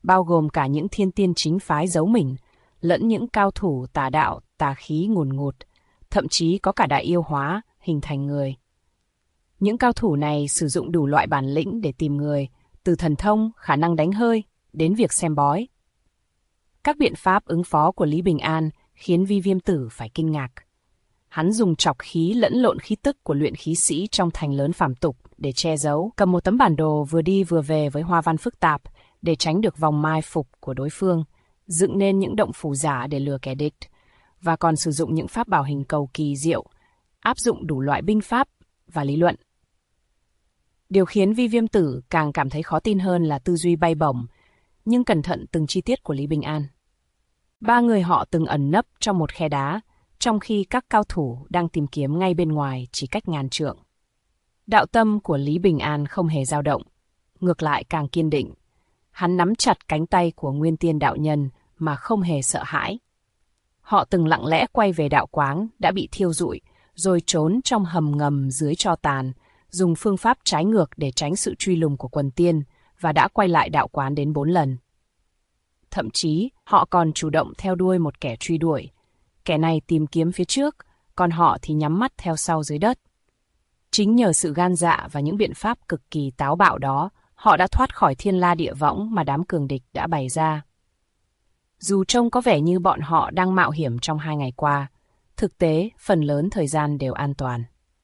bao gồm cả những thiên tiên chính phái giấu mình, lẫn những cao thủ tà đạo, tà khí ngùn ngụt, thậm chí có cả đại yêu hóa, hình thành người. Những cao thủ này sử dụng đủ loại bản lĩnh để tìm người, từ thần thông, khả năng đánh hơi, đến việc xem bói. Các biện pháp ứng phó của Lý Bình An khiến Vi Viêm Tử phải kinh ngạc. Hắn dùng trọc khí lẫn lộn khí tức của luyện khí sĩ trong thành lớn phàm tục để che giấu, cầm một tấm bản đồ vừa đi vừa về với hoa văn phức tạp để tránh được vòng mai phục của đối phương, dựng nên những động phủ giả để lừa kẻ địch, và còn sử dụng những pháp bảo hình cầu kỳ diệu, áp dụng đủ loại binh pháp và lý luận. Điều khiến Vi Viêm Tử càng cảm thấy khó tin hơn là tư duy bay bổng, nhưng cẩn thận từng chi tiết của Lý Bình An. 3 người họ từng ẩn nấp trong một khe đá, trong khi các cao thủ đang tìm kiếm ngay bên ngoài chỉ cách ngàn trượng. Đạo tâm của Lý Bình An không hề dao động, ngược lại càng kiên định. Hắn nắm chặt cánh tay của Nguyên Tiên đạo nhân mà không hề sợ hãi. Họ từng lặng lẽ quay về đạo quáng đã bị thiêu rụi, rồi trốn trong hầm ngầm dưới tro tàn, dùng phương pháp trái ngược để tránh sự truy lùng của quần tiên, và đã quay lại đạo quán đến 4 lần. Thậm chí, họ còn chủ động theo đuôi một kẻ truy đuổi. Kẻ này tìm kiếm phía trước, còn họ thì nhắm mắt theo sau dưới đất. Chính nhờ sự gan dạ và những biện pháp cực kỳ táo bạo đó, họ đã thoát khỏi thiên la địa võng mà đám cường địch đã bày ra. Dù trông có vẻ như bọn họ đang mạo hiểm trong 2 ngày qua, thực tế phần lớn thời gian đều an toàn.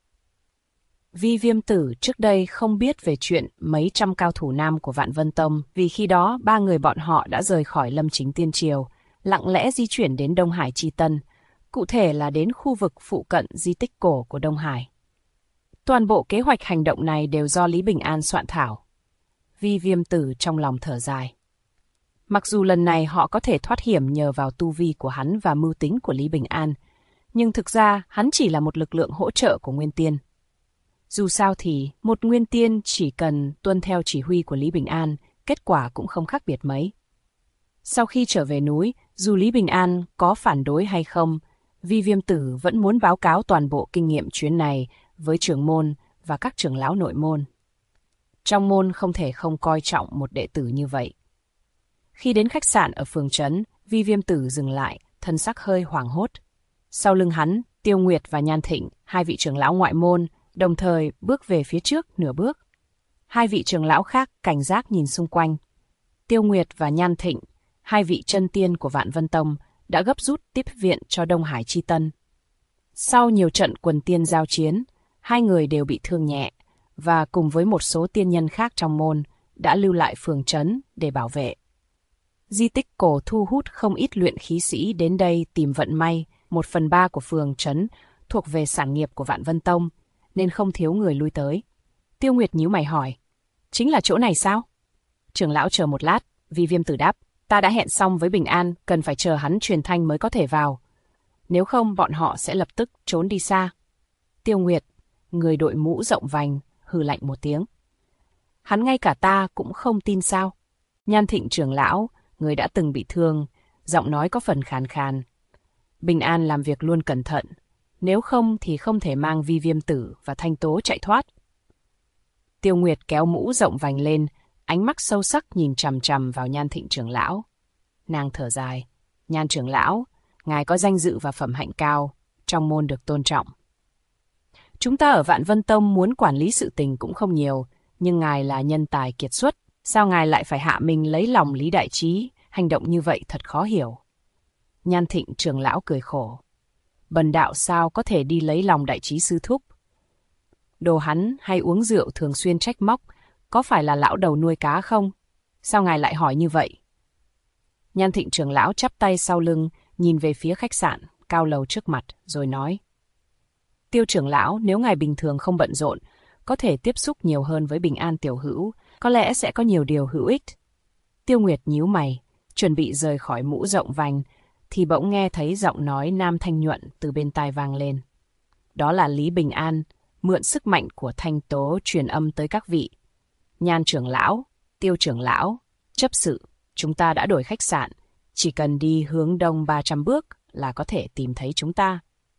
Vi Viêm Tử trước đây không biết về chuyện mấy trăm cao thủ nam của Vạn Vân Tông, vì khi đó 3 người bọn họ đã rời khỏi Lâm Chính Tiên Triều, lặng lẽ di chuyển đến Đông Hải Chi Tân, cụ thể là đến khu vực phụ cận di tích cổ của Đông Hải. Toàn bộ kế hoạch hành động này đều do Lý Bình An soạn thảo. Vi Viêm Tử trong lòng thở dài. Mặc dù lần này họ có thể thoát hiểm nhờ vào tu vi của hắn và mưu tính của Lý Bình An, nhưng thực ra hắn chỉ là một lực lượng hỗ trợ của Nguyên Tiên. Dù sao thì, một Nguyên Tiên chỉ cần tuân theo chỉ huy của Lý Bình An, kết quả cũng không khác biệt mấy. Sau khi trở về núi, dù Lý Bình An có phản đối hay không, Vi Viêm Tử vẫn muốn báo cáo toàn bộ kinh nghiệm chuyến này với trưởng môn và các trưởng lão nội môn. Trong môn không thể không coi trọng một đệ tử như vậy. Khi đến khách sạn ở phường trấn, Vi Viêm Tử dừng lại, thân sắc hơi hoảng hốt. Sau lưng hắn, Tiêu Nguyệt và Nhan Thịnh, 2 vị trưởng lão ngoại môn, đồng thời bước về phía trước nửa bước. 2 vị trưởng lão khác cảnh giác nhìn xung quanh. Tiêu Nguyệt và Nhan Thịnh, 2 vị chân tiên của Vạn Vân Tông, đã gấp rút tiếp viện cho Đông Hải Chi Tân. Sau nhiều trận quần tiên giao chiến, 2 người đều bị thương nhẹ, và cùng với một số tiên nhân khác trong môn, đã lưu lại phường trấn để bảo vệ. Di tích cổ thu hút không ít luyện khí sĩ đến đây tìm vận may, 1/3 của phường trấn thuộc về sản nghiệp của Vạn Vân Tông, nên không thiếu người lui tới. Tiêu Nguyệt nhíu mày hỏi, chính là chỗ này sao? Trưởng lão chờ một lát, Vi Viêm Tử đáp, ta đã hẹn xong với Bình An, cần phải chờ hắn truyền thanh mới có thể vào. Nếu không bọn họ sẽ lập tức trốn đi xa. Tiêu Nguyệt, người đội mũ rộng vành, hừ lạnh một tiếng. Hắn ngay cả ta cũng không tin sao? Nhan Thịnh trưởng lão, người đã từng bị thương, giọng nói có phần khàn khàn. Bình An làm việc luôn cẩn thận, nếu không thì không thể mang Vi Viêm Tử và Thanh Tố chạy thoát. Tiêu Nguyệt kéo mũ rộng vành lên, ánh mắt sâu sắc nhìn chằm chằm vào Nhan Thịnh trưởng lão. Nàng thở dài, Nhan trưởng lão, ngài có danh dự và phẩm hạnh cao, trong môn được tôn trọng. Chúng ta ở Vạn Vân Tông muốn quản lý sự tình cũng không nhiều, nhưng ngài là nhân tài kiệt xuất, sao ngài lại phải hạ mình lấy lòng Lý Đại Trí, hành động như vậy thật khó hiểu. Nhan Thịnh trưởng lão cười khổ. Bần đạo sao có thể đi lấy lòng Đại Trí sư thúc? Đồ hắn hay uống rượu thường xuyên trách móc, có phải là lão đầu nuôi cá không? Sao ngài lại hỏi như vậy? Nhan Thịnh trưởng lão chắp tay sau lưng, nhìn về phía khách sạn, cao lầu trước mặt, rồi nói. Tiêu trưởng lão, nếu ngài bình thường không bận rộn, có thể tiếp xúc nhiều hơn với Bình An tiểu hữu, có lẽ sẽ có nhiều điều hữu ích. Tiêu Nguyệt nhíu mày, chuẩn bị rời khỏi mũ rộng vành, thì bỗng nghe thấy giọng nói nam thanh nhuận từ bên tai vang lên. Đó là Lý Bình An, mượn sức mạnh của Thanh Tố truyền âm tới các vị. Nhan trưởng lão, Tiêu trưởng lão, chấp sự, chúng ta đã đổi khách sạn, chỉ cần đi hướng đông 300 bước là có thể tìm thấy chúng ta.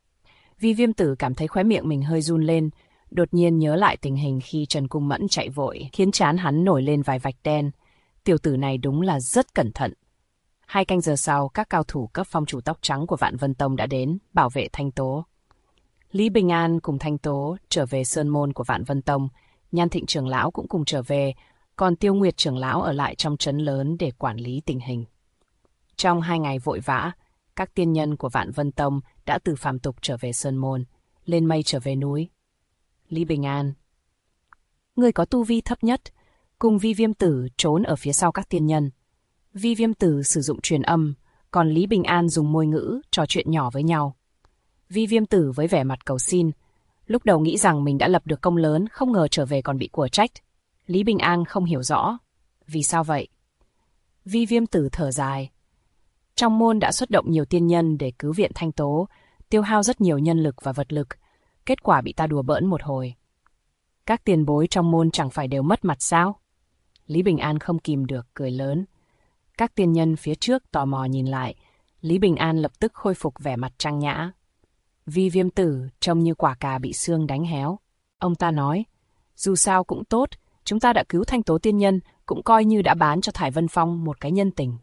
Vi Viêm Tử cảm thấy khóe miệng mình hơi run lên, đột nhiên nhớ lại tình hình khi Trần Cung Mẫn chạy vội, khiến trán hắn nổi lên vài vạch đen. Tiểu tử này đúng là rất cẩn thận. 2 canh giờ sau, các cao thủ cấp phong chủ tóc trắng của Vạn Vân Tông đã đến bảo vệ Thanh Tố. Lý Bình An cùng Thanh Tố trở về sơn môn của Vạn Vân Tông, Nhan Thịnh trưởng lão cũng cùng trở về, còn Tiêu Nguyệt trưởng lão ở lại trong trấn lớn để quản lý tình hình. Trong 2 ngày vội vã, các tiên nhân của Vạn Vân Tông đã từ phàm tục trở về sơn môn, lên mây trở về núi. Lý Bình An, người có tu vi thấp nhất, cùng Vi Viêm Tử trốn ở phía sau các tiên nhân. Vi Viêm Tử sử dụng truyền âm, còn Lý Bình An dùng môi ngữ trò chuyện nhỏ với nhau. Vi Viêm Tử với vẻ mặt cầu xin, lúc đầu nghĩ rằng mình đã lập được công lớn, không ngờ trở về còn bị của trách. Lý Bình An không hiểu rõ. Vì sao vậy? Vi Viêm Tử thở dài. Trong môn đã xuất động nhiều tiên nhân để cứu viện Thanh Tố, tiêu hao rất nhiều nhân lực và vật lực. Kết quả bị ta đùa bỡn một hồi. Các tiền bối trong môn chẳng phải đều mất mặt sao? Lý Bình An không kìm được, cười lớn. Các tiên nhân phía trước tò mò nhìn lại. Lý Bình An lập tức khôi phục vẻ mặt trang nhã. Vi Viêm Tử trông như quả cà bị sương đánh héo. Ông ta nói, dù sao cũng tốt, chúng ta đã cứu Thanh Tố tiên nhân, cũng coi như đã bán cho Thải Vân Phong một cái nhân tình.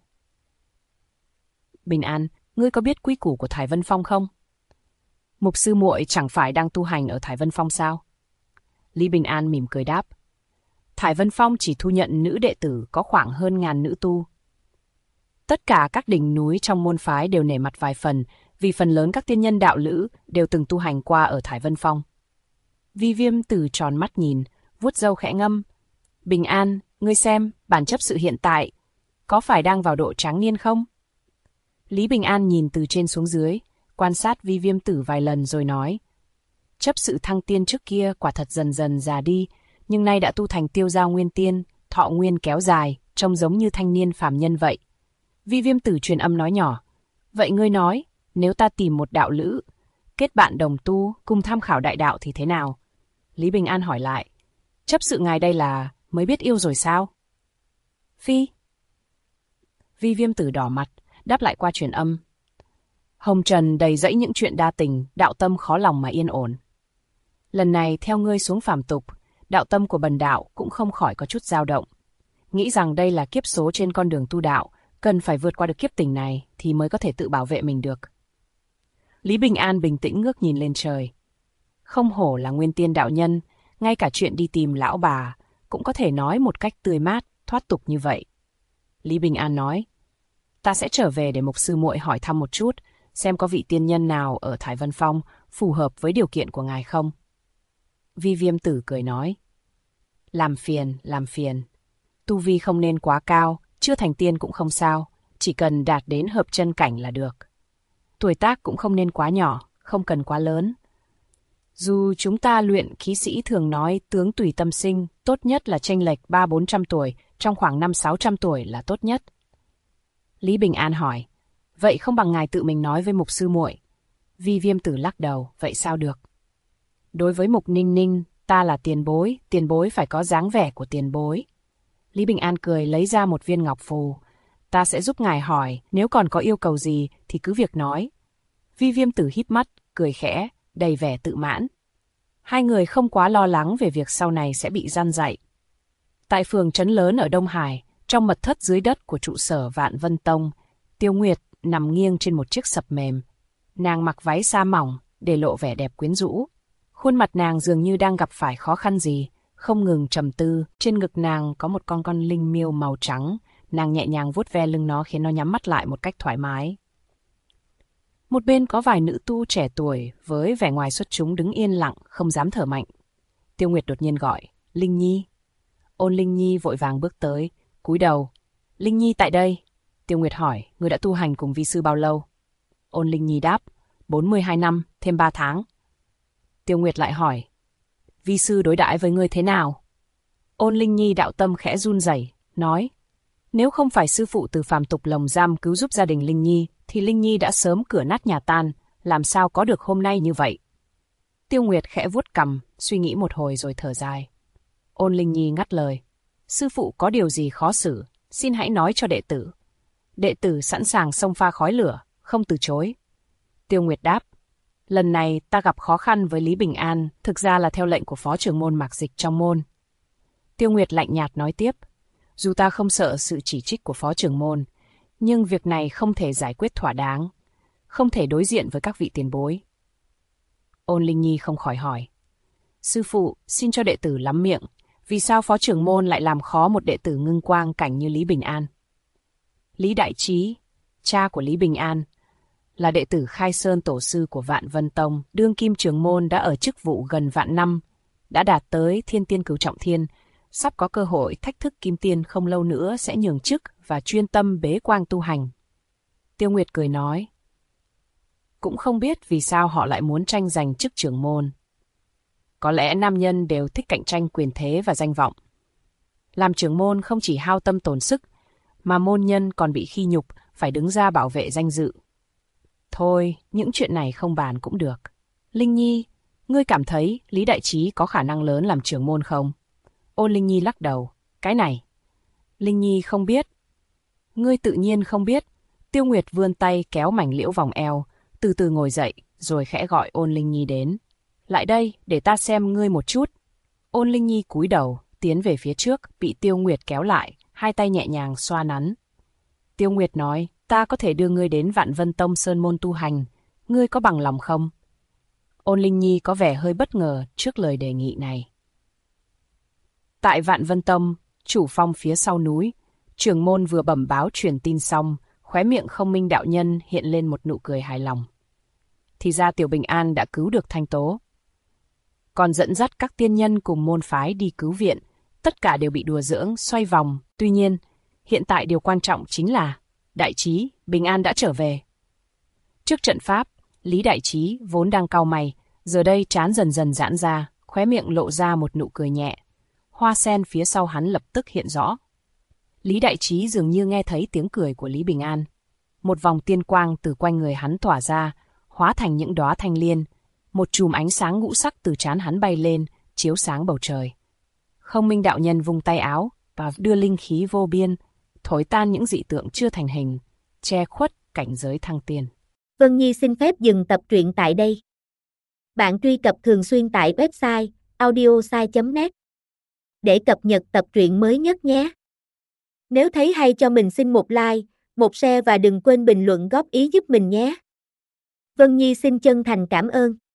Bình An, ngươi có biết quy củ của Thải Vân Phong không? Mục sư muội chẳng phải đang tu hành ở Thải Vân Phong sao? Lý Bình An mỉm cười đáp. Thải Vân Phong chỉ thu nhận nữ đệ tử có khoảng hơn 1000 nữ tu. Tất cả các đỉnh núi trong môn phái đều nể mặt vài phần, vì phần lớn các tiên nhân đạo lữ đều từng tu hành qua ở Thải Vân Phong. Vi Viêm Tử tròn mắt nhìn, vuốt râu khẽ ngâm. Bình An, ngươi xem, bản chấp sự hiện tại, có phải đang vào độ tráng niên không? Lý Bình An nhìn từ trên xuống dưới, quan sát Vi Viêm Tử vài lần rồi nói. Chấp sự thăng tiên trước kia quả thật dần dần già đi, nhưng nay đã tu thành tiêu giao nguyên tiên, thọ nguyên kéo dài, trông giống như thanh niên phàm nhân vậy. Vi Viêm Tử truyền âm nói nhỏ. Vậy ngươi nói, nếu ta tìm một đạo lữ, kết bạn đồng tu, cùng tham khảo đại đạo thì thế nào? Lý Bình An hỏi lại. Chấp sự ngài đây là mới biết yêu rồi sao? Phi. Vi Viêm Tử đỏ mặt, đáp lại qua truyền âm. Hồng trần đầy dẫy những chuyện đa tình, đạo tâm khó lòng mà yên ổn. Lần này theo ngươi xuống phàm tục, đạo tâm của bần đạo cũng không khỏi có chút dao động. Nghĩ rằng đây là kiếp số trên con đường tu đạo, cần phải vượt qua được kiếp tình này thì mới có thể tự bảo vệ mình được. Lý Bình An bình tĩnh ngước nhìn lên trời. Không hổ là nguyên tiên đạo nhân, ngay cả chuyện đi tìm lão bà cũng có thể nói một cách tươi mát, thoát tục như vậy. Lý Bình An nói, ta sẽ trở về để mục sư muội hỏi thăm một chút, xem có vị tiên nhân nào ở Thải Vân Phong phù hợp với điều kiện của ngài không. Vi Viêm Tử cười nói, làm phiền. Tu vi không nên quá cao, chưa thành tiên cũng không sao, chỉ cần đạt đến hợp chân cảnh là được. Tuổi tác cũng không nên quá nhỏ, không cần quá lớn. Dù chúng ta luyện khí sĩ thường nói tướng tùy tâm sinh, tốt nhất là chênh lệch 300-400 tuổi, trong khoảng 500-600 tuổi là tốt nhất. Lý Bình An hỏi, vậy không bằng ngài tự mình nói với mục sư muội. Vi Viêm Tử lắc đầu, vậy sao được? Đối với mục Ninh Ninh, ta là tiền bối phải có dáng vẻ của tiền bối. Lý Bình An cười lấy ra một viên ngọc phù. Ta sẽ giúp ngài hỏi, nếu còn có yêu cầu gì thì cứ việc nói. Vi Viêm Tử híp mắt, cười khẽ, đầy vẻ tự mãn. Hai người không quá lo lắng về việc sau này sẽ bị gian dạy. Tại phường trấn lớn ở Đông Hải, trong mật thất dưới đất của trụ sở Vạn Vân Tông, Tiêu Nguyệt nằm nghiêng trên một chiếc sập mềm. Nàng mặc váy sa mỏng, để lộ vẻ đẹp quyến rũ. Khuôn mặt nàng dường như đang gặp phải khó khăn gì, không ngừng trầm tư. Trên ngực nàng có một con linh miêu màu trắng, nàng nhẹ nhàng vuốt ve lưng nó khiến nó nhắm mắt lại một cách thoải mái. Một bên có vài nữ tu trẻ tuổi với vẻ ngoài xuất chúng đứng yên lặng, không dám thở mạnh. Tiêu Nguyệt đột nhiên gọi, Linh Nhi. Ôn Linh Nhi vội vàng bước tới, cúi đầu. Linh Nhi tại đây. Tiêu Nguyệt hỏi, ngươi đã tu hành cùng vi sư bao lâu? Ôn Linh Nhi đáp, 42 năm, thêm 3 tháng. Tiêu Nguyệt lại hỏi, vi sư đối đãi với ngươi thế nào? Ôn Linh Nhi đạo tâm khẽ run rẩy, nói, nếu không phải sư phụ từ phàm tục lồng giam cứu giúp gia đình Linh Nhi, thì Linh Nhi đã sớm cửa nát nhà tan, làm sao có được hôm nay như vậy? Tiêu Nguyệt khẽ vuốt cằm, suy nghĩ một hồi rồi thở dài. Ôn Linh Nhi ngắt lời, sư phụ có điều gì khó xử, xin hãy nói cho đệ tử. Đệ tử sẵn sàng xông pha khói lửa, không từ chối. Tiêu Nguyệt đáp, lần này ta gặp khó khăn với Lý Bình An, thực ra là theo lệnh của phó trưởng môn Mạc Dịch trong môn. Tiêu Nguyệt lạnh nhạt nói tiếp, Dù ta không sợ sự chỉ trích của phó trưởng môn, nhưng việc này không thể giải quyết thỏa đáng, không thể đối diện với các vị tiền bối. Ôn Linh Nhi không khỏi hỏi. Sư phụ, xin cho đệ tử lắm miệng, vì sao phó trưởng môn lại làm khó một đệ tử ngưng quang cảnh như Lý Bình An? Lý Đại Trí, cha của Lý Bình An, là đệ tử Khai Sơn tổ sư của Vạn Vân Tông, đương kim trưởng môn đã ở chức vụ gần vạn năm, đã đạt tới thiên tiên cửu trọng thiên, sắp có cơ hội thách thức kim tiên không lâu nữa sẽ nhường chức và chuyên tâm bế quang tu hành. Tiêu Nguyệt cười nói. Cũng không biết vì sao họ lại muốn tranh giành chức trưởng môn. Có lẽ nam nhân đều thích cạnh tranh quyền thế và danh vọng. Làm trưởng môn không chỉ hao tâm tổn sức, mà môn nhân còn bị khi nhục, phải đứng ra bảo vệ danh dự. Thôi, những chuyện này không bàn cũng được. Linh Nhi, ngươi cảm thấy Lý Đại Trí có khả năng lớn làm trưởng môn không? Ôn Linh Nhi lắc đầu. Cái này, Linh Nhi không biết. Ngươi tự nhiên không biết. Tiêu Nguyệt vươn tay kéo mảnh liễu vòng eo, từ từ ngồi dậy, rồi khẽ gọi Ôn Linh Nhi đến. Lại đây, để ta xem ngươi một chút. Ôn Linh Nhi cúi đầu, tiến về phía trước, bị Tiêu Nguyệt kéo lại, hai tay nhẹ nhàng xoa nắn. Tiêu Nguyệt nói, ta có thể đưa ngươi đến Vạn Vân Tông Sơn môn tu hành, ngươi có bằng lòng không? Ôn Linh Nhi có vẻ hơi bất ngờ trước lời đề nghị này. Tại Vạn Vân Tông, chủ phong phía sau núi, trưởng môn vừa bẩm báo truyền tin xong, khóe miệng Không Minh đạo nhân hiện lên một nụ cười hài lòng. Thì ra Tiểu Bình An đã cứu được Thanh Tố. Còn dẫn dắt các tiên nhân cùng môn phái đi cứu viện, tất cả đều bị đùa giỡn, xoay vòng. Tuy nhiên, hiện tại điều quan trọng chính là Đại Trí, Bình An đã trở về. Trước trận pháp, Lý Đại Trí vốn đang cau mày, giờ đây trán dần dần giãn ra, khóe miệng lộ ra một nụ cười nhẹ. Hoa sen phía sau hắn lập tức hiện rõ. Lý Đại Trí dường như nghe thấy tiếng cười của Lý Bình An. Một vòng tiên quang từ quanh người hắn tỏa ra, hóa thành những đóa thanh liên. Một chùm ánh sáng ngũ sắc từ trán hắn bay lên, chiếu sáng bầu trời. Không Minh đạo nhân vung tay áo và đưa linh khí vô biên, thổi tan những dị tượng chưa thành hình, che khuất cảnh giới thăng tiên. Vân Nhi xin phép dừng tập truyện tại đây. Bạn truy cập thường xuyên tại website audiosai.net để cập nhật tập truyện mới nhất nhé. Nếu thấy hay cho mình xin một like, một share và đừng quên bình luận góp ý giúp mình nhé. Vân Nhi xin chân thành cảm ơn.